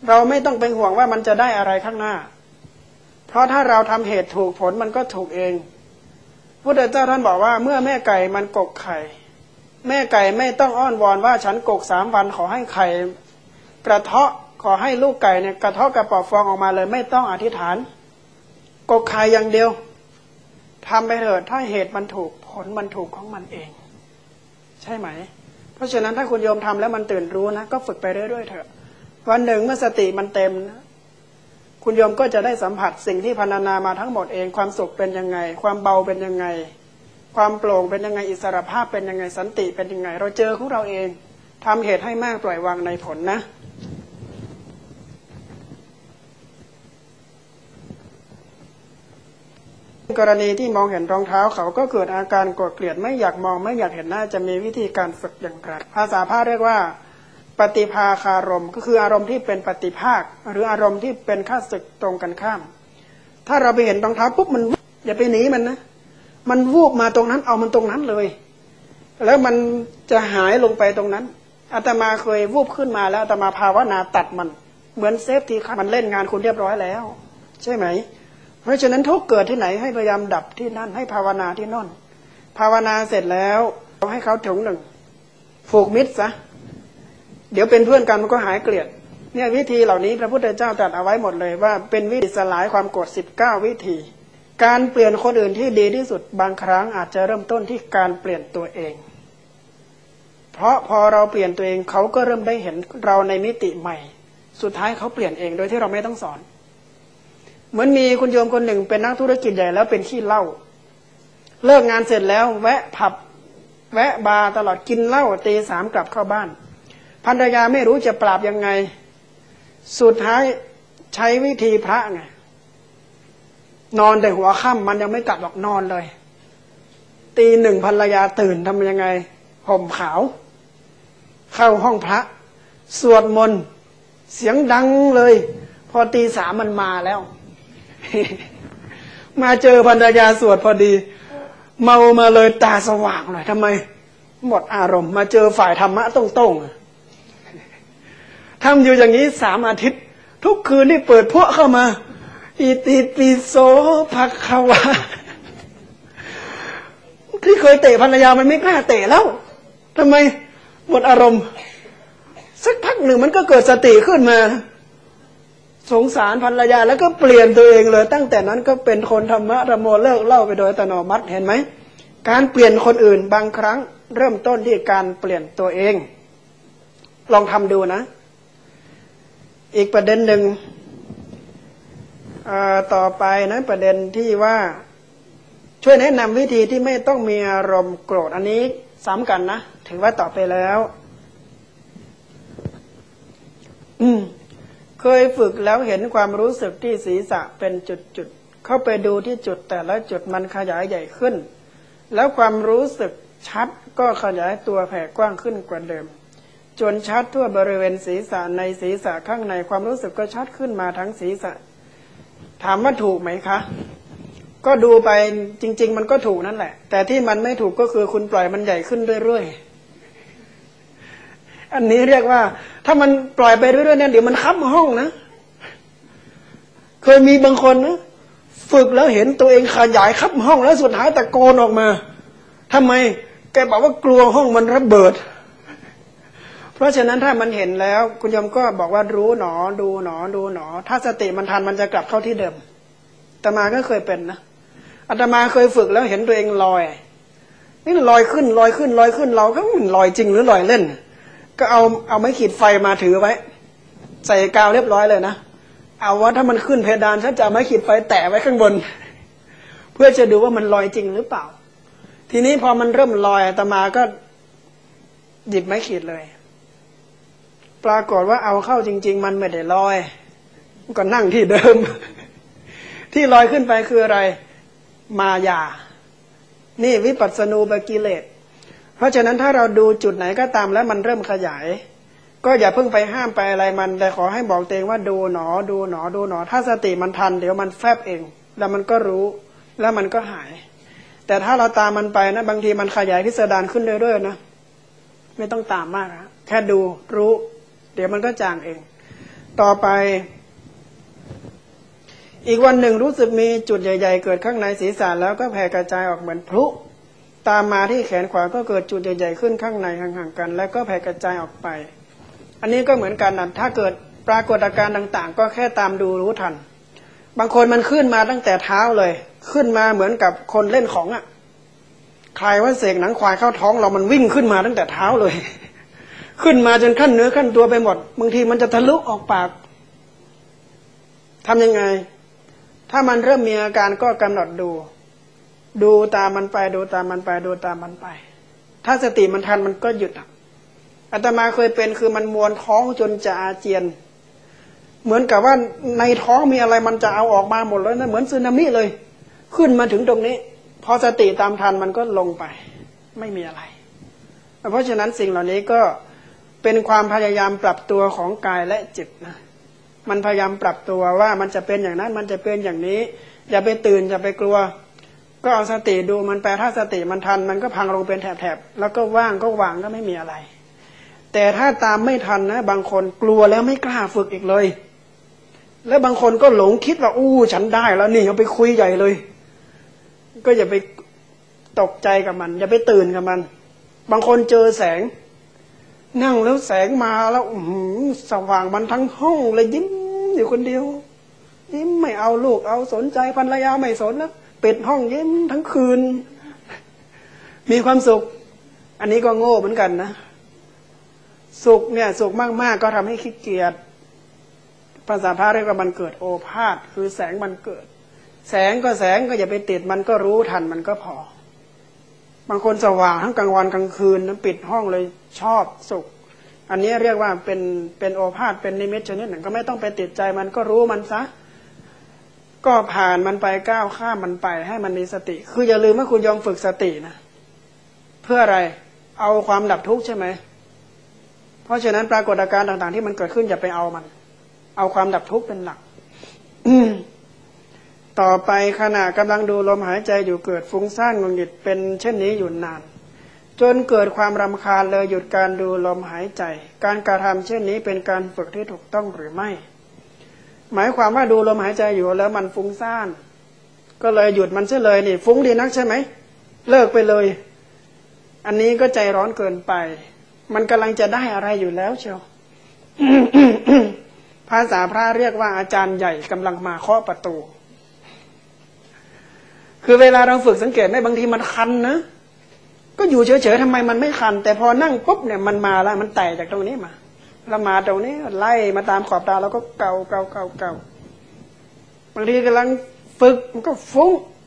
Speaker 1: เราไม่ต้องเป็นห่วงว่ามันจะได้อะไรข้างหน้าเพราะถ้าเราทำเหตุถูกผลมันก็ถูกเองพุทธเจ้าท่านบอกว่าเมื่อแม่ไก่มันกกไข่แม่ไก่ไม่ต้องอ้อนวอนว่าฉันกกสามวันขอให้ไข่กระเทาะขอให้ลูกไก่เนี่ยกระเทาะกระปอกฟองออกมาเลยไม่ต้องอธิษฐานกกไข่อย่างเดียวทำไปเถิดถ้าเหตุมันถูกผลมันถูกของมันเองใช่ไหมเพราะฉะนั้นถ้าคุณโยมทำแล้วมันตื่นรู้นะก็ฝึกไปเรื่อยๆเถอะวันหนึ่งเมื่อสติมันเต็มนะคุณโยมก็จะได้สัมผัสสิ่งที่พรรณนามาทั้งหมดเองความสุขเป็นยังไงความเบาเป็นยังไงความโปร่งเป็นยังไงอิสรภาพเป็นยังไงสันติเป็นยังไงเราเจอของเราเองทำเหตุให้มากปล่อยวางในผลนะกรณีที่มองเห็นรองเท้าเขาก็เกิดอาการโกรธเกลียดไม่อยากมองไม่อยากเห็นหน้าจะมีวิธีการฝึกอย่างไรภาษาพระเรียกว่าปฏิภาคารมก็คืออารมณ์ที่เป็นปฏิภาคหรืออารมณ์ที่เป็นข้าศึกตรงกันข้ามถ้าเราไปเห็นรองเท้าปุ๊บมันอย่าไปหนีมันนะมันวูบมาตรงนั้นเอามันตรงนั้นเลยแล้วมันจะหายลงไปตรงนั้นอาตมาเคยวูบขึ้นมาแล้วอาตมาภาวนาตัดมันเหมือนเซฟทีมันเล่นงานคุณเรียบร้อยแล้วใช่ไหมเพราะฉะนั้นทุกเกิดที่ไหนให้พยายามดับที่นั่นให้ภาวนาที่นั่นภาวนาเสร็จแล้วต้องให้เขาถึงหนึ่งผูกมิตรซะเดี๋ยวเป็นเพื่อนกันมันก็หายเกลียดเนี่ยวิธีเหล่านี้พระพุทธเจ้าตรัสเอาไว้หมดเลยว่าเป็นวิธีสลายความโกรธสิบเก้าวิธีการเปลี่ยนคนอื่นที่ดีที่สุดบางครั้งอาจจะเริ่มต้นที่การเปลี่ยนตัวเองเพราะพอเราเปลี่ยนตัวเองเขาก็เริ่มได้เห็นเราในมิติใหม่สุดท้ายเขาเปลี่ยนเองโดยที่เราไม่ต้องสอนเหมือนมีคุณโยมคนหนึ่งเป็นนักธุรกิจใหญ่แล้วเป็นขี้เหล้าเลิกงานเสร็จแล้วแวะผับแวะบาร์ตลอดกินเหล้าตีสามกลับเข้าบ้านภรรยาไม่รู้จะปราบยังไงสุดท้ายใช้วิธีพระไงนอนแต่หัวค่ำมันยังไม่กลับหรอกนอนเลยตีหนึ่งภรรยาตื่นทำยังไงห่มขาวเข้าห้องพระสวดมนต์เสียงดังเลยพอตีสามมันมาแล้ว มาเจอภรรยาสวดพอดีเมามาเลยตาสว่างเลยทำไมหมดอารมณ์มาเจอฝ่ายธรรมะตรงๆทำอยู่อย่างนี้สามอาทิตย์ทุกคืนนี่เปิดพวกเข้ามาอิติปิโสภควาที่เคยเตะภรรยามันไม่กล้าเตะแล้วทำไมหมดอารมณ์สักพักหนึ่งมันก็เกิดสติขึ้นมาสงสารภรรยาแล้วก็เปลี่ยนตัวเองเลยตั้งแต่นั้นก็เป็นคนธรรมะธรรมโมเลิกเล่าไปโดยอัตโนมัติเห็นไหมการเปลี่ยนคนอื่นบางครั้งเริ่มต้นที่การเปลี่ยนตัวเองลองทำดูนะอีกประเด็นหนึ่งต่อไปนะประเด็นที่ว่าช่วยแนะนำวิธีที่ไม่ต้องมีอารมณ์โกรธอันนี้ซ้ำกันนะถือว่าต่อไปแล้วอืมเคยฝึกแล้วเห็นความรู้สึกที่ศีรษะเป็นจุดๆเข้าไปดูที่จุดแต่ละจุดมันขยายใหญ่ขึ้นแล้วความรู้สึกชัดก็ขยายตัวแผ่กว้างขึ้นกว่าเดิมจนชัดทั่วบริเวณศีรษะในศีรษะข้างในความรู้สึกก็ชัดขึ้นมาทั้งศีรษะถามว่าถูกไหมคะก็ดูไปจริงๆมันก็ถูกนั่นแหละแต่ที่มันไม่ถูกก็คือคุณปล่อยมันใหญ่ขึ้นเรื่อยๆอันนี้เรียกว่าถ้ามันปล่อยไปเรื่อยๆเนี่ยเดี๋ยวมันคับห้องนะเคยมีบางคนนะฝึกแล้วเห็นตัวเองขยายคับห้องแล้วสุดท้ายตะโกนออกมาทำไมแกบอกว่ากลัวห้องมันระเบิดเพราะฉะนั้นถ้ามันเห็นแล้วคุณยมก็บอกว่ารู้หนอดูหนอดูหนอถ้าสติมันทันมันจะกลับเข้าที่เดิมอาตมาก็เคยเป็นนะอาตมาเคยฝึกแล้วเห็นตัวเองลอยนี่ลอยขึ้นลอยขึ้นลอยขึ้นเราก็มันลอยจริงหรือลอยเล่นก็เอาเอาไม้ขีดไฟมาถือไว้ใส่กาวเรียบร้อยเลยนะเอาว่าถ้ามันขึ้นเพดานฉันจะเอาไม้ขีดไฟแตะไว้ข้างบนเพื่อจะดูว่ามันลอยจริงหรือเปล่าทีนี้พอมันเริ่มลอยอาตมาก็หยิบไม้ขีดเลยปรากฏว่าเอาเข้าจริงๆมันไม่ได้ลอยก็นั่งที่เดิมที่ลอยขึ้นไปคืออะไรมายานี่วิปัสสนูปกิเลสเพราะฉะนั้นถ้าเราดูจุดไหนก็ตามแล้วมันเริ่มขยายก็อย่าเพิ่งไปห้ามไปอะไรมันแต่ขอให้บอกตัวเองว่าดูหนอดูหนอดูหนอถ้าสติมันทันเดี๋ยวมันแฟบเองแล้วมันก็รู้แล้วมันก็หายแต่ถ้าเราตามมันไปนะบางทีมันขยายพิสดารขึ้นเรื่อยๆนะไม่ต้องตามมากนะแค่ดูรู้เดี๋ยวมันก็จางเองต่อไปอีกวันหนึ่งรู้สึกมีจุดใหญ่ๆเกิดข้างในศีรษะแล้วก็แผ่กระจายออกเหมือนพลุตามมาที่แขนขวาก็เกิดจุดใหญ่ๆขึ้นข้างในห่างๆกันแล้วก็แผ่กระจายออกไปอันนี้ก็เหมือนกันนะถ้าเกิดปรากฏอาการต่างๆก็แค่ตามดูรู้ทันบางคนมันขึ้นมาตั้งแต่เท้าเลยขึ้นมาเหมือนกับคนเล่นของอ่ะใครว่าเสกหนังควายเข้าท้องเรามันวิ่งขึ้นมาตั้งแต่เท้าเลยขึ้นมาจนขั้นเนื้อขั้นตัวไปหมดบางทีมันจะทะลุออกปากทำยังไงถ้ามันเริ่มมีอาการก็กำหนดดูดูตามมันไปดูตามมันไปดูตามมันไปถ้าสติมันทันมันก็หยุดอ่ะอาตมาเคยเป็นคือมันมวนท้องจนจะอาเจียนเหมือนกับว่าในท้องมีอะไรมันจะเอาออกมาหมดเลยนะเหมือนสึนามิเลยขึ้นมาถึงตรงนี้พอสติตามทันมันก็ลงไปไม่มีอะไรเพราะฉะนั้นสิ่งเหล่านี้ก็เป็นความพยายามปรับตัวของกายและจิตนะมันพยายามปรับตัวว่ามันจะเป็นอย่างนั้นมันจะเป็นอย่างนี้อย่าไปตื่นอย่าไปกลัวก็เอาสติดูมันไปถ้าสติมันทันมันก็พังลงเป็นแถบๆแล้วก็ว่างก็วางก็ไม่มีอะไรแต่ถ้าตามไม่ทันนะบางคนกลัวแล้วไม่กล้าฝึกอีกเลยแล้วบางคนก็หลงคิดว่าอู้ฉันได้แล้วนี่เอาไปคุยใหญ่เลยก็อย่าไปตกใจกับมันอย่าไปตื่นกับมันบางคนเจอแสงนั่งแล้วแสงมาแล้วสว่างมันทั้งห้องเลยยิ้มอยู่คนเดียวยิ้มไม่เอาลูกเอาสนใจภรรยาไม่สนแล้วปิดห้องยิ้มทั้งคืนมีความสุขอันนี้ก็โง่เหมือนกันนะสุขเนี่ยสุขมากๆก็ทำให้ขี้เกียจภาษาพระเรียกว่ามันเกิดโอภาสคือแสงมันเกิดแสงก็แสงก็อย่าไปติดมันก็รู้ทันมันก็พอบางคนสว่างทั้งกลางวันกลางคืนนะปิดห้องเลยชอบสุขอันนี้เรียกว่าเป็นเป็นโอภาสเป็นนิมิตชนิดหนึ่งก็ไม่ต้องไปติดใจมันก็รู้มันซะก็ผ่านมันไปก้าวข้ามมันไปให้มันมีสติคืออย่าลืมว่าคุณยอมฝึกสตินะเพื่ออะไรเอาความดับทุกข์ใช่ไหมเพราะฉะนั้นปรากฏการณ์ต่างๆที่มันเกิดขึ้นอย่าไปเอามันเอาความดับทุกข์เป็นหลักต่อไปขณะกำลังดูลมหายใจอยู่เกิดฟุ้งซ่านงุนงิดเป็นเช่นนี้อยู่นานจนเกิดความรำคาญเลยหยุดการดูลมหายใจการกระทำเช่นนี้เป็นการฝึกที่ถูกต้องหรือไม่หมายความว่าดูลมหายใจอยู่แล้วมันฟุ้งซ่านก็เลยหยุดมันเสียเลยนี่ฟุ้งดีนักใช่ไหมเลิกไปเลยอันนี้ก็ใจร้อนเกินไปมันกำลังจะได้อะไรอยู่แล้วเชียว ภาษาพระเรียกว่าอาจารย์ใหญ่กำลังมาเคาะประตูคือเวลาเราฝึกสังเกตได้บางทีมันคันนะก็อยู่เฉยๆทำไมมันไม่คันแต่พอนั่งปุ๊บเนี่ยมันมาแล้วมันแตกจากตรงนี้มาแล้วมาตรงนี้ไล่มาตามขอบตาแล้วก็เกาเกาเกาเกาบางทีกำลังฝึกมันก็ฟุ้ง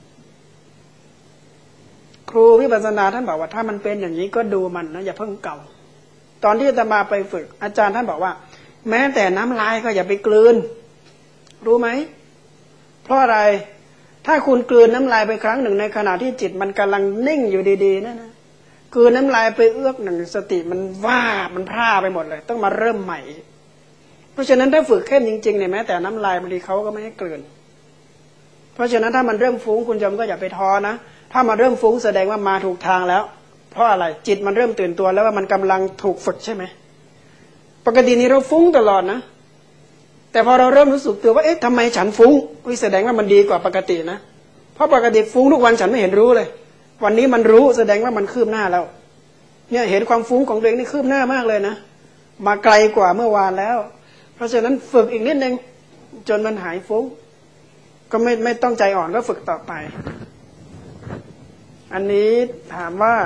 Speaker 1: ครูวิปัสสนาท่านบอกว่าถ้ามันเป็นอย่างนี้ก็ดูมันนะอย่าเพิ่งเกาตอนที่อาตมาไปฝึกอาจารย์ท่านบอกว่าแม้แต่น้ำลายก็อย่าไปกลืนรู้ไหมเพราะอะไรถ้าคุณกลืนน้ำลายไปครั้งหนึ่งในขณะที่จิตมันกำลังนิ่งอยู่ดีๆนั่นนะกลืนน้ำลายไปเอื้อกหนึ่งสติมันว่ามันพร่าไปหมดเลยต้องมาเริ่มใหม่เพราะฉะนั้นถ้าฝึกเข้มจริงๆเนี่ยแม้แต่น้ำลายบางทีเขาก็ไม่ให้กลืนเพราะฉะนั้นถ้ามันเริ่มฟุ้งคุณโยมก็อย่าไปท้อนะถ้ามันเริ่มฟุ้งแสดงว่ามาถูกทางแล้วเพราะอะไรจิตมันเริ่มตื่นตัวแล้วว่ามันกำลังถูกฝึกใช่ไหมปกตินี้เราฟุ้งตลอดนะแต่พอเราเริ่มรู้สึกตัวว่าเอ๊ะทำไมฉันฟุ้งวิแสดงว่ามันดีกว่าปกตินะเพราะปกติฟุ้งทุกวันฉันไม่เห็นรู้เลยวันนี้มันรู้แสดงว่ามันคืบหน้าแล้วเนี่ยเห็นความฟุ้งของตัวเองนี่คืบหน้ามากเลยนะมาไกลกว่าเมื่อวานแล้วเพราะฉะนั้นฝึกอีกนิดนึงจนมันหายฟุ้งก็ไม่ไม่ต้องใจอ่อนก็ฝึกต่อไปอันนี้ถามว่า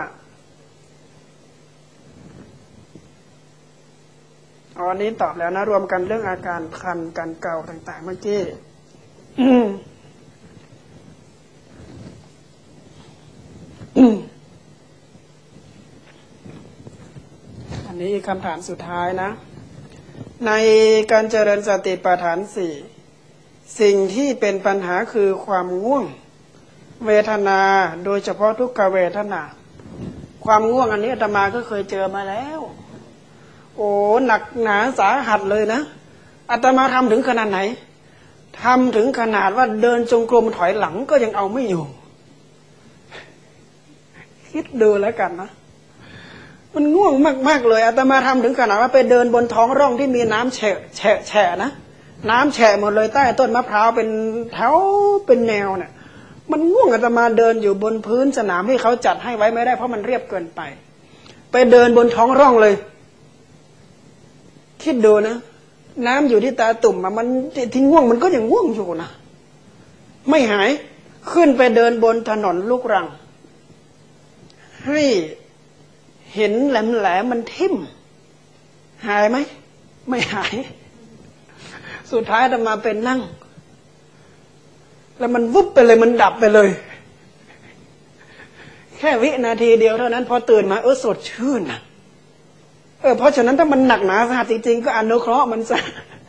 Speaker 1: อ๋ออันนี้ตอบแล้วนะรวมกันเรื่องอาการคันการเกาต่างๆเมื่อกี้อันนี้คำถามสุดท้ายนะในการเจริญสติปัฏฐานสี่สิ่งที่เป็นปัญหาคือความง่วงเวทนาโดยเฉพาะทุกขเวทนาความง่วงอันนี้อาตมาก็เคยเจอมาแล้วโอ้หนักหนาสาหัสเลยนะอาตมาทำถึงขนาดไหนทำถึงขนาดว่าเดินจงกรมถอยหลังก็ยังเอาไม่อยู่คิดดูแล้วกันนะมันง่วงมากๆเลยอาตมาทำถึงขนาดว่าไปเดินบนท้องร่องที่มีน้ำแฉะแฉะแฉะนะน้ำแฉะหมดเลยใต้ต้นมะพร้าวเป็นแถวเป็นแนวเนี่ยมันง่วงอาตมาเดินอยู่บนพื้นสนามที่เขาจัดให้ไว้ไม่ได้เพราะมันเรียบเกินไปไปเดินบนท้องร่องเลยคิดดูนะน้ำอยู่ที่ตาตุ่มอะมันที่ง่วงมันก็ยังง่วงอยู่นะไม่หายขึ้นไปเดินบนถนนลูกรังให้เห็นแหลมๆมันทิ่มหายไหมไม่หายสุดท้ายอาตมาเป็นนั่งแล้วมันวุบไปเลยมันดับไปเลยแค่วินาทีเดียวเท่านั้นพอตื่นมาเออสดชื่นนะเออเพราะฉะนั้นถ้ามันหนักหนาสาหัสจริงๆก็อนุเคราะห์มันซะ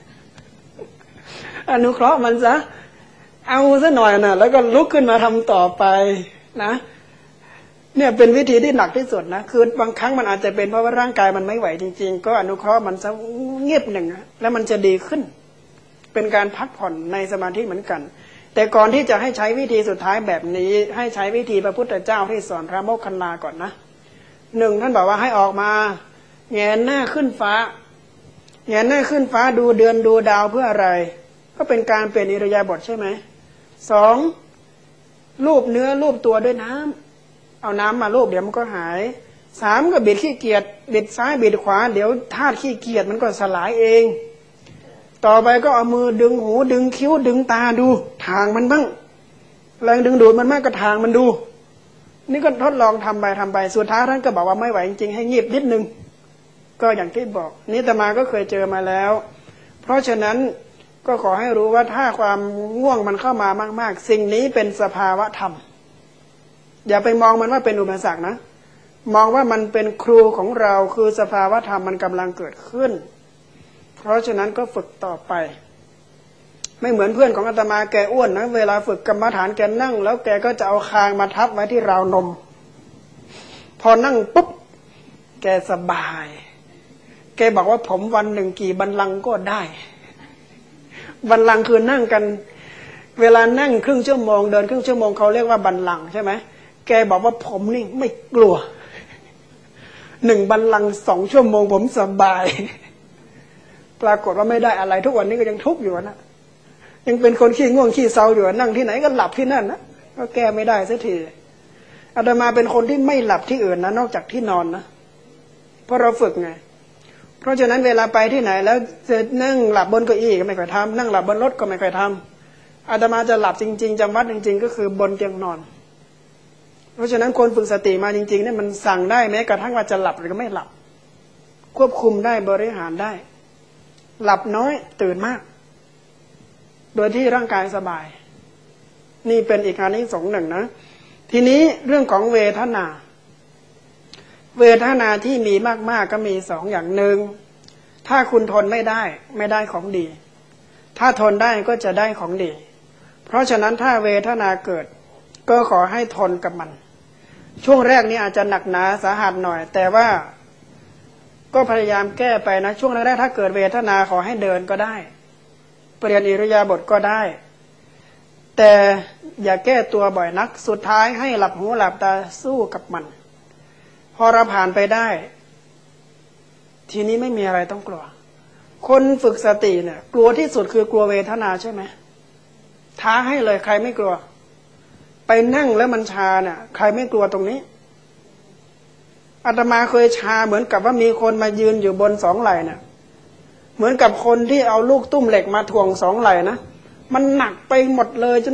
Speaker 1: อนุเคราะห์มันซะเอาซะหน่อยนะแล้วก็ลุกขึ้นมาทำต่อไปนะเนี่ยเป็นวิธีที่หนักที่สุดนะคือบางครั้งมันอาจจะเป็นเพราะว่าร่างกายมันไม่ไหวจริงๆก็อนุเคราะห์มันซะเงียบหนึ่งแล้วมันจะดีขึ้นเป็นการพักผ่อนในสมาธิเหมือนกันแต่ก่อนที่จะให้ใช้วิธีสุดท้ายแบบนี้ให้ใช้วิธีพระพุทธเจ้าที่สอนพระโมคคัลลาก่อนนะหนึ่งท่านบอกว่าให้ออกมาแงนหน้าขึ้นฟ้าแงนหน้าขึ้นฟ้าดูเดือนดูดาวเพื่ออะไรก็เป็นการเปลี่ยนอิริยาบถใช่ไหมสองลูบเนื้อลูบตัวด้วยน้ำเอาน้ำมาลูบเดี๋ยวมันก็หายสามก็บิดขี้เกียจบิดซ้ายบิดขวาเดี๋ยวธาตุขี้เกียจมันก็สลายเองต่อไปก็เอามือดึงหูดึงคิ้วดึงตาดูทางมันบ้างแรงดึงดูดมันมากก็ทางมันดูนี่ก็ทดลองทำไปทำไปสุดท้ายท่านก็บอกว่าไม่ไหวจริงๆให้งีบนิดนึงก็อย่างที่บอกนี่อาตมาก็เคยเจอมาแล้วเพราะฉะนั้นก็ขอให้รู้ว่าถ้าความง่วงมันเข้ามามากๆสิ่งนี้เป็นสภาวะธรรมอย่าไปมองมันว่าเป็นอุปสรรคนะมองว่ามันเป็นครูของเราคือสภาวะธรรมมันกำลังเกิดขึ้นเพราะฉะนั้นก็ฝึกต่อไปไม่เหมือนเพื่อนของอาตมาแกอ้วนนะเวลาฝึกกรรมฐานแกนั่งแล้วแกก็จะเอาคางมาทับไว้ที่ราวนมพอนั่งปุ๊บแกสบายแกบอกว่าผมวันหนึ่งกี่บัลลังก์ก็ได้บัลลังก์คือนั่งกันเวลานั่งครึ่งชั่วโมงเดินครึ่งชั่วโมงเขาเรียกว่าบัลลังก์ใช่ไหมแกบอกว่าผมนี่ไม่กลัวหนึ่งบัลลังก์สองชั่วโมงผมสบายปรากฏว่าไม่ได้อะไรทุกวันนี้ก็ยังทุกข์อยู่นะยังเป็นคนขี้ง่วงขี้เซาอยู่นั่งที่ไหนก็หลับที่นั่นนะก็แก้ไม่ได้สักทีอาตมาเป็นคนที่ไม่หลับที่อื่นนะนอกจากที่นอนนะเพราะเราฝึกไงเพราะฉะนั้นเวลาไปที่ไหนแล้วจะนั่งหลับบนเก้าอี้ก็ไม่ค่อยทำนั่งหลับบนรถก็ไม่ค่อยทำอาตมาจะหลับจริงๆจำวัดจริงๆก็คือบนเตียงนอนเพราะฉะนั้นคนฝึกสติมาจริงๆเนี่ยมันสั่งได้แม้กระทั่งว่าจะหลับหรือไม่หลับควบคุมได้บริหารได้หลับน้อยตื่นมากโดยที่ร่างกายสบายนี่เป็นอีกอานิสงส์หนึ่งนะทีนี้เรื่องของเวทนาเวทนาที่มีมากๆก็มีสองอย่างหนึ่งถ้าคุณทนไม่ได้ไม่ได้ของดีถ้าทนได้ก็จะได้ของดีเพราะฉะนั้นถ้าเวทนาเกิดก็ขอให้ทนกับมันช่วงแรกนี้อาจจะหนักหนาสาหัสหน่อยแต่ว่าก็พยายามแก้ไปนะช่วงแรกๆถ้าเกิดเวทนาขอให้เดินก็ได้เปลี่ยนอิริยาบถก็ได้แต่อย่าแก้ตัวบ่อยนักสุดท้ายให้หลับหูหลับตาสู้กับมันพอเราผ่านไปได้ทีนี้ไม่มีอะไรต้องกลัวคนฝึกสติเนี่ยกลัวที่สุดคือกลัวเวทนาใช่ไหมท้าให้เลยใครไม่กลัวไปนั่งแล้วมันชาเนี่ยใครไม่กลัวตรงนี้อาตมาเคยชาเหมือนกับว่ามีคนมายืนอยู่บนสองไหล่เนี่ยเหมือนกับคนที่เอาลูกตุ้มเหล็กมาถ่วงสองไหล่นะมันหนักไปหมดเลยจน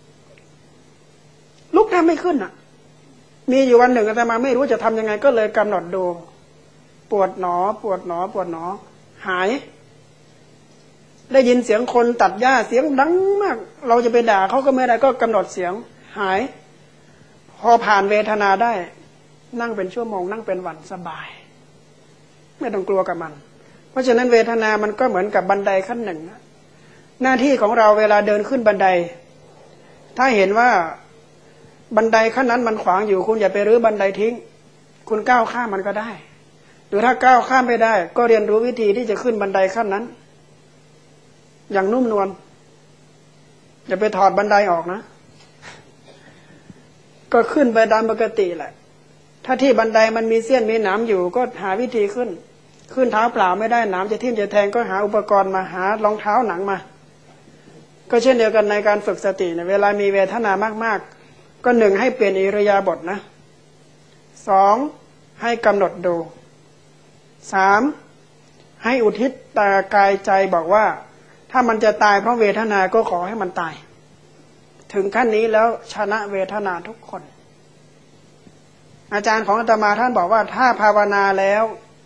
Speaker 1: ลุกแทบไม่ขึ้นอ่ะมีอยู่วันหนึ่งอาตมาไม่รู้จะทำยังไงก็เลยกำหนดดูปวดหนอปวดหนอปวดหนอหายได้ยินเสียงคนตัดหญ้าเสียงดังมากเราจะไปด่าเขาก็ไม่ได้ก็กำหนดเสียงหายพอผ่านเวทนาได้นั่งเป็นชั่วโมงนั่งเป็นวันสบายไม่ต้องกลัวกับมันเพราะฉะนั้นเวทนามันก็เหมือนกับบันไดขั้นหนึ่งหน้าที่ของเราเวลาเดินขึ้นบันไดถ้าเห็นว่าบันไดขั้นนั้นมันขวางอยู่คุณอย่าไปรื้อบันไดทิ้งคุณก้าวข้ามมันก็ได้หรือถ้าก้าวข้ามไม่ได้ก็เรียนรู้วิธีที่จะขึ้นบันไดขั้นนั้นอย่างนุ่มนวลอย่าไปถอดบันไดออกนะก็ขึ้นไปตามปกติแหละถ้าที่บันไดมันมีเสี้ยนมีหนามอยู่ก็หาวิธีขึ้นขึ้นเท้าเปล่าไม่ได้หนามจะทิ่มจะแทงก็หาอุปกรณ์มาหารองเท้าหนังมาก็เช่นเดียวกันในการฝึกสติเนี่ยเวลามีเวทนามากๆก็หนึ่งให้เปลี่ยนอิริยาบถนะสองให้กำหนดดูสามให้อุทิศตากายใจบอกว่าถ้ามันจะตายเพราะเวทนาก็ขอให้มันตายถึงขั้นนี้แล้วชนะเวทนาทุกคนอาจารย์ของอาตมาท่านบอกว่าถ้าภาวนาแล้ว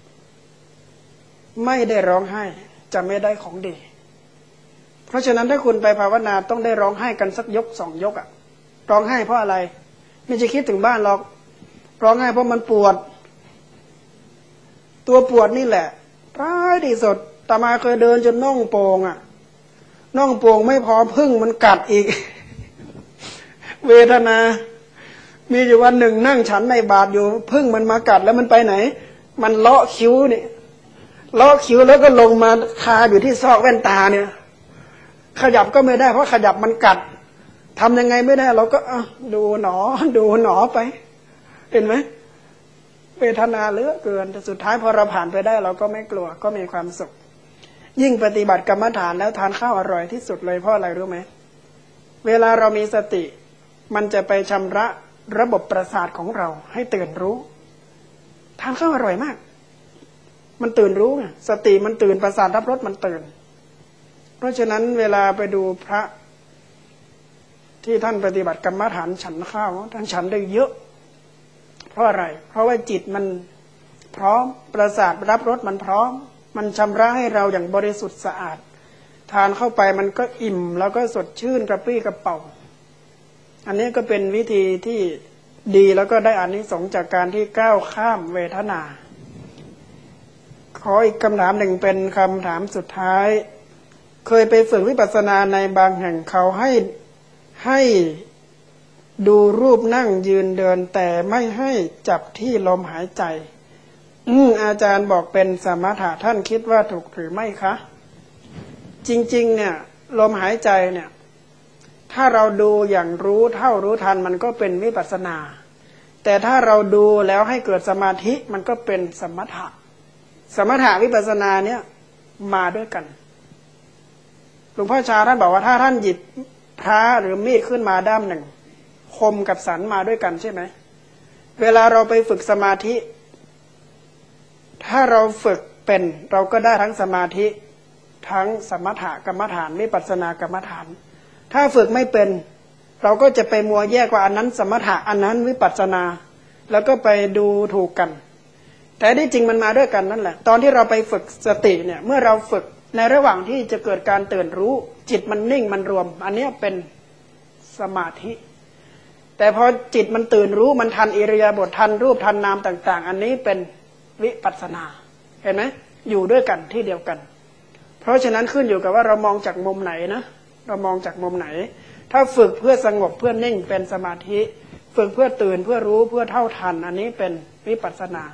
Speaker 1: ไม่ได้ร้องไห้จะไม่ได้ของดีเพราะฉะนั้นถ้าคุณไปภาวนาต้องได้ร้องไห้กันสักยกสองยกอะร้องไห้เพราะอะไรไม่จะคิดถึงบ้านหรอกร้องไห้เพราะมันปวดตัวปวดนี่แหละร้ายที่สุดอาตมาเคยเดินจนน่องโป่งอะน่องโป่งไม่พอพึ่งมันกัดอีก เวทนามีอยู่วันหนึ่งนั่งฉันในบาตรอยู่พึ่งมันมากัดแล้วมันไปไหนมันเลาะคิ้วนี่เลาะคิ้วแล้วก็ลงมาคาอยู่ที่ซอกแว่นตาเนี่ยขยับก็ไม่ได้เพราะขยับมันกัดทำยังไงไม่ได้เราก็ดูหนอดูหนอไปเห็นไหมเวทนาเหลือเกินแต่สุดท้ายพอเราผ่านไปได้เราก็ไม่กลัวก็มีความสุขยิ่งปฏิบัติกรรมฐานแล้วทานข้าวอร่อยที่สุดเลยเพราะอะไรรู้ไหมเวลาเรามีสติมันจะไปชำระระบบประสาทของเราให้ตื่นรู้ทานข้าวอร่อยมากมันตื่นรู้ไงสติมันตื่นประสาทรับรสมันตื่นเพราะฉะนั้นเวลาไปดูพระที่ท่านปฏิบัติกรรมฐานฉันข้าวท่านฉันได้เยอะเพราะอะไรเพราะว่าจิตมันพร้อมประสาทรับรสมันพร้อมมันชำระให้เราอย่างบริสุทธิ์สะอาดทานเข้าไปมันก็อิ่มแล้วก็สดชื่นกระปรี้กระเป๋าอันนี้ก็เป็นวิธีที่ดีแล้วก็ได้อานิสงส์จากการที่ก้าวข้ามเวทนาขออีกคำถามหนึ่งเป็นคำถามสุดท้ายเคยไปฝึกวิปัสสนาในบางแห่งเขาให้ให้ดูรูปนั่งยืนเดินแต่ไม่ให้จับที่ลมหายใจอืมอาจารย์บอกเป็นสมถะท่านคิดว่าถูกหรือไม่คะจริงๆเนี่ยลมหายใจเนี่ยถ้าเราดูอย่างรู้เท่ารู้ทันมันก็เป็นวิปัสสนาแต่ถ้าเราดูแล้วให้เกิดสมาธิมันก็เป็นสมถะสมถะวิปัสสนาเนี่ยมาด้วยกันหลวงพ่อชาท่านบอกว่าถ้าท่านหยิบพระหรือมีดขึ้นมาด้ามหนึ่งคมกับสันมาด้วยกันใช่ไหมเวลาเราไปฝึกสมาธิถ้าเราฝึกเป็นเราก็ได้ทั้งสมาธิทั้งสมถะกรรมฐานวิปัสสนากรรมฐานถ้าฝึกไม่เป็นเราก็จะไปมัวแยกว่าอันนั้นสมถะอันนั้นวิปัสสนาแล้วก็ไปดูถูกกันแต่ที่จริงมันมาด้วยกันนั่นแหละตอนที่เราไปฝึกสติเนี่ยเมื่อเราฝึกในระหว่างที่จะเกิดการตื่นรู้จิตมันนิ่งมันรวมอันนี้เป็นสมาธิแต่พอจิตมันตื่นรู้มันทันอิริยาบถทันรูปทันนามต่างๆอันนี้เป็นวิปัสสนาเห็นไหมอยู่ด้วยกันที่เดียวกันเพราะฉะนั้นขึ้นอยู่กับว่าเรามองจากมุมไหนนะเรามองจากมุมไหนถ้าฝึกเพื่อสงบเพื่อนิ่งเป็นสมาธิฝึกเพื่อตื่นเพื่อรู้เพื่อเท่าทันอันนี้เป็นวิปัสสนา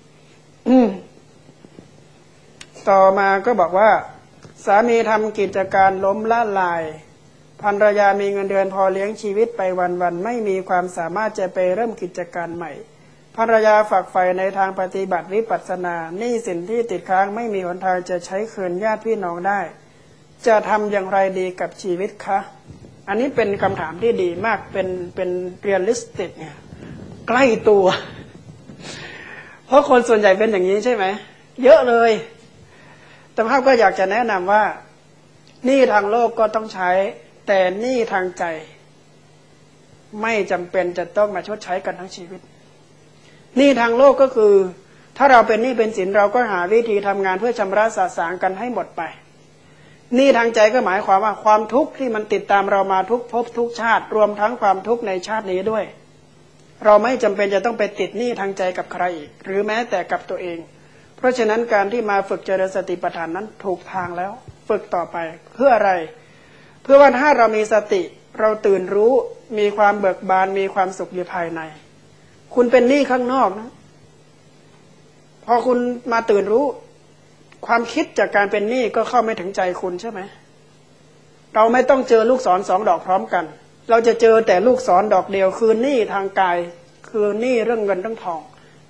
Speaker 1: ต่อมาก็บอกว่าสามีทำกิจการล้มละลายภรรยามีเงินเดือนพอเลี้ยงชีวิตไปวันๆไม่มีความสามารถจะไปเริ่มกิจการใหม่ภรรยาฝักใฝ่ในทางปฏิบัติวิปัสสนาหนี้สินที่ติดค้างไม่มีหนทางจะใช้คืนญาติพี่น้องได้จะทำอย่างไรดีกับชีวิตคะอันนี้เป็นคำถามที่ดีมากเป็นเป็นเรียลลิสติกเนี่ยใกล้ตัวเพราะคนส่วนใหญ่เป็นอย่างนี้ใช่ไหมเยอะเลยแต่ภาพก็อยากจะแนะนำว่าหนี้ทางโลกก็ต้องใช้แต่หนี้ทางใจไม่จำเป็นจะต้องมาชดใช้กันทั้งชีวิตหนี้ทางโลกก็คือถ้าเราเป็นหนี้เป็นสินเราก็หาวิธีทำงานเพื่อชำระสะสางกันให้หมดไปหนี้ทางใจก็หมายความว่าความทุกข์ที่มันติดตามเรามาทุกภพทุกชาติรวมทั้งความทุกข์ในชาตินี้ด้วยเราไม่จำเป็นจะต้องไปติดหนี้ทางใจกับใครอีกหรือแม้แต่กับตัวเองเพราะฉะนั้นการที่มาฝึกเจริญสติปัฏฐานนั้นถูกทางแล้วฝึกต่อไปเพื่ออะไรเพื่อว่าถ้าเรามีสติเราตื่นรู้มีความเบิกบานมีความสุขอยู่ภายในคุณเป็นหนี้ข้างนอกนะพอคุณมาตื่นรู้ความคิดจากการเป็นหนี้ก็เข้าไม่ถึงใจคุณใช่ไหมเราไม่ต้องเจอลูกศรสองดอกพร้อมกันเราจะเจอแต่ลูกศรดอกเดียวคือหนี้ทางกายคือหนี้เรื่องเงินเรื่องทอง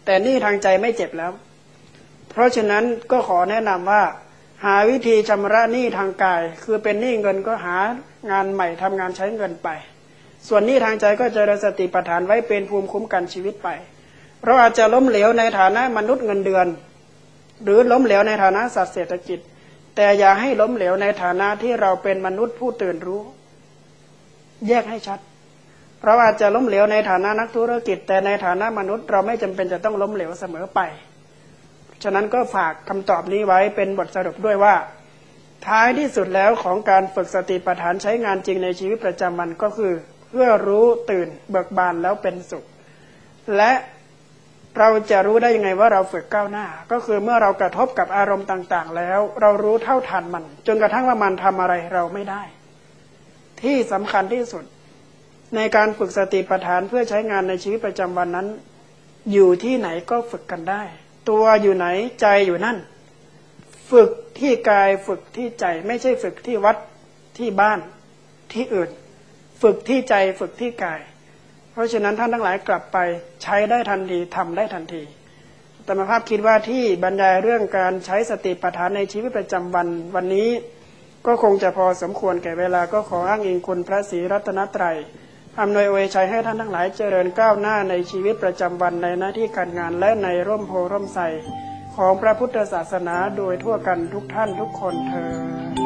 Speaker 1: แต่หนี้ทางใจไม่เจ็บแล้วเพราะฉะนั้นก็ขอแนะนำว่าหาวิธีชำระหนี้ทางกายคือเป็นหนี้เงินก็หางานใหม่ทำงานใช้เงินไปส่วนหนี้ทางใจก็เจริญสติปัฏฐานไว้เป็นภูมิคุ้มกันชีวิตไปเราอาจจะล้มเหลวในฐานะมนุษย์เงินเดือนหรือล้มเหลวในฐานะสัตว์เศรษฐกิจแต่อย่าให้ล้มเหลวในฐานะที่เราเป็นมนุษย์ผู้ตื่นรู้แยกให้ชัดเราอาจจะล้มเหลวในฐานะนักธุรกิจแต่ในฐานะมนุษย์เราไม่จำเป็นจะต้องล้มเหลวเสมอไปฉะนั้นก็ฝากคำตอบนี้ไว้เป็นบทสรุปด้วยว่าท้ายที่สุดแล้วของการฝึกสติปัฏฐานใช้งานจริงในชีวิตประจำวันก็คือเพื่อรู้ตื่นเบิกบานแล้วเป็นสุขและเราจะรู้ได้ยังไงว่าเราฝึกก้าวหน้าก็คือเมื่อเรากระทบกับอารมณ์ต่างๆแล้วเรารู้เท่าทันมันจนกระทั่งว่ามันทำอะไรเราไม่ได้ที่สำคัญที่สุดในการฝึกสติปัฏฐานเพื่อใช้งานในชีวิตประจำวันนั้นอยู่ที่ไหนก็ฝึกกันได้ตัวอยู่ไหนใจอยู่นั่นฝึกที่กายฝึกที่ใจไม่ใช่ฝึกที่วัดที่บ้านที่อื่นฝึกที่ใจฝึกที่กายเพราะฉะนั้นท่านทั้งหลายกลับไปใช้ได้ทันทีทำได้ทันทีอาตมาภาพคิดว่าที่บรรยายเรื่องการใช้สติปัฏฐานในชีวิตประจำวันวันนี้ก็คงจะพอสมควรแก่เวลาก็ขออ้างอิงคุณพระศรีรัตนตรัยอำนวยอวยชัยให้ท่านทั้งหลายเจริญก้าวหน้าในชีวิตประจำวันในหน้าที่การงานและในร่มโพร่มไทรของพระพุทธศาสนาโดยทั่วกันทุกท่านทุกคนเทอญ